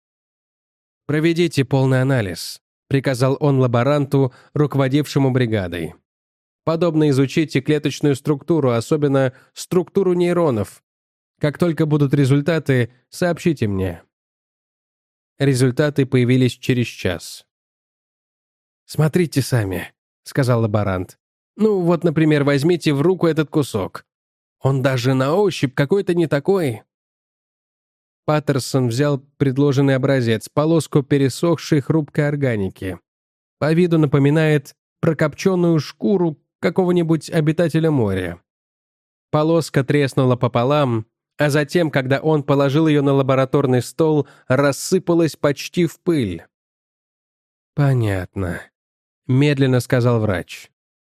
«Проведите полный анализ», — приказал он лаборанту, руководившему бригадой. «Подробно изучите клеточную структуру, особенно структуру нейронов. Как только будут результаты, сообщите мне». Результаты появились через час. «Смотрите сами», — сказал лаборант. «Ну вот, например, возьмите в руку этот кусок. Он даже на ощупь какой-то не такой». Паттерсон взял предложенный образец, полоску пересохшей хрупкой органики. По виду напоминает прокопченную шкуру какого-нибудь обитателя моря. Полоска треснула пополам, а затем, когда он положил ее на лабораторный стол, рассыпалась почти в пыль. «Понятно», — медленно сказал врач.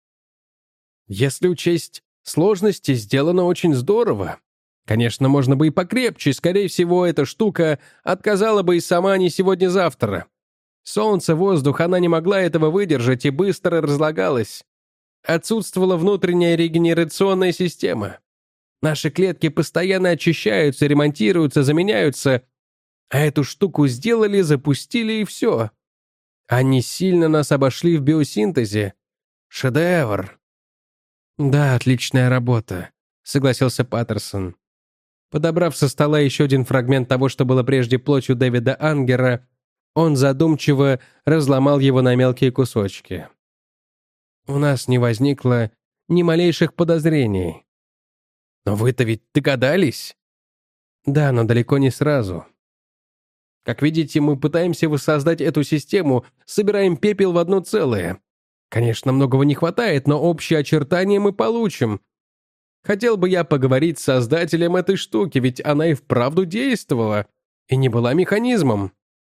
«Если учесть сложности, сделано очень здорово. Конечно, можно бы и покрепче, скорее всего, эта штука отказала бы и сама не сегодня-завтра. Солнце, воздух, она не могла этого выдержать и быстро разлагалась. Отсутствовала внутренняя регенерационная система. Наши клетки постоянно очищаются, ремонтируются, заменяются, а эту штуку сделали, запустили и все. Они сильно нас обошли в биосинтезе. Шедевр!» «Да, отличная работа», — согласился Паттерсон. Подобрав со стола еще один фрагмент того, что было прежде плотью Дэвида Ангера, он задумчиво разломал его на мелкие кусочки. «У нас не возникло ни малейших подозрений». «Но вы-то ведь догадались?» «Да, но далеко не сразу. Как видите, мы пытаемся воссоздать эту систему, собираем пепел в одно целое. Конечно, многого не хватает, но общие очертания мы получим. Хотел бы я поговорить с создателем этой штуки, ведь она и вправду действовала, и не была механизмом».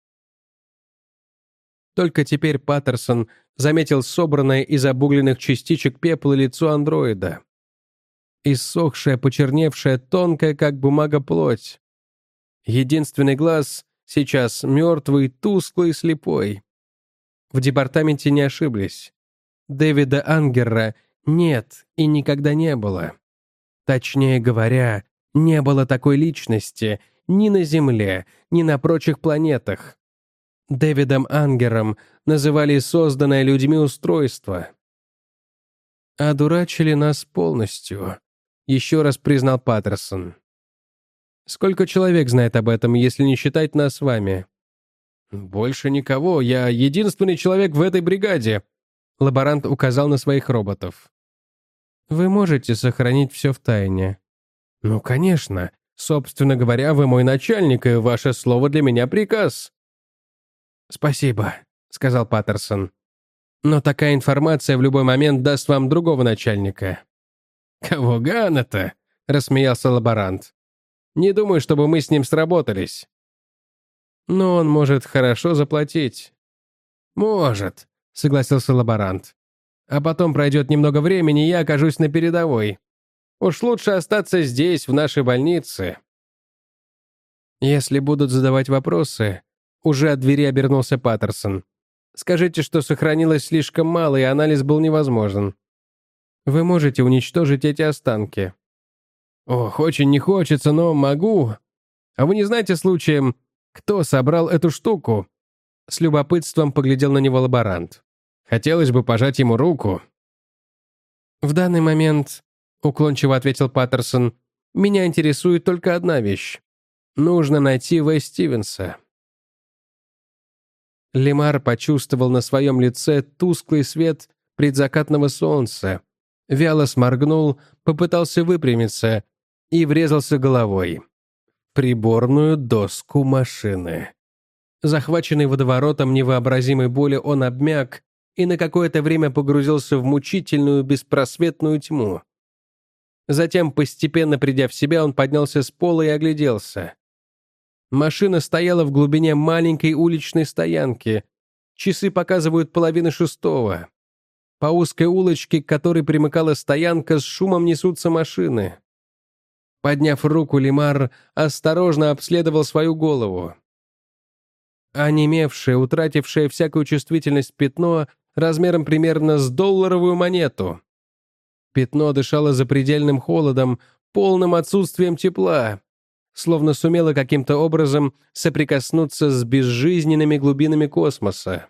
Только теперь Паттерсон заметил собранное из обугленных частичек пепла лицо андроида. Иссохшая, почерневшая, тонкая, как бумага, плоть. Единственный глаз сейчас мертвый, тусклый, слепой. В департаменте не ошиблись. Дэвида Ангера нет и никогда не было. Точнее говоря, не было такой личности, ни на Земле, ни на прочих планетах. Дэвидом Ангером называли созданное людьми устройство. «Одурачили нас полностью», — еще раз признал Паттерсон. «Сколько человек знает об этом, если не считать нас с вами?» «Больше никого. Я единственный человек в этой бригаде», — лаборант указал на своих роботов. «Вы можете сохранить все в тайне?» «Ну, конечно. Собственно говоря, вы мой начальник, и ваше слово для меня приказ». «Спасибо», — сказал Паттерсон. «Но такая информация в любой момент даст вам другого начальника». «Кого Ганна-то?» — рассмеялся лаборант. «Не думаю, чтобы мы с ним сработались». «Но он может хорошо заплатить». «Может», — согласился лаборант. «А потом пройдет немного времени, и я окажусь на передовой. Уж лучше остаться здесь, в нашей больнице». «Если будут задавать вопросы...» Уже от двери обернулся Паттерсон. «Скажите, что сохранилось слишком мало, и анализ был невозможен. Вы можете уничтожить эти останки». «Ох, очень не хочется, но могу. А вы не знаете случаем, кто собрал эту штуку?» С любопытством поглядел на него лаборант. «Хотелось бы пожать ему руку». «В данный момент», — уклончиво ответил Паттерсон, «меня интересует только одна вещь. Нужно найти В. Стивенса». Лемар почувствовал на своем лице тусклый свет предзакатного солнца, вяло сморгнул, попытался выпрямиться и врезался головой в приборную доску машины. Захваченный водоворотом невообразимой боли, он обмяк и на какое-то время погрузился в мучительную беспросветную тьму. Затем, постепенно придя в себя, он поднялся с пола и огляделся. Машина стояла в глубине маленькой уличной стоянки. Часы показывают 5:30. По узкой улочке, к которой примыкала стоянка, с шумом несутся машины. Подняв руку, Лемар осторожно обследовал свою голову. Онемевшее, утратившее всякую чувствительность пятно размером примерно с долларовую монету. Пятно дышало запредельным холодом, полным отсутствием тепла, словно сумело каким-то образом соприкоснуться с безжизненными глубинами космоса.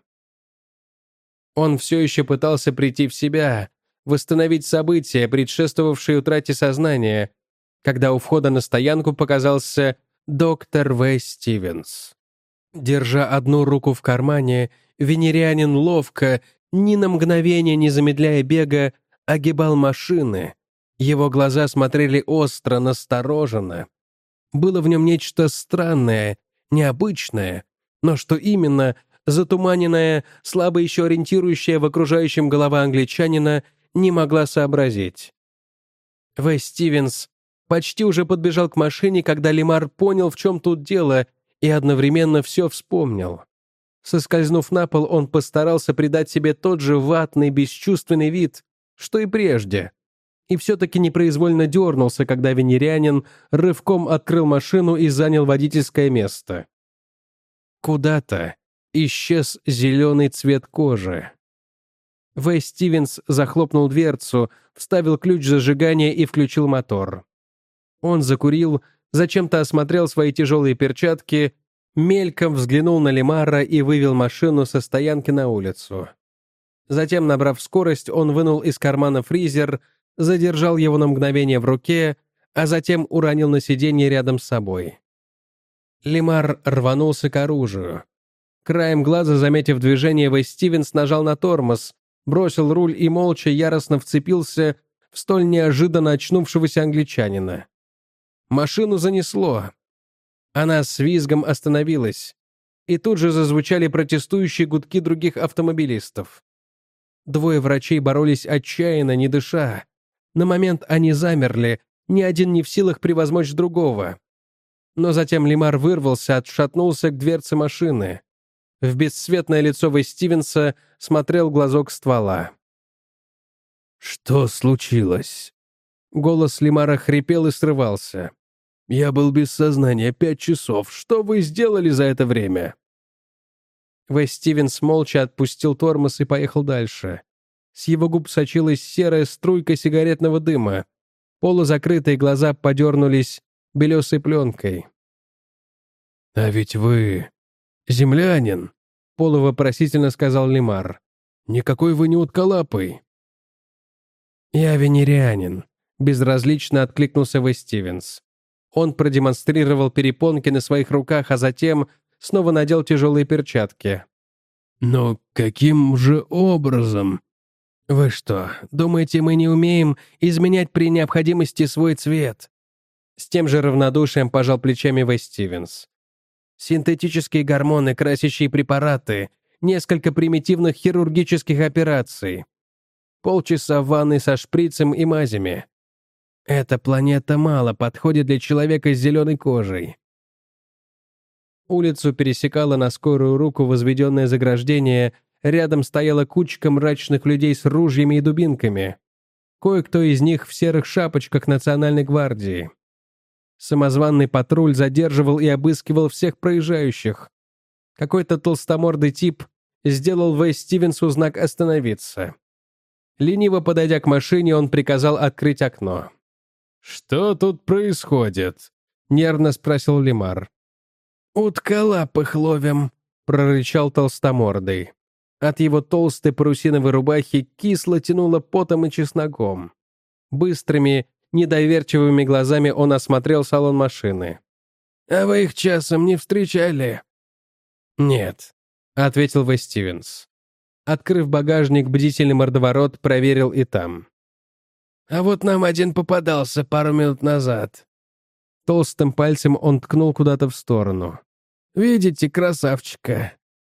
Он все еще пытался прийти в себя, восстановить события, предшествовавшие утрате сознания, когда у входа на стоянку показался доктор В. Стивенс. Держа одну руку в кармане, венерианин ловко, ни на мгновение не замедляя бега, огибал машины. Его глаза смотрели остро, настороженно. Было в нем нечто странное, необычное, но что именно, затуманенная, слабо еще ориентирующая в окружающем голова англичанина, не могла сообразить. В. Стивенс почти уже подбежал к машине, когда Лемар понял, в чем тут дело, и одновременно все вспомнил. Соскользнув на пол, он постарался придать себе тот же ватный, бесчувственный вид, что и прежде. И все-таки непроизвольно дернулся, когда венерианин рывком открыл машину и занял водительское место. Куда-то исчез зеленый цвет кожи. В. Стивенс захлопнул дверцу, вставил ключ зажигания и включил мотор. Он закурил, зачем-то осмотрел свои тяжелые перчатки, мельком взглянул на Лемара и вывел машину со стоянки на улицу. Затем, набрав скорость, он вынул из кармана фризер, задержал его на мгновение в руке, а затем уронил на сиденье рядом с собой. Лемар рванулся к оружию. Краем глаза, заметив движение, В. Стивенс нажал на тормоз, бросил руль и молча яростно вцепился в столь неожиданно очнувшегося англичанина. Машину занесло. Она с визгом остановилась, и тут же зазвучали протестующие гудки других автомобилистов. Двое врачей боролись отчаянно, не дыша. На момент они замерли, ни один не в силах превозмочь другого. Но затем Лемар вырвался, отшатнулся к дверце машины. В бесцветное лицо В. Стивенса смотрел глазок ствола. «Что случилось?» Голос Лемара хрипел и срывался. «Я был без сознания 5 часов. Что вы сделали за это время?» В. Стивенс молча отпустил тормоз и поехал дальше. С его губ сочилась серая струйка сигаретного дыма. Полузакрытые глаза подернулись белесой пленкой. «А ведь вы землянин», — полувопросительно сказал Лимар. «Никакой вы не утколапый». «Я венерианин», — безразлично откликнулся В. Стивенс. Он продемонстрировал перепонки на своих руках, а затем снова надел тяжелые перчатки. «Но каким же образом?» «Вы что, думаете, мы не умеем изменять при необходимости свой цвет?» С тем же равнодушием пожал плечами В. Стивенс. «Синтетические гормоны, красящие препараты, несколько примитивных хирургических операций. Полчаса в ванной со шприцем и мазями. Эта планета мало подходит для человека с зеленой кожей». Улицу пересекало на скорую руку возведенное заграждение, рядом стояла кучка мрачных людей с ружьями и дубинками. Кое-кто из них в серых шапочках Национальной гвардии. Самозванный патруль задерживал и обыскивал всех проезжающих. Какой-то толстомордый тип сделал В. Стивенсу знак «Остановиться». Лениво подойдя к машине, он приказал открыть окно. «Что тут происходит?» — нервно спросил Лимар. «Утколапых ловим», — прорычал толстомордый. От его толстой парусиновой рубахи кисло тянуло потом и чесноком. Быстрыми, недоверчивыми глазами он осмотрел салон машины. «А вы их часом не встречали?» «Нет», — ответил В. Стивенс. Открыв багажник, бдительный мордоворот проверил и там. «А вот нам один попадался пару минут назад». Толстым пальцем он ткнул куда-то в сторону. «Видите, красавчика?»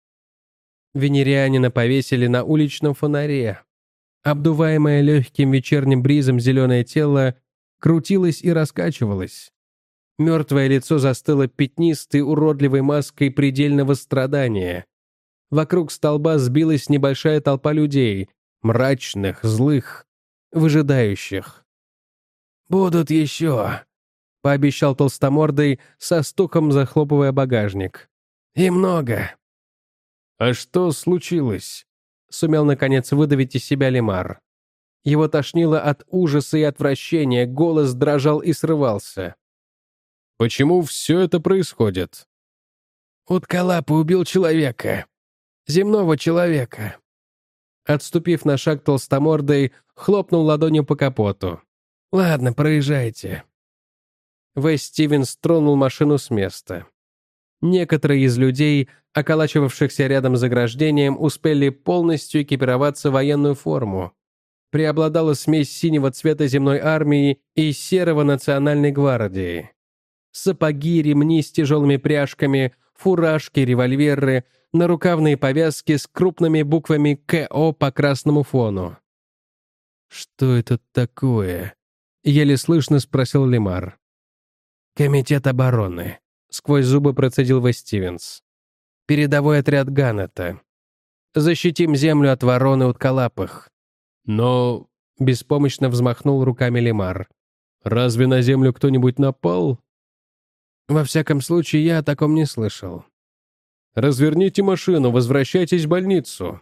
Венерианина повесили на уличном фонаре. Обдуваемое легким вечерним бризом зеленое тело крутилось и раскачивалось. Мертвое лицо застыло пятнистой, уродливой маской предельного страдания. Вокруг столба сбилась небольшая толпа людей, мрачных, злых, выжидающих. «Будут еще», — пообещал толстомордый, со стуком захлопывая багажник. «И много». «А что случилось?» — сумел, наконец, выдавить из себя Лимар. Его тошнило от ужаса и отвращения, голос дрожал и срывался. «Почему все это происходит?» «Утколапый убил человека. Земного человека». Отступив на шаг толстомордой, хлопнул ладонью по капоту. «Ладно, проезжайте». В. Стивенс тронул машину с места. Некоторые из людей, околачивавшихся рядом с заграждением, успели полностью экипироваться в военную форму. Преобладала смесь синего цвета земной армии и серого Национальной гвардии. Сапоги, ремни с тяжелыми пряжками, фуражки, револьверы, нарукавные повязки с крупными буквами КО по красному фону. «Что это такое?» — еле слышно спросил Лимар. «Комитет обороны», — сквозь зубы процедил В. Стивенс. «Передовой отряд Ганнета. Защитим землю от ворон и утколапых». «Но...» — беспомощно взмахнул руками Лимар. «Разве на землю кто-нибудь напал?» «Во всяком случае, я о таком не слышал». «Разверните машину, возвращайтесь в больницу».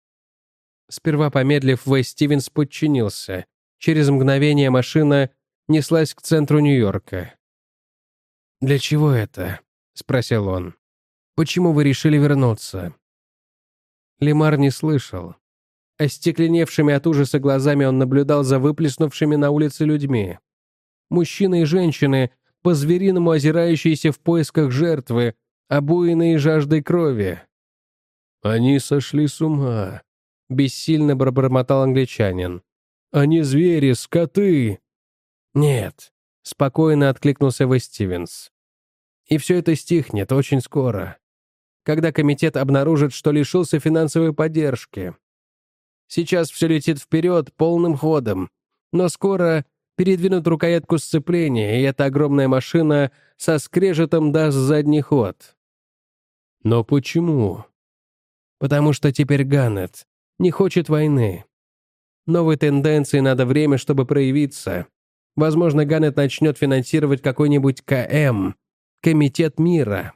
Сперва помедлив, В. Стивенс подчинился. Через мгновение машина неслась к центру Нью-Йорка. «Для чего это?» — спросил он. «Почему вы решили вернуться?» Лимар не слышал. Остекленевшими от ужаса глазами он наблюдал за выплеснувшими на улице людьми. Мужчины и женщины, по-звериному озирающиеся в поисках жертвы, обуянные жаждой крови. «Они сошли с ума», — бессильно пробормотал англичанин. «Они звери, скоты». «Нет», — спокойно откликнулся В. Стивенс. «И все это стихнет очень скоро, когда комитет обнаружит, что лишился финансовой поддержки. Сейчас все летит вперед полным ходом, но скоро передвинут рукоятку сцепления, и эта огромная машина со скрежетом даст задний ход». «Но почему?» «Потому что теперь Ганнет не хочет войны. Новой тенденции надо время, чтобы проявиться. Возможно, Ганнет начнет финансировать какой-нибудь КМ, Комитет мира».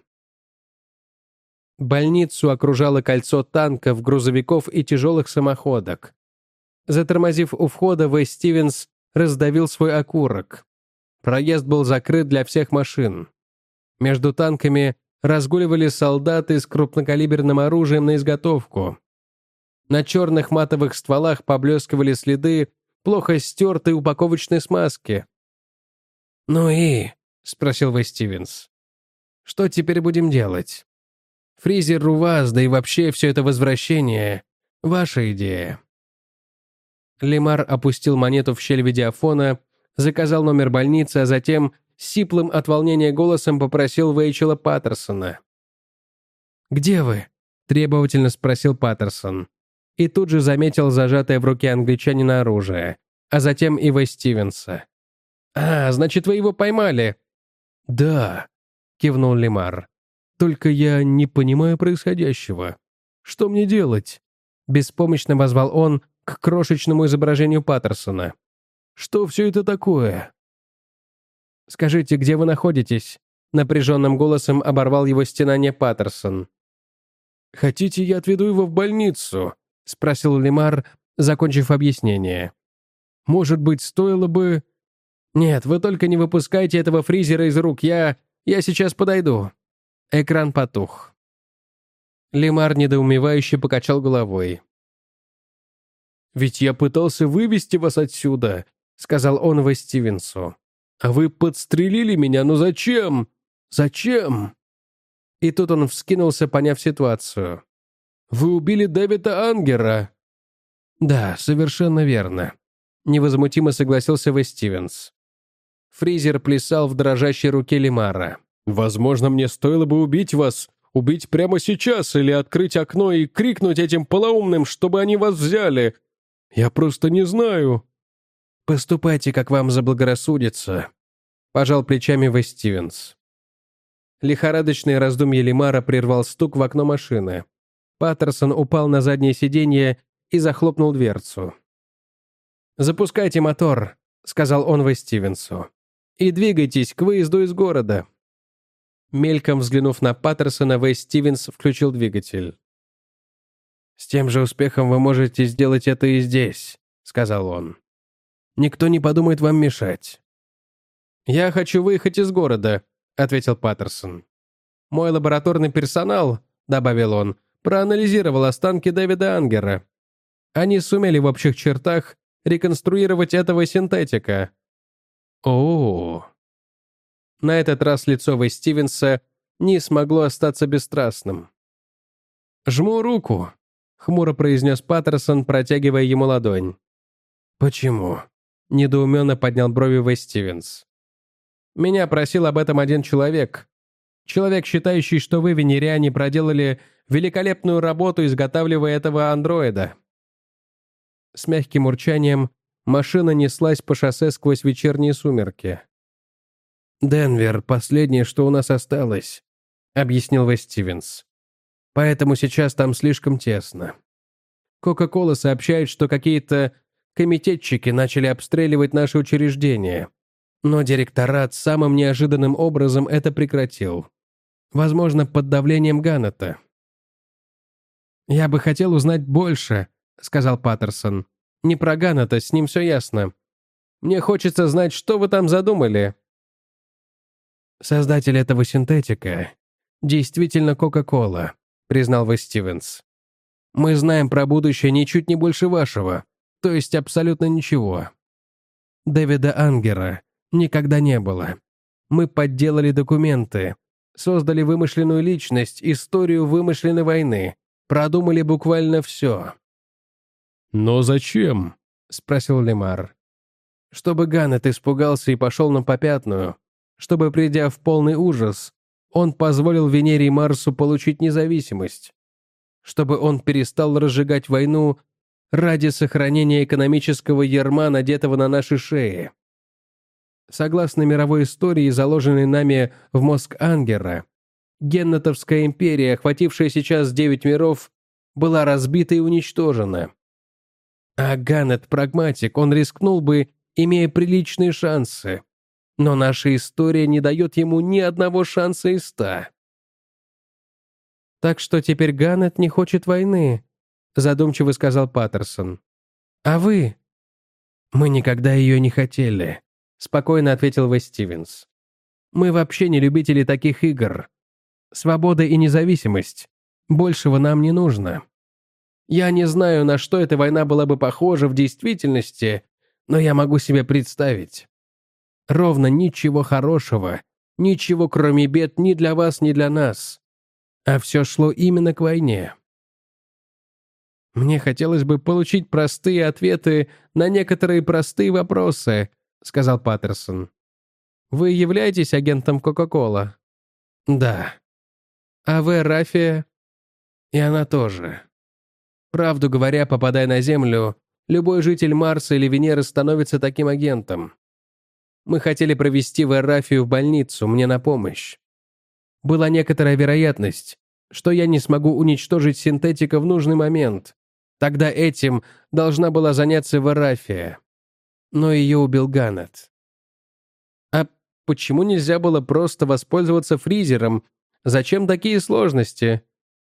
Больницу окружало кольцо танков, грузовиков и тяжелых самоходок. Затормозив у входа, В. Стивенс раздавил свой окурок. Проезд был закрыт для всех машин. Между танками разгуливали солдаты с крупнокалиберным оружием на изготовку. На черных матовых стволах поблескивали следы плохо стертой упаковочной смазки. «Ну и?» — спросил Вэй Стивенс. «Что теперь будем делать? Фризер у вас, да и вообще все это возвращение — ваша идея». Лемар опустил монету в щель видеофона, заказал номер больницы, а затем сиплым от волнения голосом попросил Вэйчела Паттерсона. «Где вы?» — требовательно спросил Паттерсон. И тут же заметил зажатое в руке англичанина оружие, а затем и Вэй Стивенса. «А, значит, вы его поймали?» «Да», — кивнул Лемар. «Только я не понимаю происходящего. Что мне делать?» Беспомощно возвал он к крошечному изображению Паттерсона. «Что все это такое?» «Скажите, где вы находитесь?» Напряженным голосом оборвал его стенание Паттерсон. «Хотите, я отведу его в больницу?» — спросил Лемар, закончив объяснение. «Может быть, стоило бы...» «Нет, вы только не выпускайте этого фризера из рук, я сейчас подойду». Экран потух. Лемар недоумевающе покачал головой. «Ведь я пытался вывести вас отсюда», — сказал он Вэй Стивенсу. «А вы подстрелили меня, но зачем? Зачем?» И тут он вскинулся, поняв ситуацию. «Вы убили Дэвида Ангера». «Да, совершенно верно», — невозмутимо согласился Вэй Стивенс. Фризер плясал в дрожащей руке Лемара. «Возможно, мне стоило бы убить вас, убить прямо сейчас или открыть окно и крикнуть этим полоумным, чтобы они вас взяли. Я просто не знаю». «Поступайте, как вам заблагорассудится», — пожал плечами Вэй Стивенс. Лихорадочные раздумья Лемара прервал стук в окно машины. Паттерсон упал на заднее сиденье и захлопнул дверцу. «Запускайте мотор», — сказал он Вэй Стивенсу. «И двигайтесь к выезду из города». Мельком взглянув на Паттерсона, Вэй Стивенс включил двигатель. «С тем же успехом вы можете сделать это и здесь», — сказал он. «Никто не подумает вам мешать». «Я хочу выехать из города», — ответил Паттерсон. «Мой лабораторный персонал», — добавил он, — «проанализировал останки Дэвида Ангера. Они сумели в общих чертах реконструировать этого синтетика». «О-о-о». На этот раз лицо Вэй Стивенса не смогло остаться бесстрастным. «Жму руку», — хмуро произнес Паттерсон, протягивая ему ладонь. «Почему?» — недоуменно поднял брови Вэй Стивенс. «Меня просил об этом один человек. Человек, считающий, что вы, венериане, проделали великолепную работу, изготавливая этого андроида». С мягким урчанием машина неслась по шоссе сквозь вечерние сумерки. «Денвер — последнее, что у нас осталось», — объяснил Вэй Стивенс. «Поэтому сейчас там слишком тесно. Кока-кола сообщает, что какие-то комитетчики начали обстреливать наши учреждения, но директорат самым неожиданным образом это прекратил. Возможно, под давлением Ганнета». «Я бы хотел узнать больше», — сказал Паттерсон. «Не про Ганнета, с ним все ясно. Мне хочется знать, что вы там задумали». «Создатель этого синтетика действительно Кока-кола», — признал Вэй Стивенс. «Мы знаем про будущее ничуть не больше вашего, то есть абсолютно ничего. Дэвида Ангера никогда не было. Мы подделали документы, создали вымышленную личность, историю вымышленной войны, продумали буквально все». «Но зачем?» — спросил Лемар. «Чтобы Ганнет испугался и пошел на попятную, чтобы, придя в полный ужас, он позволил Венере и Марсу получить независимость, чтобы он перестал разжигать войну ради сохранения экономического ярма, надетого на наши шеи. Согласно мировой истории, заложенной нами в мозг Ангера, Геннетовская империя, охватившая сейчас 9 миров, была разбита и уничтожена. А Ганнет прагматик, он рискнул бы, имея приличные шансы. Но наша история не дает ему ни одного шанса из 100. «Так что теперь Ганнет не хочет войны», — задумчиво сказал Паттерсон. «А вы?» «Мы никогда ее не хотели», — спокойно ответил Вэй Стивенс. «Мы вообще не любители таких игр. Свобода и независимость. Большего нам не нужно. Я не знаю, на что эта война была бы похожа в действительности, но я могу себе представить. Ровно ничего хорошего, ничего кроме бед ни для вас, ни для нас. А все шло именно к войне. «Мне хотелось бы получить простые ответы на некоторые простые вопросы», — сказал Паттерсон. «Вы являетесь агентом Кока-Кола?» «Да». «А вы Рафия?» «И она тоже». Правду говоря, попадая на Землю, любой житель Марса или Венеры становится таким агентом. Мы хотели провести Рафию в больницу, мне на помощь. Была некоторая вероятность, что я не смогу уничтожить синтетика в нужный момент. Тогда этим должна была заняться Рафия. Но ее убил Ганнет. А почему нельзя было просто воспользоваться фризером? Зачем такие сложности?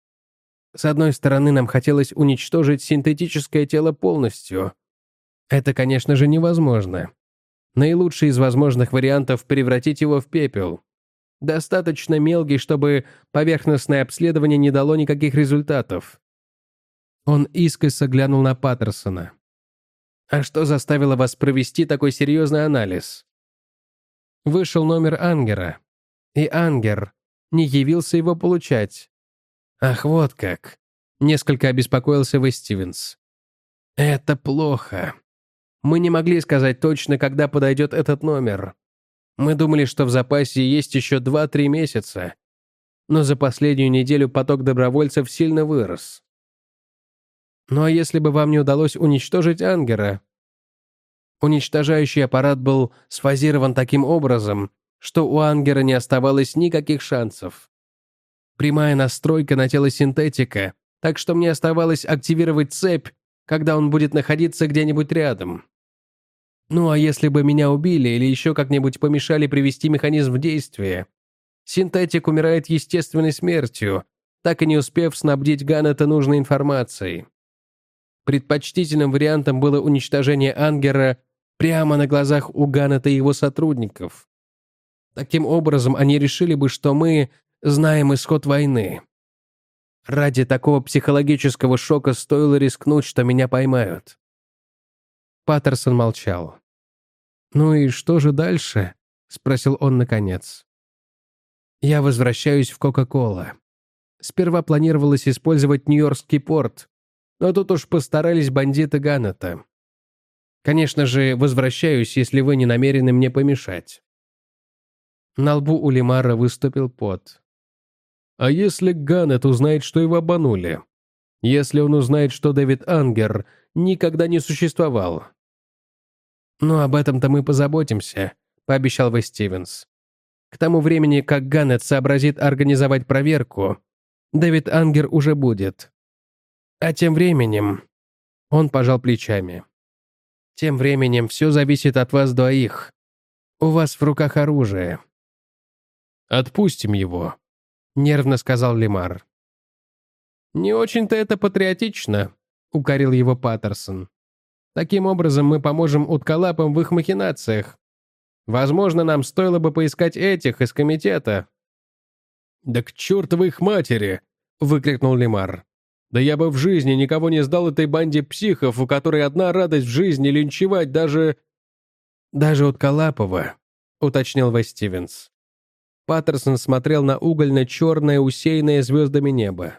С одной стороны, нам хотелось уничтожить синтетическое тело полностью. Это, конечно же, невозможно. Наилучший из возможных вариантов — превратить его в пепел. Достаточно мелкий, чтобы поверхностное обследование не дало никаких результатов. Он искоса глянул на Паттерсона. «А что заставило вас провести такой серьезный анализ?» Вышел номер Ангера, и Ангер не явился его получать. «Ах, вот как!» — несколько обеспокоился Вэй Стивенс. «Это плохо. Мы не могли сказать точно, когда подойдет этот номер. Мы думали, что в запасе есть еще 2-3 месяца. Но за последнюю неделю поток добровольцев сильно вырос. Ну а если бы вам не удалось уничтожить Ангера?» Уничтожающий аппарат был сфазирован таким образом, что у Ангера не оставалось никаких шансов. Прямая настройка на тело синтетика, так что мне оставалось активировать цепь, когда он будет находиться где-нибудь рядом. Ну а если бы меня убили или еще как-нибудь помешали привести механизм в действие? Синтетик умирает естественной смертью, так и не успев снабдить Ганнета нужной информацией. Предпочтительным вариантом было уничтожение Ангера прямо на глазах у Ганнета и его сотрудников. Таким образом, они решили бы, что мы знаем исход войны. Ради такого психологического шока стоило рискнуть, что меня поймают. Паттерсон молчал. «Ну и что же дальше?» — спросил он наконец. «Я возвращаюсь в Кока-Кола. Сперва планировалось использовать Нью-Йоркский порт, но тут уж постарались бандиты Ганнета. Конечно же, возвращаюсь, если вы не намерены мне помешать». На лбу у Лимара выступил пот. «А если Ганнет узнает, что его обманули? Если он узнает, что Дэвид Ангер никогда не существовал?» «Ну, об этом-то мы позаботимся», — пообещал Вэй Стивенс. «К тому времени, как Ганнет сообразит организовать проверку, Дэвид Ангер уже будет. А тем временем...» Он пожал плечами. «Тем временем все зависит от вас двоих. У вас в руках оружие». «Отпустим его», — нервно сказал Лимар. «Не очень-то это патриотично», — укорил его Паттерсон. «Таким образом мы поможем утколапам в их махинациях. Возможно, нам стоило бы поискать этих из комитета». «Да к чертовой их матери!» — выкрикнул Лимар. «Да я бы в жизни никого не сдал этой банде психов, у которой одна радость в жизни — линчевать даже...» «Даже утколапова», — уточнил Вэй Стивенс. Паттерсон смотрел на угольно-черное, усеянное звездами небо.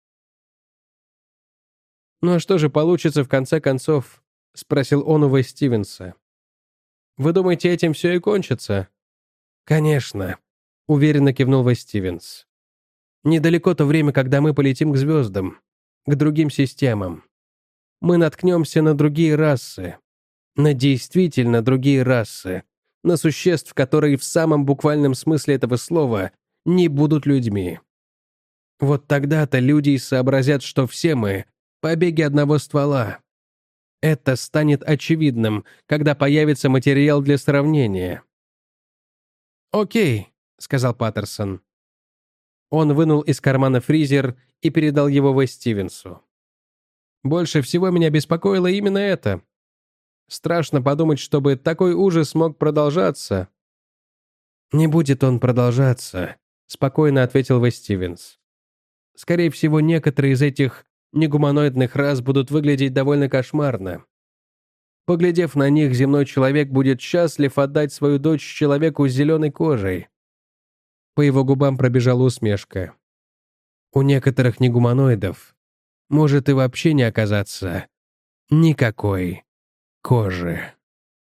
«Ну а что же получится в конце концов?» — спросил он у Вэй Стивенса. «Вы думаете, этим все и кончится?» «Конечно», — уверенно кивнул Вэй Стивенс. «Недалеко то время, когда мы полетим к звездам, к другим системам. Мы наткнемся на другие расы, на действительно другие расы, на существ, которые в самом буквальном смысле этого слова не будут людьми. Вот тогда-то люди и сообразят, что все мы — побеги одного ствола. Это станет очевидным, когда появится материал для сравнения». «Окей», — сказал Паттерсон. Он вынул из кармана фризер и передал его Вэй Стивенсу. «Больше всего меня беспокоило именно это. Страшно подумать, чтобы такой ужас мог продолжаться». «Не будет он продолжаться», спокойно ответил Вэй Стивенс. Скорее всего, некоторые из этих негуманоидных рас будут выглядеть довольно кошмарно. Поглядев на них, земной человек будет счастлив отдать свою дочь человеку с зеленой кожей. По его губам пробежала усмешка. У некоторых негуманоидов может и вообще не оказаться никакой кожи.